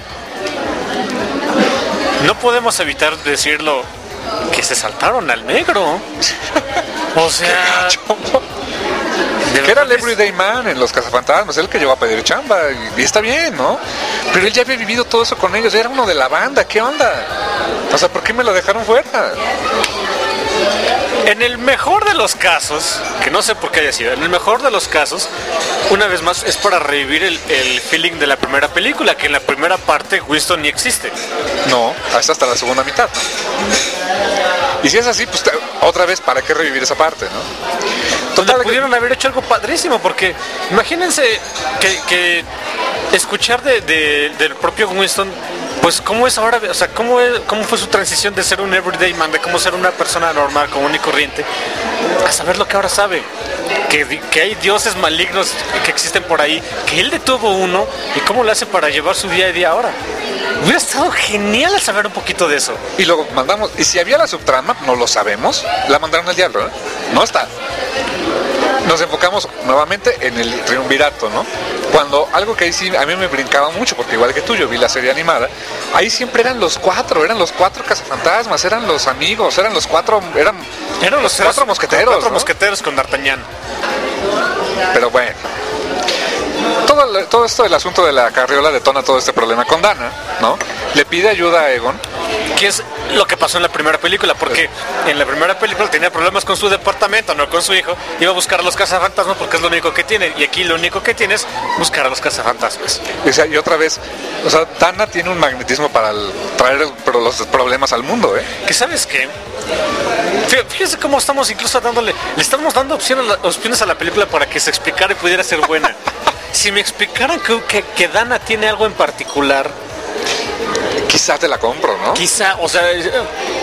no podemos evitar decirlo, que se saltaron al negro. O sea, que era el Everyday Man en Los Cazafantasmas, él que llegó a pedir chamba, y, y está bien, ¿no? Pero él ya había vivido todo eso con ellos, era uno de la banda, ¿qué onda? O sea, ¿por qué me lo dejaron fuera? En el mejor de los casos, que no sé por qué haya sido, en el mejor de los casos, una vez más es para revivir el, el feeling de la primera película, que en la primera parte Winston ni existe. No, hasta hasta la segunda mitad, ¿no? Y si es así, pues te- otra vez, ¿para qué revivir esa parte, no? Donde Total, pudieron haber hecho algo padrísimo, porque imagínense que, que escuchar de, de- del propio Winston, pues cómo es ahora, o sea, cómo, es- cómo fue su transición de ser un everyday man, de cómo ser una persona normal, común y corriente, a saber lo que ahora sabe, que, di- que hay dioses malignos que existen por ahí, que él detuvo uno y cómo lo hace para llevar su día a día ahora. Hubiera estado genial saber un poquito de eso. Y luego mandamos, y si había la subtrama, no lo sabemos, la mandaron al diablo, ¿eh? No está. Nos enfocamos nuevamente en el triunvirato, ¿no? Cuando algo que ahí sí a mí me brincaba mucho, porque igual que tú, yo vi la serie animada, ahí siempre eran los cuatro, eran los cuatro cazafantasmas, eran los amigos, eran los cuatro, eran, Eran los cuatro mosqueteros, Cuatro ¿no? mosqueteros con D'Artagnan. Pero bueno. Todo, el- todo esto del asunto de la carriola detona todo este problema con Dana, ¿no? Le pide ayuda a Egon. Que es lo que pasó en la primera película, porque en la primera película tenía problemas con su departamento, no con su hijo, iba a buscar a los cazafantasmas porque es lo único que tiene, y aquí lo único que tiene es buscar a los cazafantasmas. O sea, y otra vez, o sea, Dana tiene un magnetismo para el- traer pro- los problemas al mundo, ¿eh? Que sabes qué, Fí- fíjese cómo estamos incluso dándole, le estamos dando opciones, a la- opciones a la película para que se explicara y pudiera ser buena. Si me explicaran que, que, que Dana tiene algo en particular, Quizás te la compro, ¿no? quizá, o sea, eh,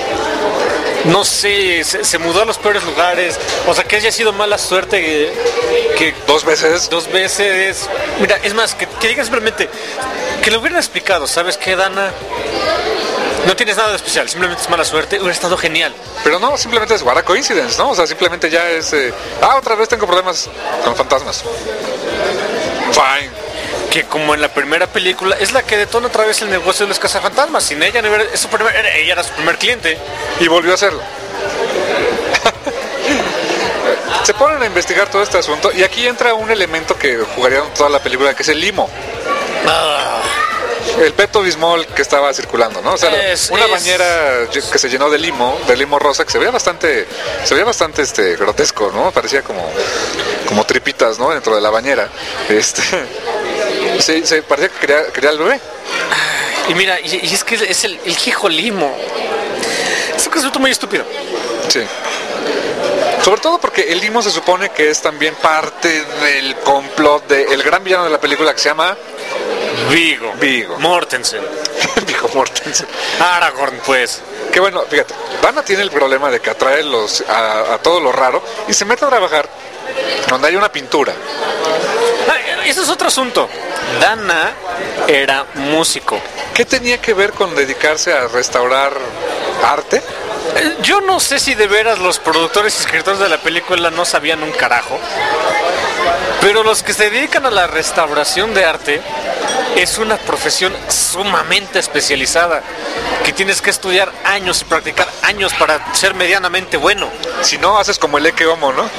no sé, se, se mudó a los peores lugares, o sea, que haya sido mala suerte, que, que Dos veces. dos veces. Mira, es más, que, que digan simplemente, que lo hubieran explicado, ¿sabes qué, Dana? No tienes nada de especial, simplemente es mala suerte, hubiera estado genial. Pero no, simplemente es what a coincidence, ¿no? O sea, simplemente ya es... eh, ah, otra vez tengo problemas con fantasmas. Fine. Que como en la primera película, es la que detona otra vez el negocio de los cazafantasmas. Sin ella, no hubiera- es su primer- era- ella era su primer cliente. Y volvió a hacerlo. Se ponen a investigar todo este asunto y aquí entra un elemento que jugaría en toda la película, que es el limo. Ah, El Pepto Bismol que estaba circulando, ¿no? O sea, Es- una es- bañera que se llenó de limo, de limo rosa, que se veía bastante, se veía bastante este grotesco, ¿no? Parecía como, como tripitas, ¿no? Dentro de la bañera. Este, se, se parecía que quería, quería al bebé. y mira, y, y es que es el, el hijo limo. Es un concepto muy estúpido. Sí. Sobre todo porque el limo se supone que es también parte del complot del gran villano de la película que se llama Vigo. Vigo. Mortensen. Viggo Mortensen. Aragorn, pues. Que bueno, fíjate, Dana tiene el problema de que atrae los, a, a todo lo raro y se mete a trabajar donde hay una pintura. Ah, eso es otro asunto. Dana era músico. ¿Qué tenía que ver con dedicarse a restaurar arte? Eh, Yo no sé si de veras los productores y escritores de la película no sabían un carajo, pero los que se dedican a la restauración de arte es una profesión sumamente especializada, que tienes que estudiar años y practicar años para ser medianamente bueno. Si no, haces como el Eke Homo, ¿no?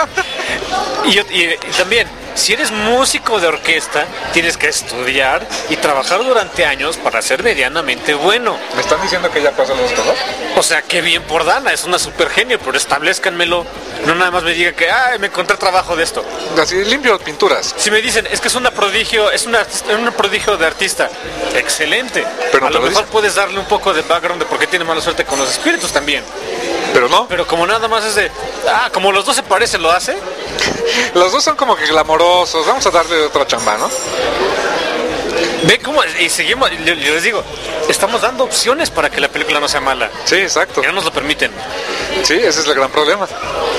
Y, yo- y- y también, si eres músico de orquesta, tienes que estudiar y trabajar durante años para ser medianamente bueno. ¿Me están diciendo que ya pasó las cosas? O sea, qué bien por Dana, es una super genio, pero establezcanmelo. No nada más me digan que, ah, me encontré trabajo de esto. Así, limpio pinturas. Si me dicen, es que es una prodigio, es una, artista- un prodigio de artista, excelente. Pero a no lo te lo mejor dicen. puedes darle un poco de background de por qué tiene mala suerte con los espíritus también. Pero no, Pero como nada más es de, ah, como los dos se parecen, lo hace. los dos son como que glamorosos. Vamos a darle otra chamba, ¿no? Ve cómo, y seguimos, yo, yo les digo, estamos dando opciones para que la película no sea mala. Sí, exacto. Y no nos lo permiten. Sí, ese es el gran problema.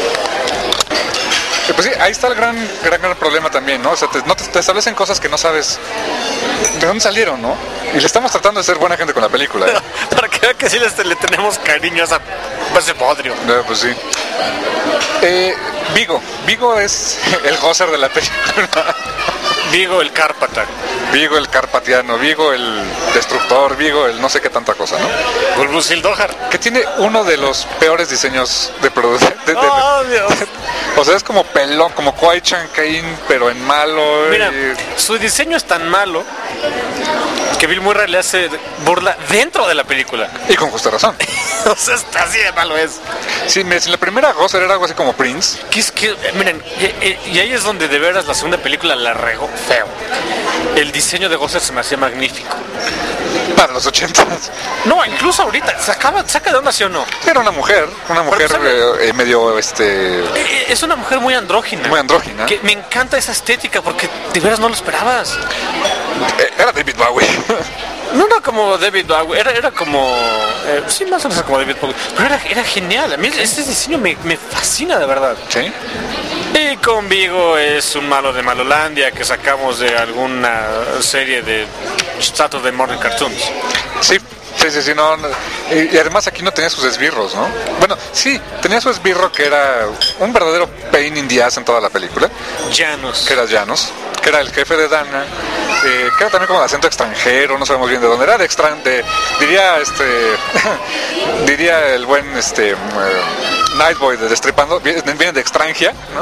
Y pues sí, ahí está el gran, gran, gran problema también, ¿no? O sea, te, no te, te establecen cosas que no sabes de dónde salieron, ¿no? Y le estamos tratando de ser buena gente con la película, ¿eh? Para que vean que sí les- le tenemos cariño a esa- a ese bodrio. Eh, pues sí. Eh, Vigo. Vigo es el gozer de la película. Vigo el Cárpata. Vigo el Carpatiano, Vigo el Destructor, Vigo el no sé qué tanta cosa, ¿no? Bulbusil Dohar. Que tiene uno de los peores diseños de producción. ¡Oh, Dios! O sea, es como pelón, como Kwai Chan Cain, pero en malo. Mira, y... su diseño es tan malo que Bill Murray le hace burla dentro de la película. Y con justa razón. O sea, está así de malo es. Sí, me- si la primera Gozer era algo así como Prince. Que es que, eh, miren, y, y- y ahí es donde de veras la segunda película la regó feo. El diseño de Gozer se me hacía magnífico. Para los ochentas. No, incluso ahorita, sacaba, saca de onda, ¿sí o no? Era una mujer, una mujer ¿sabe? eh, eh, medio, este, Eh, Es una mujer muy andrógina. muy andrógina. Que me encanta esa estética porque de veras no lo esperabas. Eh, Era David Bowie. No era como David Bowie, era, era como... eh, sí, más o menos como David Bowie. Pero era, era genial. A mí este diseño me, me fascina, de verdad. Sí. Y con Vigo es un malo de Malolandia que sacamos de alguna serie de Saturday Morning Cartoons. Sí, sí, sí, sí, no, no. Y, y además aquí no tenía sus esbirros, ¿no? Bueno, sí, tenía su esbirro que era un verdadero pain in the ass en toda la película, Llanos. que era Janos, que era el jefe de Dana, eh, que era también como de acento extranjero, no sabemos bien de dónde era, de extran de, diría este, diría el buen este eh, Nightboy de Destripando, viene, viene de extranjia, ¿no?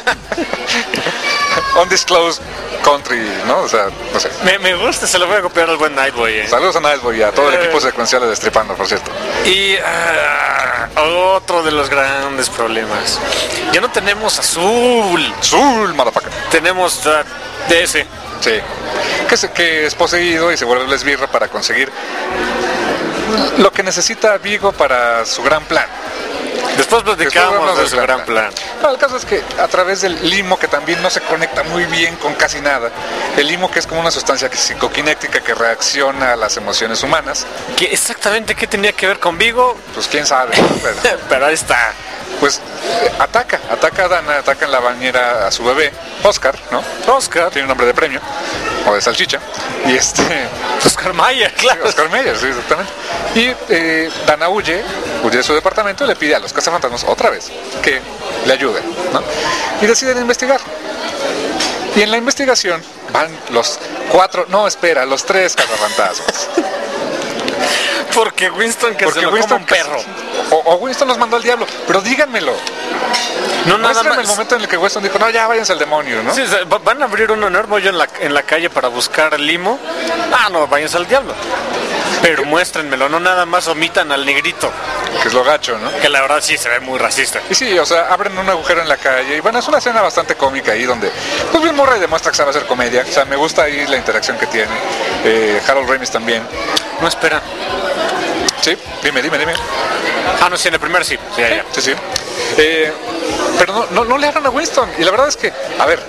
Undisclosed country, ¿no? O sea, no sé. Me, me gusta, se lo voy a copiar al buen Nightboy. eh. Saludos a Nightboy y a todo el Eh. equipo secuencial de Destripando, por cierto. Y ah, otro de los grandes problemas. Ya no tenemos azul, Zul, motherfucker. tenemos ah, D S. Sí. Que, se- que es poseído y se vuelve lesbirra para conseguir lo que necesita Vigo para su gran plan. Después platicamos hablamos de del su gran gran plan. No, el caso es que a través del limo, que también no se conecta muy bien con casi nada, el limo, que es como una sustancia que- psicoquinética que reacciona a las emociones humanas, ¿Qué, exactamente qué tenía que ver con Vigo? pues quién sabe, ¿no? Pero, Pero ahí está. pues eh, ataca, ataca a Dana, ataca en la bañera a su bebé, Oscar, ¿no? Oscar. Tiene un nombre de premio, o de salchicha, y este... Oscar Mayer, claro. Oscar Meyer, sí, exactamente. Y eh, Dana huye, huye de su departamento y le pide a los cazafantasmas otra vez que le ayuden, ¿no? Y deciden investigar. Y en la investigación van los cuatro, no, espera, los tres cazafantasmas. Porque Winston que Porque se lo Winston como un perro. O, o Winston los mandó al diablo, pero díganmelo. No, nada Muéstrenme más. el momento en el que Winston dijo, no, ya váyanse al demonio, ¿no? Sí, o sea, va- van a abrir un enorme hoyo en la, en la calle para buscar limo. Ah, no, váyanse al diablo. Pero muéstrenmelo, no nada más omitan al negrito, Que es lo gacho, ¿no? que la verdad sí se ve muy racista. Y sí, o sea, abren un agujero en la calle y bueno, es una escena bastante cómica ahí donde pues Bill Murray demuestra que sabe hacer comedia, o sea, me gusta ahí la interacción que tiene, eh, Harold Ramis también. No, espera. Sí, dime, dime, dime. Ah, no, sí, en el primer sí. Sí, ya, ya. Sí, sí. Eh, pero no, no, no le hagan a Winston, y la verdad es que, a ver,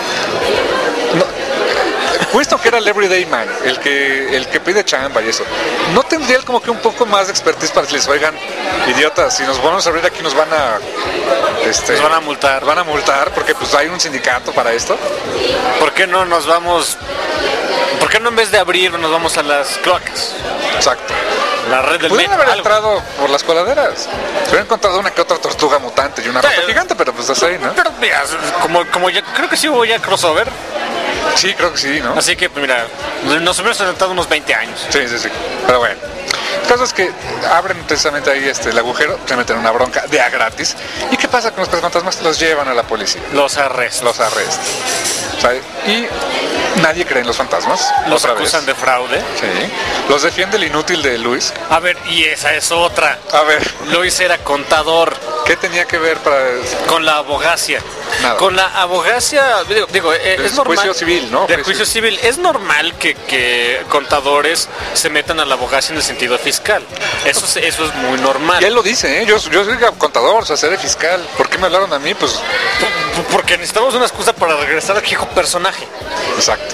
no, Winston, que era el everyday man, el que, el que pide chamba y eso, ¿no tendría él como que un poco más de expertise para decirles, oigan, idiotas, si nos vamos a abrir aquí nos van a... Este, Nos van a multar. nos van a multar porque pues hay un sindicato para esto? ¿Por qué no nos vamos? ¿Por qué no en vez de abrir nos vamos a las cloacas? Exacto. La red del Pudieron metro. haber algo. entrado por las coladeras. Se hubieran encontrado una que otra tortuga mutante y una rata Pero- gigante, pero pues hasta ahí, ¿no? Pero mira, como, como ya, creo que sí hubo ya crossover. Sí, creo que sí, ¿no? Así que, pues, mira, nos hubiéramos tratado unos veinte años. Sí, sí, sí. Pero bueno. El caso es que abren precisamente ahí este, el agujero, se meten en una bronca de a gratis. ¿Y qué pasa con los cazafantasmas? Los llevan a la policía, Los arrestos. los arrestan. O sea, y nadie cree en los fantasmas. Los otra acusan vez. de fraude. Sí. Los defiende el inútil de Luis. A ver, y esa es otra. A ver, Luis era contador ¿qué tenía que ver para con la abogacia. Nada. Con la abogacia, digo, digo, eh, De es normal. juicio civil, ¿no? De Juicio. juicio civil. Es normal que, que contadores se metan a la abogacia en el sentido fiscal. Eso, es- eso es muy normal. Y él lo dice, ¿eh? Yo, yo soy contador, o sea, seré fiscal. ¿Por qué me hablaron a mí? Pues, P- Porque necesitamos una excusa para regresar al viejo personaje. exacto.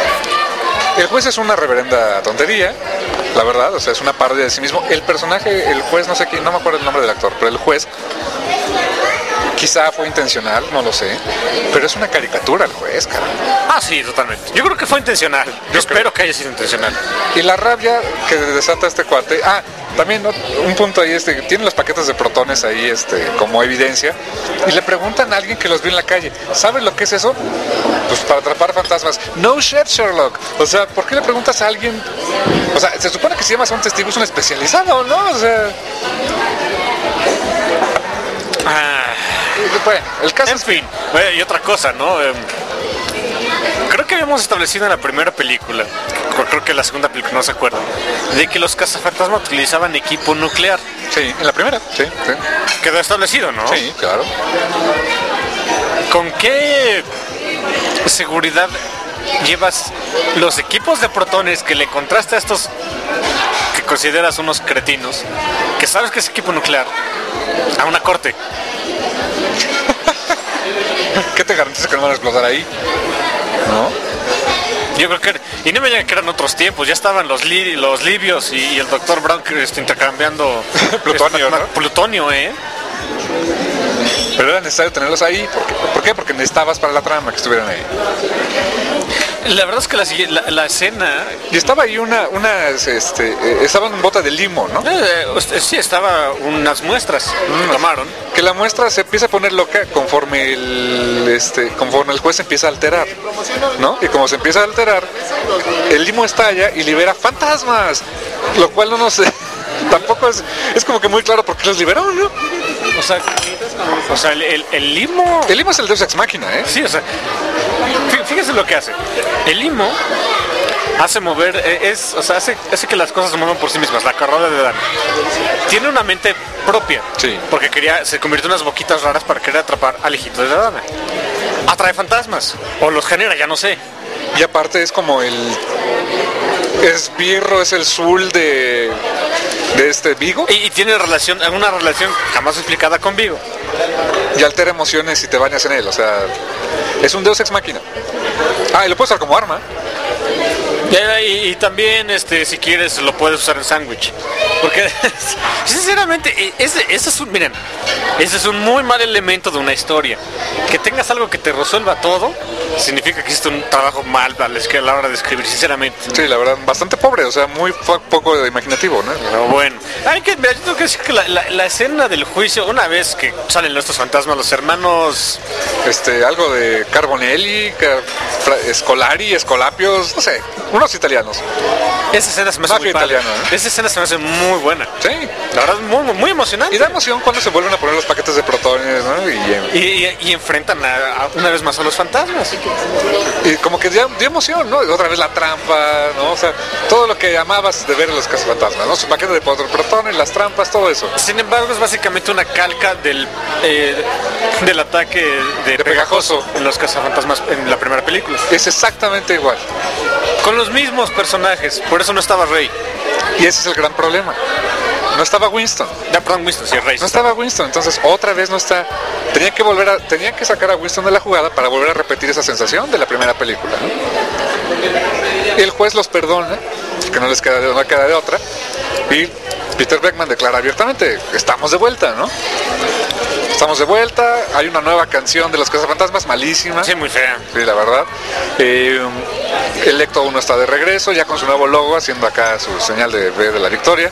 El juez es una reverenda tontería, la verdad, o sea, es una parodia de sí mismo. El personaje, el juez, no sé quién, no me acuerdo el nombre del actor, pero el juez Quizá fue intencional, no lo sé. Pero es una caricatura el juez, cara. Ah, sí, totalmente. Yo creo que fue intencional. Yo espero que haya sido intencional. Y la rabia que desata este cuate. Ah, también ¿no? un punto ahí, este, tiene los paquetes de protones ahí, este, como evidencia. Y le preguntan a alguien que los vio en la calle, ¿sabes lo que es eso? Pues para atrapar fantasmas. No shit, Sherlock. O sea, ¿por qué le preguntas a alguien? O sea, se supone que si llamas a un testigo es un especializado, ¿no? O sea. Ah, Bueno, el caso en es fin. Bueno, y otra cosa, ¿no? Eh, creo que habíamos establecido en la primera película, que creo que la segunda película no se acuerda, de que los cazafantasmas utilizaban equipo nuclear. Sí, en la primera, sí, sí. Quedó establecido, ¿no? Sí, claro. ¿Con qué seguridad llevas los equipos de protones que le contraste a estos que consideras unos cretinos, que sabes que es equipo nuclear, a una corte? ¿Qué te garantiza que no van a explotar ahí? ¿No? Yo creo que... Y no me digan que eran otros tiempos, ya estaban los, li, los libios y, y el doctor Brown este, intercambiando... Plutonio, este, ¿no? Plutonio, ¿eh? Pero era necesario tenerlos ahí. ¿Por qué? ¿Por qué? Porque necesitabas para la trama que estuvieran ahí. La verdad es que la, la, la escena... Y estaba ahí una... una este, eh, estaba en un bote de limo, ¿no? Eh, usted- sí, estaba unas muestras que tomaron. Que la muestra se empieza a poner loca conforme el, este, conforme el juez empieza a alterar, ¿no? Y como se empieza a alterar, el limo estalla y libera fantasmas. Lo cual no nos... Tampoco es... Es como que muy claro por qué los liberó, ¿no? O sea, o sea el, el, el limo... El limo es el Deus Ex Machina, ¿eh? Sí, o sea, fí- fíjese lo que hace. El limo hace mover, eh, es, o sea, hace, hace que las cosas se muevan por sí mismas. La carrola de Dan tiene una mente propia, Sí. porque quería, se convirtió en unas boquitas raras para querer atrapar al hijito de Dana. Atrae fantasmas, o los genera, ya no sé. Y aparte es como el esbirro, es el Zul de, de este Vigo. Y, y tiene relación, una relación jamás explicada con Vigo. Y altera emociones y te bañas en él, o sea, es un Deus Ex Machina. Ah, y lo puedes usar como arma. Y, y- y también, este, si quieres, lo puedes usar en sándwich. Porque, sinceramente, ese, ese es un, miren, ese es un muy mal elemento de una historia. Que tengas algo que te resuelva todo, significa que hiciste un trabajo mal a la a la hora de escribir, sinceramente. Sí, la verdad, bastante pobre, o sea, muy fo- poco imaginativo, ¿no? Pero bueno, hay que, mira, yo tengo que decir que la, la- la escena del juicio, una vez que salen estos fantasmas, los hermanos... Este, algo de Carbonelli, Car- Fra- Scolari, Escolapios, no sé, unos italianos. Esa escena se me hace Mafia muy padre. italiana, ¿eh? Esa escena se me hace muy buena. Sí. La verdad, muy, muy, muy emocionante. Y da emoción cuando se vuelven a poner los paquetes de protones, ¿no? Y, eh, Y, y- y enfrentan a- a- una vez más a los fantasmas. y como que dio, dio emoción, ¿no? Otra vez la trampa, ¿no? O sea, todo lo que amabas de ver en los cazafantasmas, ¿no? Su paquete de protones, las trampas, todo eso. Sin embargo, es básicamente una calca del, eh, del ataque de, De Pegajoso. en los cazafantasmas en la primera película. Es exactamente igual. Con los mismos personajes, por eso no estaba Rey. Y ese es el gran problema. No estaba Winston. Ya, perdón, Winston, sí, Rey. No estaba Winston, entonces otra vez no está. Tenía que volver a, tenía que sacar a Winston de la jugada para volver a repetir esa sensación de la primera película, ¿no? Y el juez los perdona, que no les queda de, no queda de otra. Y Peter Beckman declara abiertamente, estamos de vuelta, ¿no? Estamos de vuelta, hay una nueva canción de los cazafantasmas, malísima. Sí, muy fea. Sí, la verdad. Eh, el Ecto uno está de regreso, ya con su nuevo logo, haciendo acá su señal de V de la victoria.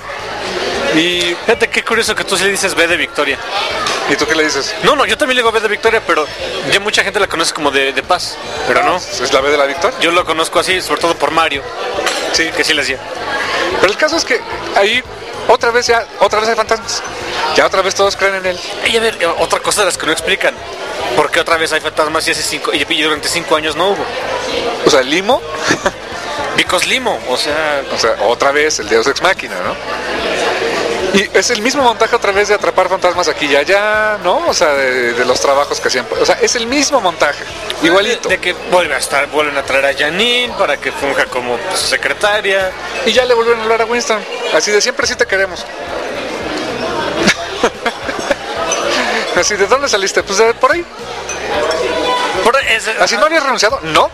Y, Fíjate qué curioso que tú sí le dices B de Victoria. ¿y tú qué le dices? No, no, yo también le digo B de Victoria, pero ya mucha gente la conoce como de, de Paz. Pero no, ¿Es la V de la victoria? yo lo conozco así, sobre todo por Mario, Sí. que sí le decía. Pero el caso es que ahí otra vez ya, otra vez hay fantasmas. Ya otra vez todos creen en él. Y a ver, eh, otra cosa de las que no explican. ¿Por qué otra vez hay fantasmas y hace cinco y y durante cinco años no hubo? O sea, Limo, Because Limo, o sea, o sea, otra vez el Deus Ex Machina, ¿no? Y es el mismo montaje otra vez de atrapar fantasmas aquí y allá, ¿no? O sea, de, de los trabajos que hacían. O sea, es el mismo montaje, igualito. de, de que vuelve a estar, vuelven a traer a Janine para que funja como pues, su secretaria. Y ya le volvieron a hablar a Winston. Así de siempre sí te queremos. Así, ¿de dónde saliste? Pues de por ahí. Por ese- Así, ¿no habías renunciado? No.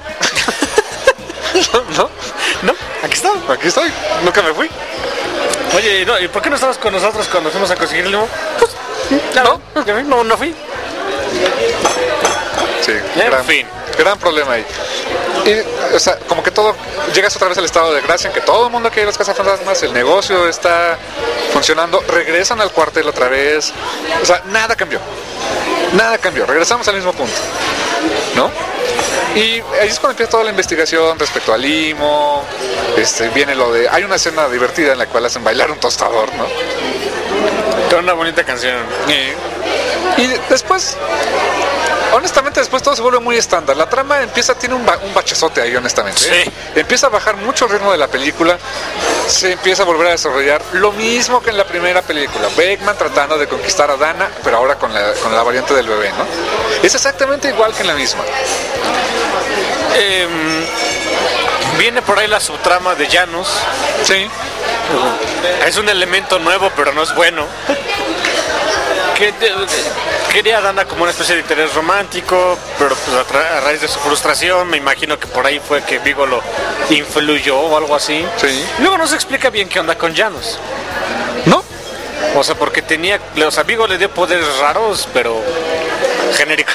no, No, aquí está. aquí estoy. Nunca me fui. Oye, no, ¿y por qué no estabas con nosotros cuando fuimos a conseguir el limo? Pues, No. no, no, no fui. Sí, En gran, fin. gran problema ahí. Y, o sea, como que todo, llegas otra vez al estado de gracia en que todo el mundo quiere los cazafantasmas, el negocio está funcionando, regresan al cuartel otra vez, o sea, nada cambió, nada cambió, regresamos al mismo punto, ¿no? Y ahí es cuando empieza toda la investigación respecto al limo, este, viene lo de, hay una escena divertida en la cual hacen bailar un tostador, ¿no? Con una bonita canción. Y, y después, honestamente, después todo se vuelve muy estándar. La trama empieza, tiene un, ba un bachezote ahí, honestamente. ¿eh? Sí. Empieza a bajar mucho el ritmo de la película. Se empieza a volver a desarrollar lo mismo que en la primera película. Beckman tratando de conquistar a Dana, pero ahora con la, con la variante del bebé, ¿no? Es exactamente igual que en la misma. Eh, viene por ahí la subtrama de Janus. Sí. Es un elemento nuevo, pero no es bueno. Que de, de, quería a Dana como una especie de interés romántico, pero pues a, a raíz de su frustración, me imagino que por ahí fue que Vigo lo influyó o algo así. Sí. Luego no se explica bien qué onda con Janus. ¿No? O sea, porque tenía, o sea, Vigo le dio poderes raros, pero genéricos.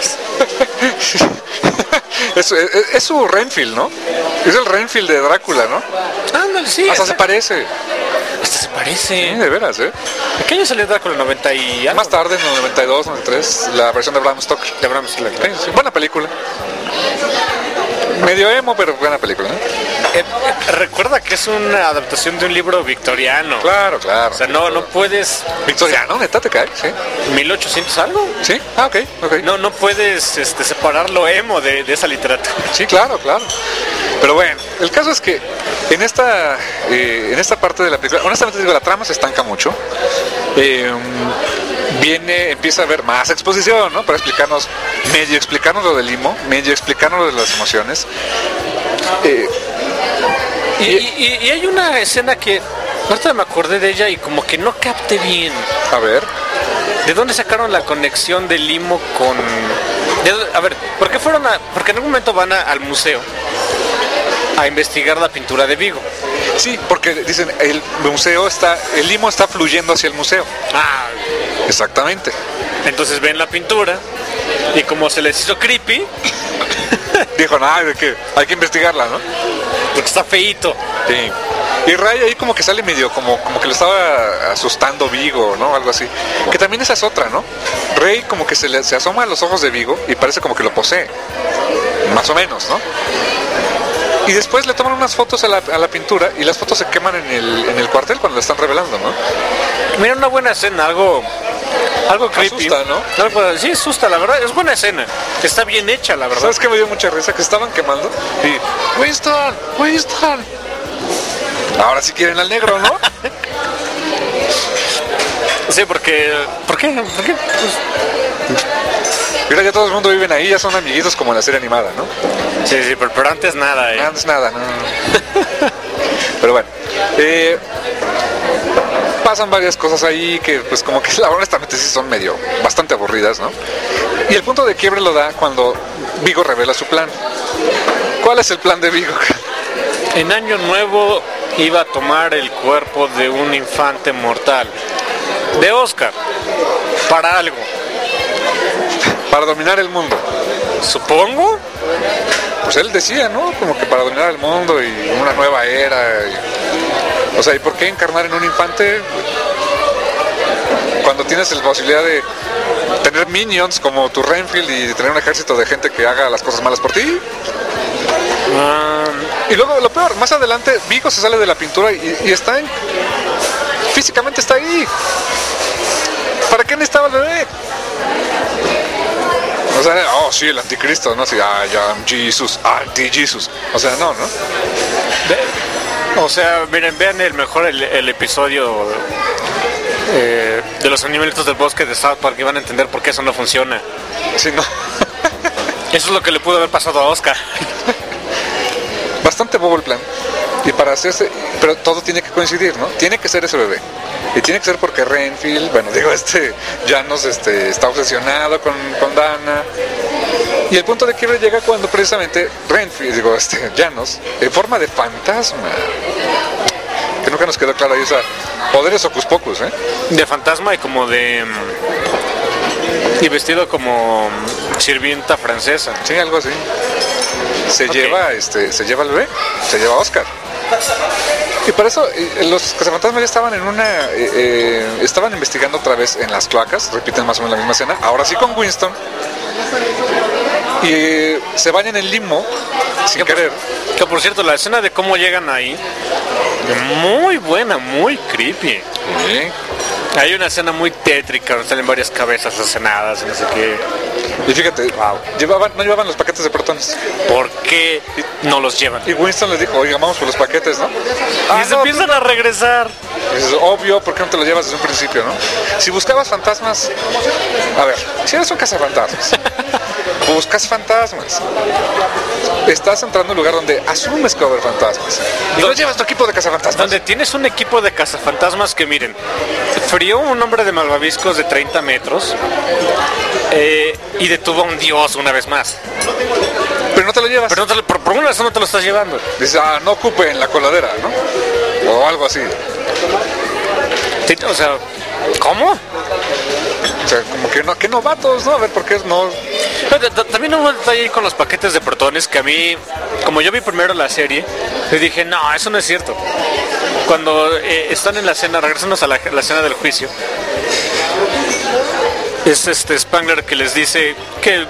es, es, es su Renfield, ¿no? Es el Renfield de Drácula, ¿no? Ándale, sí. Hasta hasta, se parece. hasta se parece. Sí, de veras, ¿eh? ¿De qué año salió Drácula? noventa y algo. Más tarde, en el noventa y dos, noventa y tres, la versión de Bram Stoker. De Bram Stoker. Sí, sí, buena película. Medio emo, pero buena película, ¿no? Eh, eh, recuerda que es una adaptación de un libro victoriano. Claro, claro. O sea, no, no puedes... Victoriano, neta, te cae, sí. mil ochocientos algo. Sí, ah, ok, ok. No, no puedes este, separar lo emo de, de esa literatura. Sí, claro, claro. Pero bueno, el caso es que en esta, eh, en esta parte de la película, honestamente digo, la trama se estanca mucho. Eh, viene, empieza a haber más exposición, ¿no? Para explicarnos, medio explicarnos lo del limo, medio explicarnos lo de las emociones. Eh, Y, y, y hay una escena que ahorita me acordé de ella y como que no capté bien. a ver, ¿De dónde sacaron la conexión del limo con...? de dó- a ver, ¿por qué fueron a...? Porque en algún momento van a- al museo a investigar la pintura de Vigo. sí, porque dicen, el museo está, el limo está fluyendo hacia el museo. Ah, Exactamente. entonces ven la pintura y como se les hizo creepy, Dijo, nada, de que hay que investigarla, ¿no? porque está feíto. Sí. Y Ray ahí como que sale medio, como, como que le estaba asustando Vigo, ¿no? Algo así. Que también esa es otra, ¿no? Rey como que se le se asoma a los ojos de Vigo y parece como que lo posee. Más o menos, ¿no? Y después le toman unas fotos a la, a la pintura y las fotos se queman en el, en el cuartel cuando la están revelando, ¿no? Mira, una buena escena, algo... Algo creepy. Asusta, ¿no? Algo- sí, asusta, la verdad. Es buena escena. Está bien hecha, la verdad. ¿Sabes qué me dio mucha risa? Que estaban quemando y... Winston, Winston. Ahora sí quieren al negro, ¿no? Sí, porque... ¿Por qué? ¿Por qué? Pues, Mira, ya todo el mundo viven ahí, ya son amiguitos como en la serie animada, ¿no? sí, sí, pero, pero antes nada, ¿eh? Antes nada, no. Pero bueno, eh, pasan varias cosas ahí que pues como que la honestamente sí son medio, bastante aburridas, ¿no? Y el punto de quiebre lo da cuando Vigo revela su plan. ¿Cuál es el plan de Vigo? En Año Nuevo iba a tomar el cuerpo de un infante mortal. De Oscar. Para algo. Para dominar el mundo. Supongo. Pues él decía, ¿no? Como que para dominar el mundo y una nueva era. Y... O sea, ¿y por qué encarnar en un infante cuando tienes la posibilidad de tener minions como tu Renfield y tener un ejército de gente que haga las cosas malas por ti? Ah, Y luego, lo peor, más adelante, Vigo se sale de la pintura y, y está en... Físicamente está ahí. ¿Para qué necesitaba el bebé? O sea, oh, sí, el anticristo, ¿no? Así, ah, ya, Jesus, anti-Jesus. O sea, no, ¿no? ve- o sea, miren, vean el mejor el, el episodio eh, de los animalitos del bosque de South Park y van a entender por qué eso no funciona. Sí, no. Eso es lo que le pudo haber pasado a Oscar. Bastante bobo el plan. Y para hacerse... Pero todo tiene que coincidir, ¿no? Tiene que ser ese bebé. Y tiene que ser porque Renfield, bueno, digo, este... Janus este, está obsesionado con, con Dana. Y el punto de quiebre llega cuando precisamente Renfield, digo, este, Janus, en forma de fantasma. Que nunca nos quedó claro ahí, o sea, poderes ocus pocus, ¿eh? De fantasma y como de... Y vestido como sirvienta francesa. Sí, algo así. Se Ok. lleva, este, se lleva al bebé, se lleva a Oscar. Y por eso eh, los cazafantasmas ya estaban en una, eh, eh, estaban investigando otra vez en las cloacas, repiten más o menos la misma escena, ahora sí con Winston. Y eh, se bañan en limo, sin querer. Que por cierto, la escena de cómo llegan ahí, muy buena, muy creepy. Sí. Hay una escena muy tétrica donde salen varias cabezas asesinadas, no sé qué. Y fíjate, llevaban, no llevaban los paquetes de protones. ¿Por qué no los llevan? Y Winston les dijo, oiga, vamos por los paquetes, ¿no? Y se empiezan a regresar. Es obvio, ¿por qué no te lo llevas desde un principio, no? Si buscabas fantasmas... A ver, si eres un cazafantasmas, buscas fantasmas. Estás entrando en un lugar donde asumes que va a haber fantasmas. Y no llevas tu equipo de cazafantasmas. Donde tienes un equipo de cazafantasmas que, miren, frió un hombre de malvaviscos de treinta metros eh, y detuvo a un dios una vez más. Pero no te lo llevas. Pero no te lo- por, por una razón no te lo estás llevando. Dices, ah, no ocupe en la coladera, ¿no? O algo así. Sí, o sea, ¿cómo? O sea, como que no, qué novatos, ¿no? A ver, ¿por qué no? Pero t- También hubo un detalle ahí con los paquetes de protones que a mí, como yo vi primero la serie, le dije, no, eso no es cierto. Cuando eh, están en la escena, regresamos a la, la escena del juicio, es este Spangler que les dice que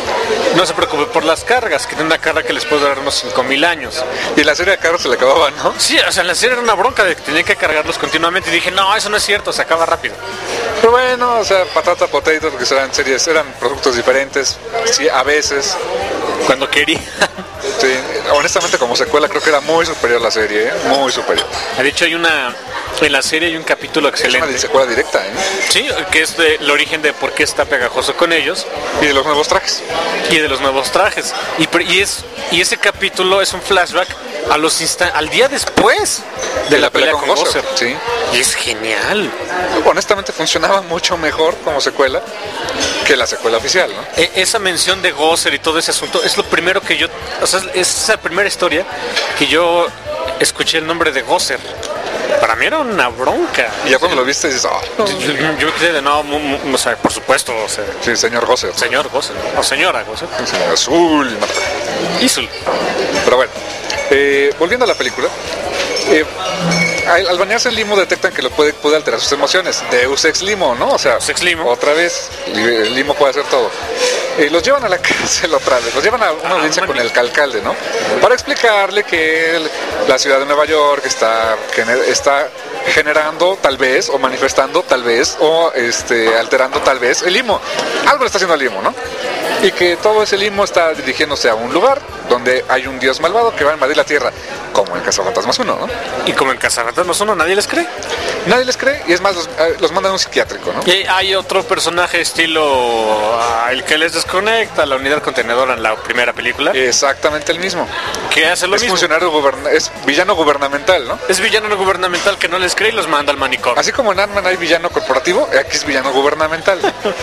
no se preocupe por las cargas, que tiene una carga que les puede durar unos cinco mil años. Y la serie de carros se le acababa, ¿no? Sí, o sea, en la serie era una bronca de que tenía que cargarlos continuamente y dije, no, eso no es cierto, se acaba rápido. Pero bueno, o sea, patata, potato, porque eran series, eran productos diferentes, sí, a veces. Cuando quería. Sí, honestamente como secuela creo que era muy superior la serie, ¿eh? Muy superior. De hecho, hay una, en la serie hay un capítulo Es excelente. una secuela directa, ¿eh? Sí, que es de, el origen de por qué está pegajoso con ellos Y de los nuevos trajes. y de los nuevos trajes. Y, pre- y, es, y ese capítulo es un flashback a los insta- al día después de, la, pelea con Gosser. Sí. Y es genial. Honestamente funcionaba mucho mejor como secuela que la secuela oficial, ¿no? E- esa mención de Gosser y todo ese asunto es lo primero que yo, o sea, es esa primera historia que yo escuché el nombre de Gosser. Para mí era una bronca. Y ya cuando lo viste dices, ah, Yo, yo- yo me quedé de no, mu- mu- o sea, por supuesto, o sea, sí, señor Gosser. señor Gosser, o señora Gosser. Señor Azul. no. Isul. Pero bueno, eh, volviendo a la película, eh, al, al bañarse en limo detectan que lo puede, puede alterar sus emociones. Deus ex limo, ¿no? O sea, Deus ex limo. otra vez, li- el limo puede hacer todo. Eh, los llevan a la cárcel otra vez, los llevan a una Ah, audiencia con man. el alcalde, ¿no? Para explicarle que el- la ciudad de Nueva York está, gener- está generando tal vez, o manifestando tal vez, o este, alterando tal vez el limo. Algo le está haciendo al limo, ¿no? Y que todo ese limo está dirigiéndose a un lugar donde hay un dios malvado que va a invadir la tierra, como en Cazafantasmas uno, ¿no? Y como en Cazafantasmas uno nadie les cree. Nadie les cree y es más, los, eh, los mandan a un psiquiátrico, ¿no? Y hay otro personaje estilo ah, el que les desconecta la unidad contenedora en la primera película, Exactamente el mismo. que hace lo es mismo. funcionario guberna- es villano gubernamental, ¿no? Es villano gubernamental que no les cree y los manda al manicomio. Así como en Ant-Man hay villano corporativo, aquí es villano gubernamental.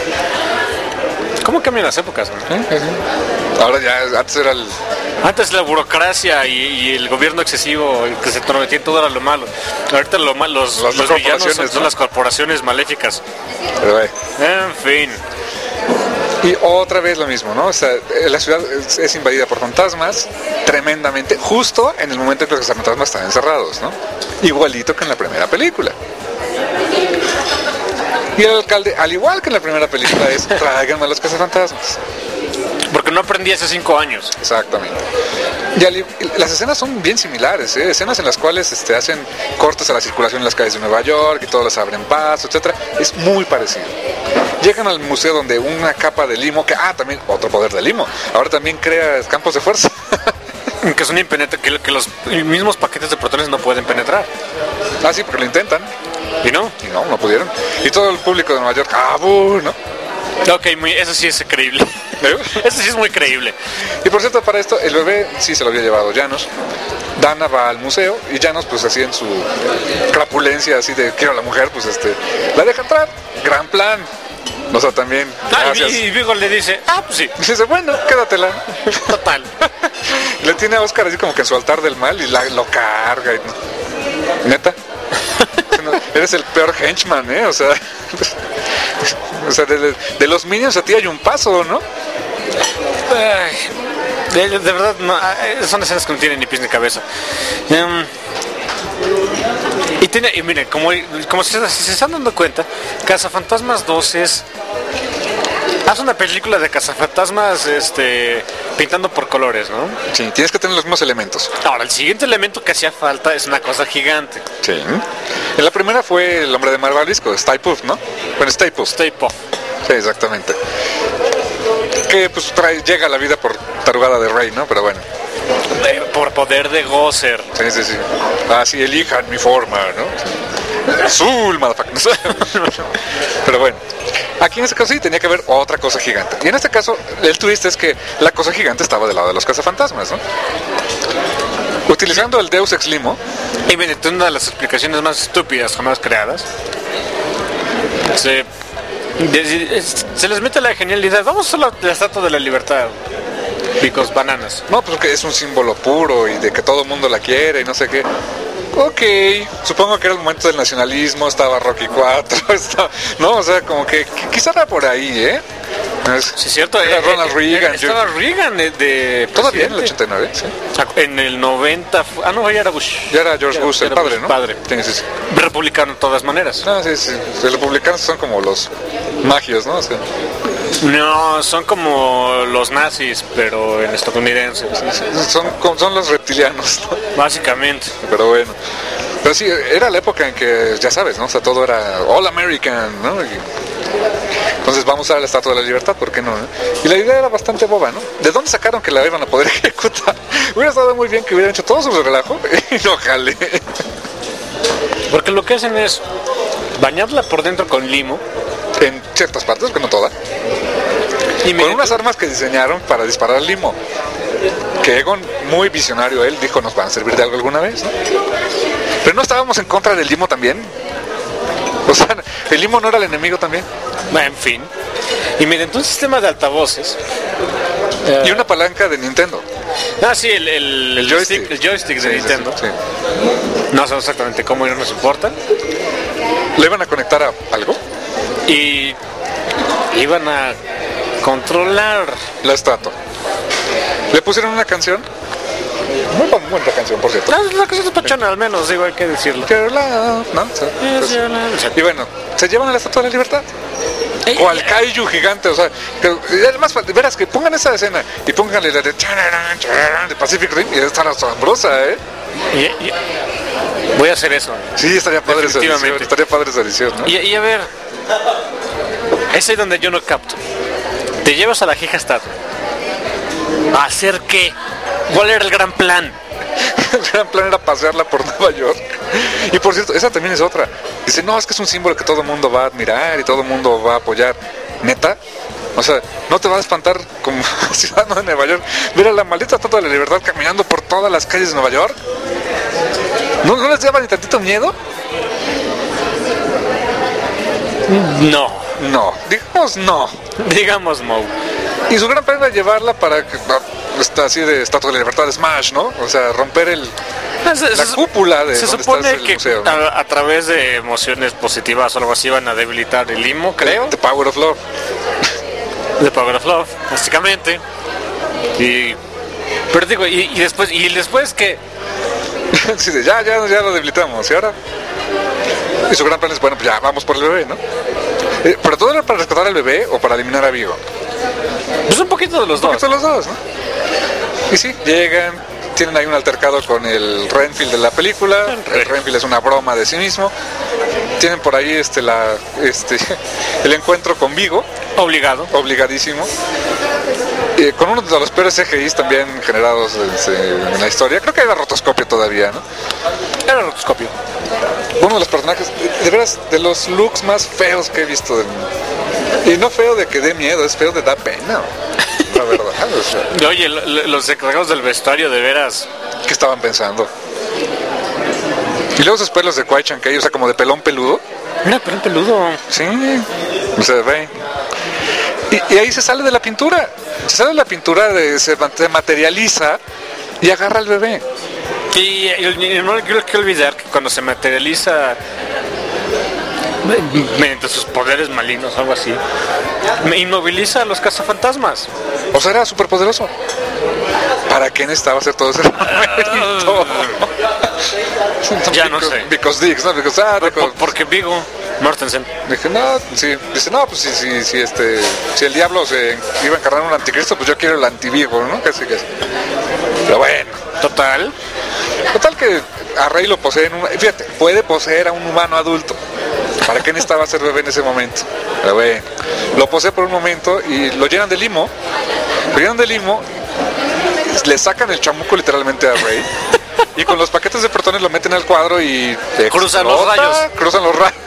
¿Cómo cambian las épocas? ¿no? Ahora ya, antes era el... Antes la burocracia y, y el gobierno excesivo el que se prometía todo era lo malo. Ahorita lo malo, los, Las los villanos son, corporaciones, son ¿no? las corporaciones maléficas. Pero, eh, En fin. Y otra vez lo mismo, ¿no? O sea, eh, la ciudad es, es invadida por fantasmas tremendamente, justo en el momento en que los fantasmas están encerrados, ¿no? Igualito que en la primera película. Y el alcalde, al igual que en la primera película, es tráiganme a los cazafantasmas. Porque no aprendí hace cinco años. Exactamente. Y al- las escenas son bien similares, ¿eh? Escenas en las cuales este, hacen cortes a la circulación en las calles de Nueva York y todos les abren paso, etcétera. Es muy parecido. Llegan al museo donde una capa de limo, que, ah, también otro poder de limo, ahora también crea campos de fuerza. Que son impenetra- que, que los mismos paquetes de protones no pueden penetrar. Ah, sí, porque lo intentan. ¿Y no? Y no, no pudieron. Y todo el público de Nueva York, ah, buh, ¿no? Ok, muy, eso sí es creíble. Eso sí es muy creíble. Y por cierto, para esto, el bebé sí se lo había llevado Janos. Dana va al museo y Janos, pues así en su crapulencia, así de quiero a la mujer, pues este, la deja entrar. Gran plan. O sea, también, Ah, gracias. y, y Vigo le dice, ah, pues sí, Y dice, bueno, quédatela. total. Le tiene a Oscar así como que en su altar del mal y la, lo carga. Y, neta. No, eres el peor henchman, ¿eh? O sea, O sea, de, de los Minions a ti hay un paso, ¿no? Ay, de, de verdad, no, son escenas que no tienen ni pies ni cabeza. Um, y tiene, y miren, como, como si, se, si se están dando cuenta, Cazafantasmas dos es... Haz una película de cazafantasmas este, pintando por colores, ¿no? Sí, tienes que tener los mismos elementos. Ahora, el siguiente elemento que hacía falta es una cosa gigante. Sí. En la primera fue el hombre de Malvavisco, Stay Puft, ¿no? Bueno, Stay Puft. Stay Puft. Sí, exactamente. Que pues trae, llega a la vida por tarugada de Rey, ¿no? Pero bueno. Eh, por poder de Gozer. Sí, sí, sí. Así elijan mi forma, ¿no? Azul, motherfucker. Pero bueno. Aquí en este caso sí tenía que haber otra cosa gigante. Y en este caso, el twist es que la cosa gigante estaba del lado de los cazafantasmas, ¿no? Utilizando el Deus Ex Limo. Y miren, una de las explicaciones más estúpidas jamás creadas. Se, se les mete la genialidad. Vamos a la, la Estatua de la Libertad. Picos, bananas. No, pues que es un símbolo puro y de que todo el mundo la quiere y no sé qué. Ok, supongo que era el momento del nacionalismo, estaba Rocky cuatro, estaba, no, o sea, como que quizá era por ahí, ¿eh? Es, sí, cierto. Era eh, Ronald eh, Reagan. Estaba yo, Reagan de, de todavía en el ochenta y nueve, sí. En el noventa, ah, no, ya era Bush. Ya era George ya Bush, era, el padre, Bush, ¿no? Padre. Sí, sí, sí. Republicano de todas maneras. Ah, sí, sí. Los republicanos son como los magios, ¿no? O sea, no, son como los nazis, pero en estadounidenses. sí, sí, son, son los reptilianos, ¿no? Básicamente. Pero bueno. Pero sí, era la época en que, ya sabes, ¿no? O sea, todo era All American, ¿no? Y, entonces vamos a la Estatua de la Libertad, ¿por qué no? ¿Eh? Y la idea era bastante boba, ¿no? ¿De dónde sacaron que la iban a poder ejecutar? Hubiera estado muy bien que hubieran hecho todo su relajo y no jale. Porque lo que hacen es bañarla por dentro con limo. En ciertas partes, que no todas. Y con unas armas que diseñaron para disparar al limo. Que Egon, muy visionario él, dijo, nos van a servir de algo alguna vez, ¿no? Pero no estábamos en contra del limo también. O sea, el limo no era el enemigo también. En fin. Y mediante un sistema de altavoces. Y una palanca de Nintendo. Ah, sí, el, el, el joystick, stick, el joystick de sí, Nintendo. Sí, sí. No sé exactamente cómo, y no nos importa. ¿Le iban a conectar a algo? Y iban a controlar la estatua. Le pusieron una canción. Muy buena canción, por cierto. La, la canción es pachona, al menos, digo, hay que decirlo. Your love, ¿no? O sea, pues, y bueno, se llevan a la Estatua de la Libertad. O al kaiju gigante, o sea, que, además, verás que pongan esa escena y pónganle la de, de Pacific Rim y está asombrosa, ¿eh? Y, y, voy a hacer eso. Sí, estaría padre esa edición, estaría padre esa edición, ¿no? Y, y a ver, es ahí donde yo no capto. Te llevas a la jeja estatua. ¿A hacer qué? ¿Cuál era el gran plan? El gran plan era pasearla por Nueva York. Y por cierto, esa también es otra. Dice, no, es que es un símbolo que todo el mundo va a admirar y todo el mundo va a apoyar. ¿Neta? O sea, ¿no te va a espantar como ciudadano de Nueva York ver a la maldita Estatua de la Libertad caminando por todas las calles de Nueva York? ¿No, no les daba ni tantito miedo? No. No, digamos no. Digamos no. Y su gran plan era llevarla para que está así de Estatua de la Libertad de Smash, ¿no? O sea, romper el se, la se, cúpula de se donde supone está el que museo, ¿no? a, a través de emociones positivas o algo así van a debilitar el limo, creo. The, the Power of Love. The Power of Love, básicamente. Y pero digo, y, y después y después que sí, de, ya, ya, ya lo debilitamos. Y ahora y su gran plan es, bueno, pues ya vamos por el bebé, ¿no? Eh, ¿Pero todo era para rescatar al bebé o para eliminar a Vigo? Pues un poquito de los dos. Un poquito de los dos, ¿no? Y sí, llegan, tienen ahí un altercado con el Renfield de la película. El Renfield es una broma de sí mismo. Tienen por ahí este la este el encuentro con Vigo. Obligado. Obligadísimo. Eh, con uno de los peores C G Is también generados en, en la historia. Creo que era rotoscopio todavía, ¿no? Era rotoscopio. Uno de los personajes, de, de veras, de los looks más feos que he visto. Del, y no feo de que dé miedo, es feo de da pena. La verdad. O sea, oye, los encargados del vestuario, de veras. ¿Qué estaban pensando? Y luego esos pelos de Kwai Chang-Caillou, o sea, como de pelón peludo. Mira, pelón peludo. Sí, se ve. Y, y ahí se sale de la pintura. Se sale de la pintura, de, se, se materializa y agarra al bebé. Y, y, y no hay que olvidar que cuando se materializa mediante sus poderes malignos, algo así, me inmoviliza a los cazafantasmas. O sea, era súper poderoso. ¿Para qué necesitaba hacer todo ese mérito? Ya no sé. Because Dix, ¿no? Because, ah, Por- because- por- porque Viggo Mortensen. Dije, no, sí. Dice, no, pues si sí, sí, sí, este, si el diablo se iba a encarnar un anticristo, pues yo quiero el antivivo, ¿no? Casi que pero bueno. Total. Total que a Rey lo posee en un... Fíjate, puede poseer a un humano adulto. ¿Para qué necesitaba ser bebé en ese momento? Pero bueno, lo posee por un momento y lo llenan de limo. Lo llenan de limo, le sacan el chamuco literalmente a Rey. Y con los paquetes de protones lo meten al cuadro y... Cruzan los explota, rayos. Cruzan los rayos.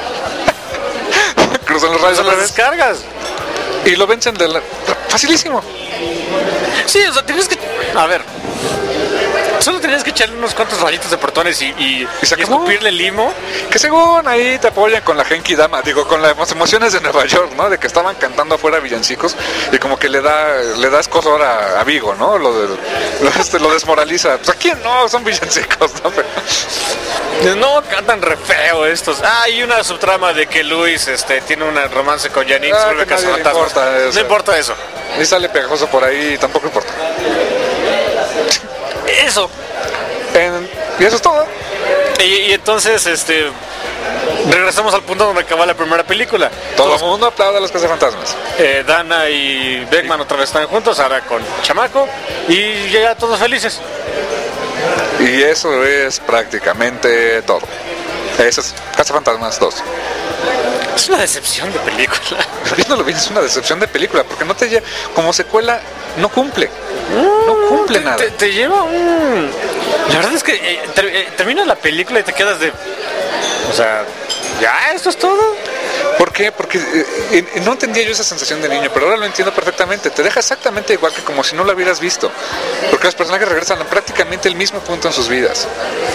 Cruzan los rayos Son a la las vez. descargas. Y lo vencen de la... Facilísimo. Sí, o sea, tienes que... A ver. Solo tenías que echarle unos cuantos rayitos de protones y, y, Y se y acabó. escupirle limo. Que según ahí te apoyan con la Genki Dama, digo, con las emociones de Nueva York, ¿no? De que estaban cantando afuera villancicos y como que le da le da escozor a, a Vigo, ¿no? Lo, de, lo, este, lo desmoraliza. Pues aquí no, son villancicos, ¿no? Pero, No, cantan re feo estos. Ah, hay una subtrama de que Luis este, tiene un romance con Janine. Ah, se vuelve que nadie le cazafantasmas. importa eso. No importa eso. y sale pegajoso por ahí, tampoco importa. Eso. En- y eso es todo. Y, y entonces, este... regresamos al punto donde acaba la primera película. Todo Todos- el mundo aplaude a los cazafantasmas. Eh, Dana y Beckman otra vez están juntos, ahora con Chamaco, y ya todos felices. Y eso es prácticamente todo. Eso es Cazafantasmas dos. Es una decepción de película. Viéndolo bien, es una decepción de película, porque no te lle- como secuela no cumple. No cumple te, nada. Te, te lleva un... La verdad es que eh, ter- eh, termina la película y te quedas de... O sea, ¿ya esto es todo? ¿Por qué? Porque eh, eh, no entendía yo esa sensación de niño, pero ahora lo entiendo perfectamente. Te deja exactamente igual que como si no lo hubieras visto. Porque los personajes regresan a prácticamente el mismo punto en sus vidas.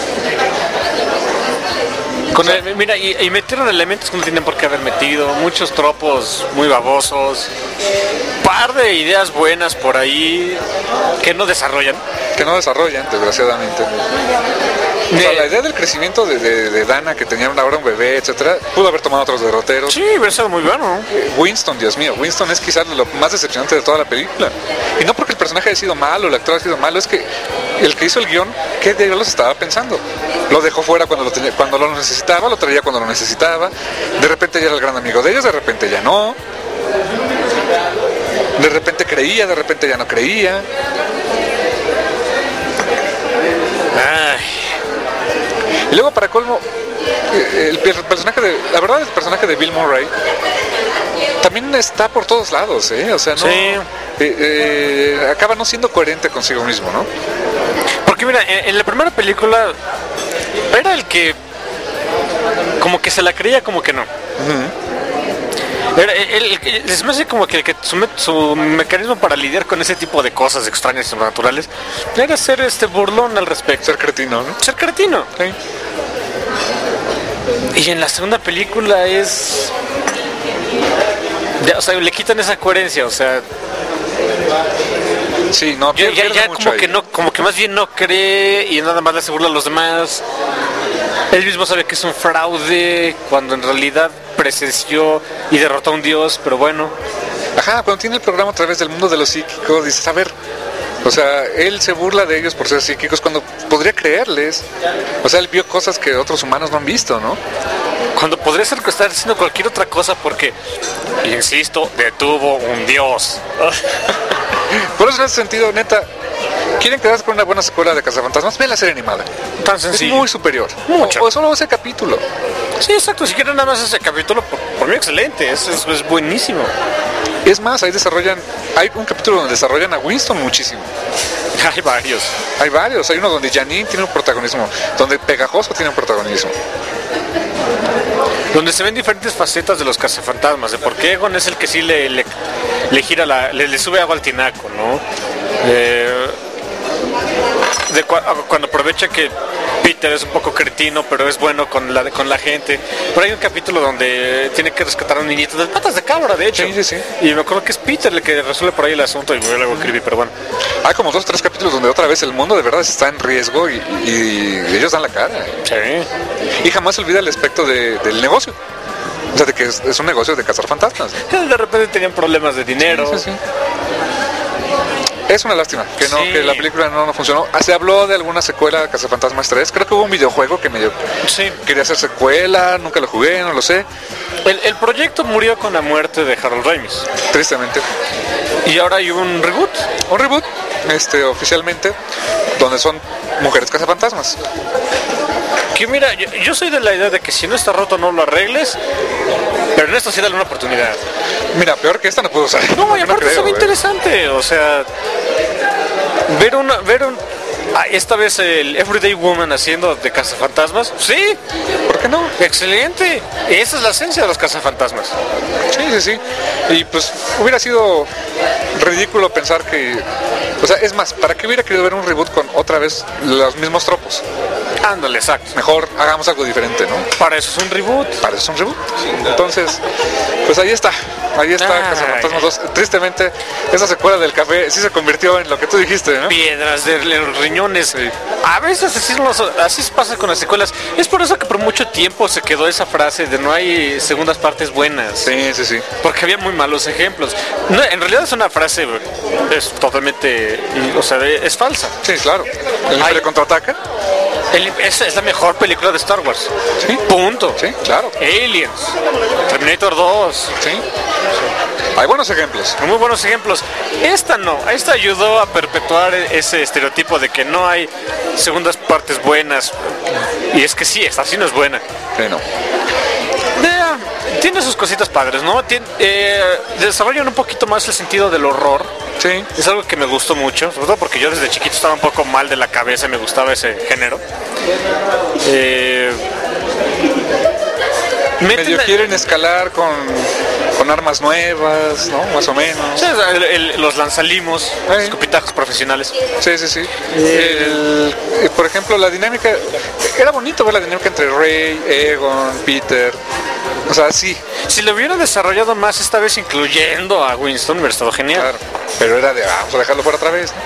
Con el- mira, y, y metieron elementos que no tienen por qué haber metido, muchos tropos muy babosos, par de ideas buenas por ahí que no desarrollan. Que no desarrollan, desgraciadamente. O sea, la idea del crecimiento de, de, de Dana, que tenía ahora un bebé, etcétera, pudo haber tomado otros derroteros. Sí, hubiera sido muy bueno. Winston, Dios mío, Winston es quizás lo más decepcionante de toda la película. Y no porque el personaje haya sido malo, el actor haya sido malo, es que el que hizo el guión, ¿qué diablos estaba pensando? Lo dejó fuera cuando lo, tenía, cuando lo necesitaba, lo traía cuando lo necesitaba. De repente ya era el gran amigo de ellos, de repente ya no. De repente creía, de repente ya no creía. Ay, Y luego, para colmo, eh, el, el personaje de... La verdad, el personaje de Bill Murray también está por todos lados, ¿eh? O sea, no... Sí. eh, eh, acaba no siendo coherente consigo mismo, ¿no? porque mira, en, en la primera película era el que como que se la creía, como que no. Era, el, el- el- es más como que, que su, me- su mecanismo para lidiar con ese tipo de cosas extrañas y sobrenaturales era ser este burlón al respecto, Ser cretino, ¿no? ser cretino. Sí. Y en la segunda película es... ya, o sea, le quitan esa coherencia, o sea, Sí, no, ya, pierde, ya, pierde ya mucho como ahí. que no, como que más bien no cree y nada más le hace burla a los demás. Él mismo sabe que es un fraude cuando en realidad presenció y derrotó a un dios, pero bueno. Ajá, cuando tiene el programa a través del mundo de los psíquicos, dices, a ver, o sea, él se burla de ellos por ser psíquicos cuando podría creerles. O sea, él vio cosas que otros humanos no han visto, ¿no? Cuando podría ser que estar haciendo cualquier otra cosa porque, insisto, detuvo un dios. Por eso, en ese sentido, neta, ¿quieren quedarse con una buena secuela de Cazafantasmas? Ve la serie animada. Tan Es sencillo. muy superior. Mucho. O, o solo ese capítulo. Sí, exacto. Si quieren nada más ese capítulo, por, por mí excelente. Es, es, es buenísimo. Es más, ahí desarrollan, hay un capítulo donde desarrollan a Winston muchísimo. Hay varios. Hay varios, hay uno donde Janine tiene un protagonismo, donde Pegajoso tiene un protagonismo. Donde se ven diferentes facetas de los cazafantasmas, de por qué Egon es el que sí le, le, le gira la, le, le sube agua al tinaco, ¿no? Eh, de cua- cuando aprovecha que Peter es un poco cretino, pero es bueno con la con la gente. Pero hay un capítulo donde tiene que rescatar a un niñito de patas de cabra, de hecho. Sí, sí, sí. Y me acuerdo que es Peter el que resuelve por ahí el asunto y me luego escribí, pero bueno. Hay como dos o tres capítulos donde otra vez el mundo de verdad está en riesgo y, y- y ellos dan la cara. Sí. Y jamás se olvida el aspecto de- del negocio. O sea, de que es, es un negocio de cazar fantasmas. De repente tenían problemas de dinero. Sí, sí, sí. Es una lástima que no, Sí. que la película no, no funcionó. Ah, se habló de alguna secuela de Cazafantasmas tres. Creo que hubo un videojuego que medio Sí. quería hacer secuela, nunca lo jugué, no lo sé. El, el proyecto murió con la muerte de Harold Ramis. Tristemente. Y ahora hay un reboot. Un reboot, este, oficialmente, donde son mujeres cazafantasmas. Que mira, yo, yo soy de la idea de que si no está roto no lo arregles. Pero en esto sí dale una oportunidad. Mira, peor que esta no puedo usar. No, y aparte creo, se ve güey. interesante. O sea, ver una, ver un, ah, esta vez el Everyday Woman haciendo de cazafantasmas. Sí, ¿Por qué no? excelente. Esa es la esencia de los cazafantasmas. Sí, sí, sí. Y pues hubiera sido ridículo pensar que... O sea, es más, ¿para qué hubiera querido ver un reboot con otra vez los mismos tropos? Ándale, exacto. Mejor hagamos algo diferente, ¿no? Para eso es un reboot. Para eso es un reboot. Entonces, pues ahí está. Ahí está Ay. Cazafantasmas dos. Tristemente, esa secuela del café sí se convirtió en lo que tú dijiste, ¿no? Piedras de los riñones. A veces así, los- así pasa con las secuelas. Es por eso que por mucho tiempo se quedó esa frase de no hay segundas partes buenas. Sí, sí, sí. Porque había muy malos ejemplos. No, en realidad es una frase, es totalmente, o sea, es falsa. Sí, claro. El Ay. Imperio contraataca. El- es, es la mejor película de Star Wars. Sí. Punto. Sí, claro. Aliens, Terminator dos. Sí. Hay buenos ejemplos. Muy buenos ejemplos. Esta no, esta ayudó a perpetuar ese estereotipo de que no hay segundas partes buenas. Y es que sí, esta sí no es buena. Sí, no. Vea, tiene sus cositas padres, ¿no? Tien- eh, desarrollan un poquito más el sentido del horror. Sí. Es algo que me gustó mucho, sobre todo porque yo desde chiquito estaba un poco mal de la cabeza y me gustaba ese género. Eh, meten Medio la- quieren escalar con, con armas nuevas, ¿no? Más o menos. Sí, el- el- los lanzalimos, Eh. escupitajos profesionales. Sí, sí, sí. El- eh, por ejemplo, la dinámica... Era bonito ver la dinámica entre Rey, Egon, Peter. O sea, sí, Si lo hubieran desarrollado más esta vez, incluyendo a Winston, hubiera estado genial. claro. Pero era de, ah, vamos a dejarlo fuera otra vez,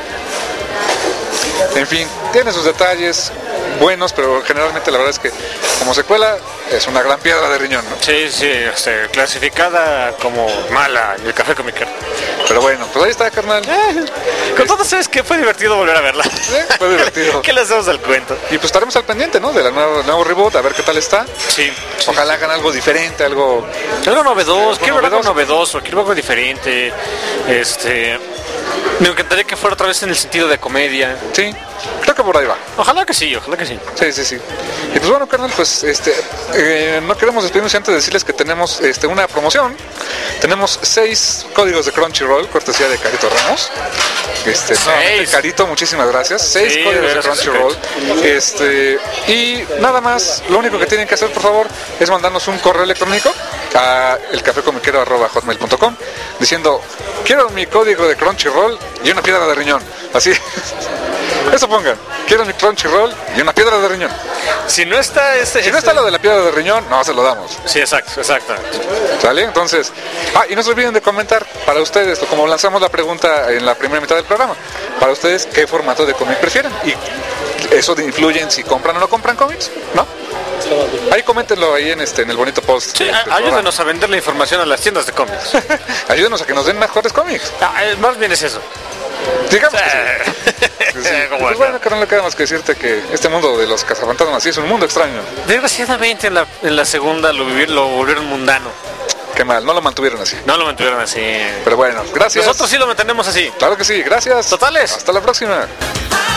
¿no? En fin, tiene sus detalles buenos, pero generalmente la verdad es que como secuela es una gran piedra de riñón, ¿no? Sí, sí, este, clasificada como mala en el Café Comiquero. Pero bueno, pues ahí está, carnal. Eh, con todo sabes que fue divertido volver a verla. fue divertido. ¿Qué le hacemos al cuento? Y pues estaremos al pendiente, ¿no? De la nueva, nuevo reboot, a ver qué tal está. Sí. Ojalá hagan algo diferente, algo... Algo novedoso, quiero ver algo novedoso. novedoso, quiero ver algo diferente. Este, me encantaría que fuera otra vez en el sentido de comedia. Sí, creo que por ahí va. Ojalá que sí, ojalá que sí. Sí, sí, sí. Y pues bueno, carnal, pues este, eh, no queremos despedirnos sin antes de decirles que tenemos este, una promoción. Tenemos seis códigos de Crunchyroll, cortesía de Carito Ramos. Este, nuevamente, Carito, muchísimas gracias. Seis Sí, códigos de gracias, Crunchyroll. Este, y nada más, lo único que tienen que hacer, por favor, es mandarnos un correo electrónico a elcafecomiquero arroba hotmail punto com diciendo, quiero mi código de Crunchyroll y una piedra de riñón. Así. Eso pongan. Quiero mi Crunchyroll y una piedra de riñón. Si no está este, Si no este- está lo de la piedra de riñón, no se lo damos. Sí, exacto, exacto. ¿Sale? Entonces, ah, y no se olviden de comentar para ustedes, como lanzamos la pregunta en la primera mitad del programa, para ustedes, ¿qué formato de cómic prefieren? Y eso influye en si compran o no compran cómics, ¿no? Ahí coméntenlo ahí en este en el bonito post. Sí, del a- programa. ayúdenos a vender la información a las tiendas de cómics. Ayúdenos a que nos den mejores cómics. Ah, eh, más bien es eso. Digamos que sí. Sí. Como Pues no. bueno, que no le queda más que decirte que este mundo de los cazafantasmas sí es un mundo extraño. Desgraciadamente en la, en la segunda lo, vivir, lo volvieron mundano. Qué mal, no lo mantuvieron así. No lo mantuvieron así. Pero bueno, gracias. Nosotros sí lo mantenemos así. Claro que sí, gracias. Totales. Hasta la próxima. I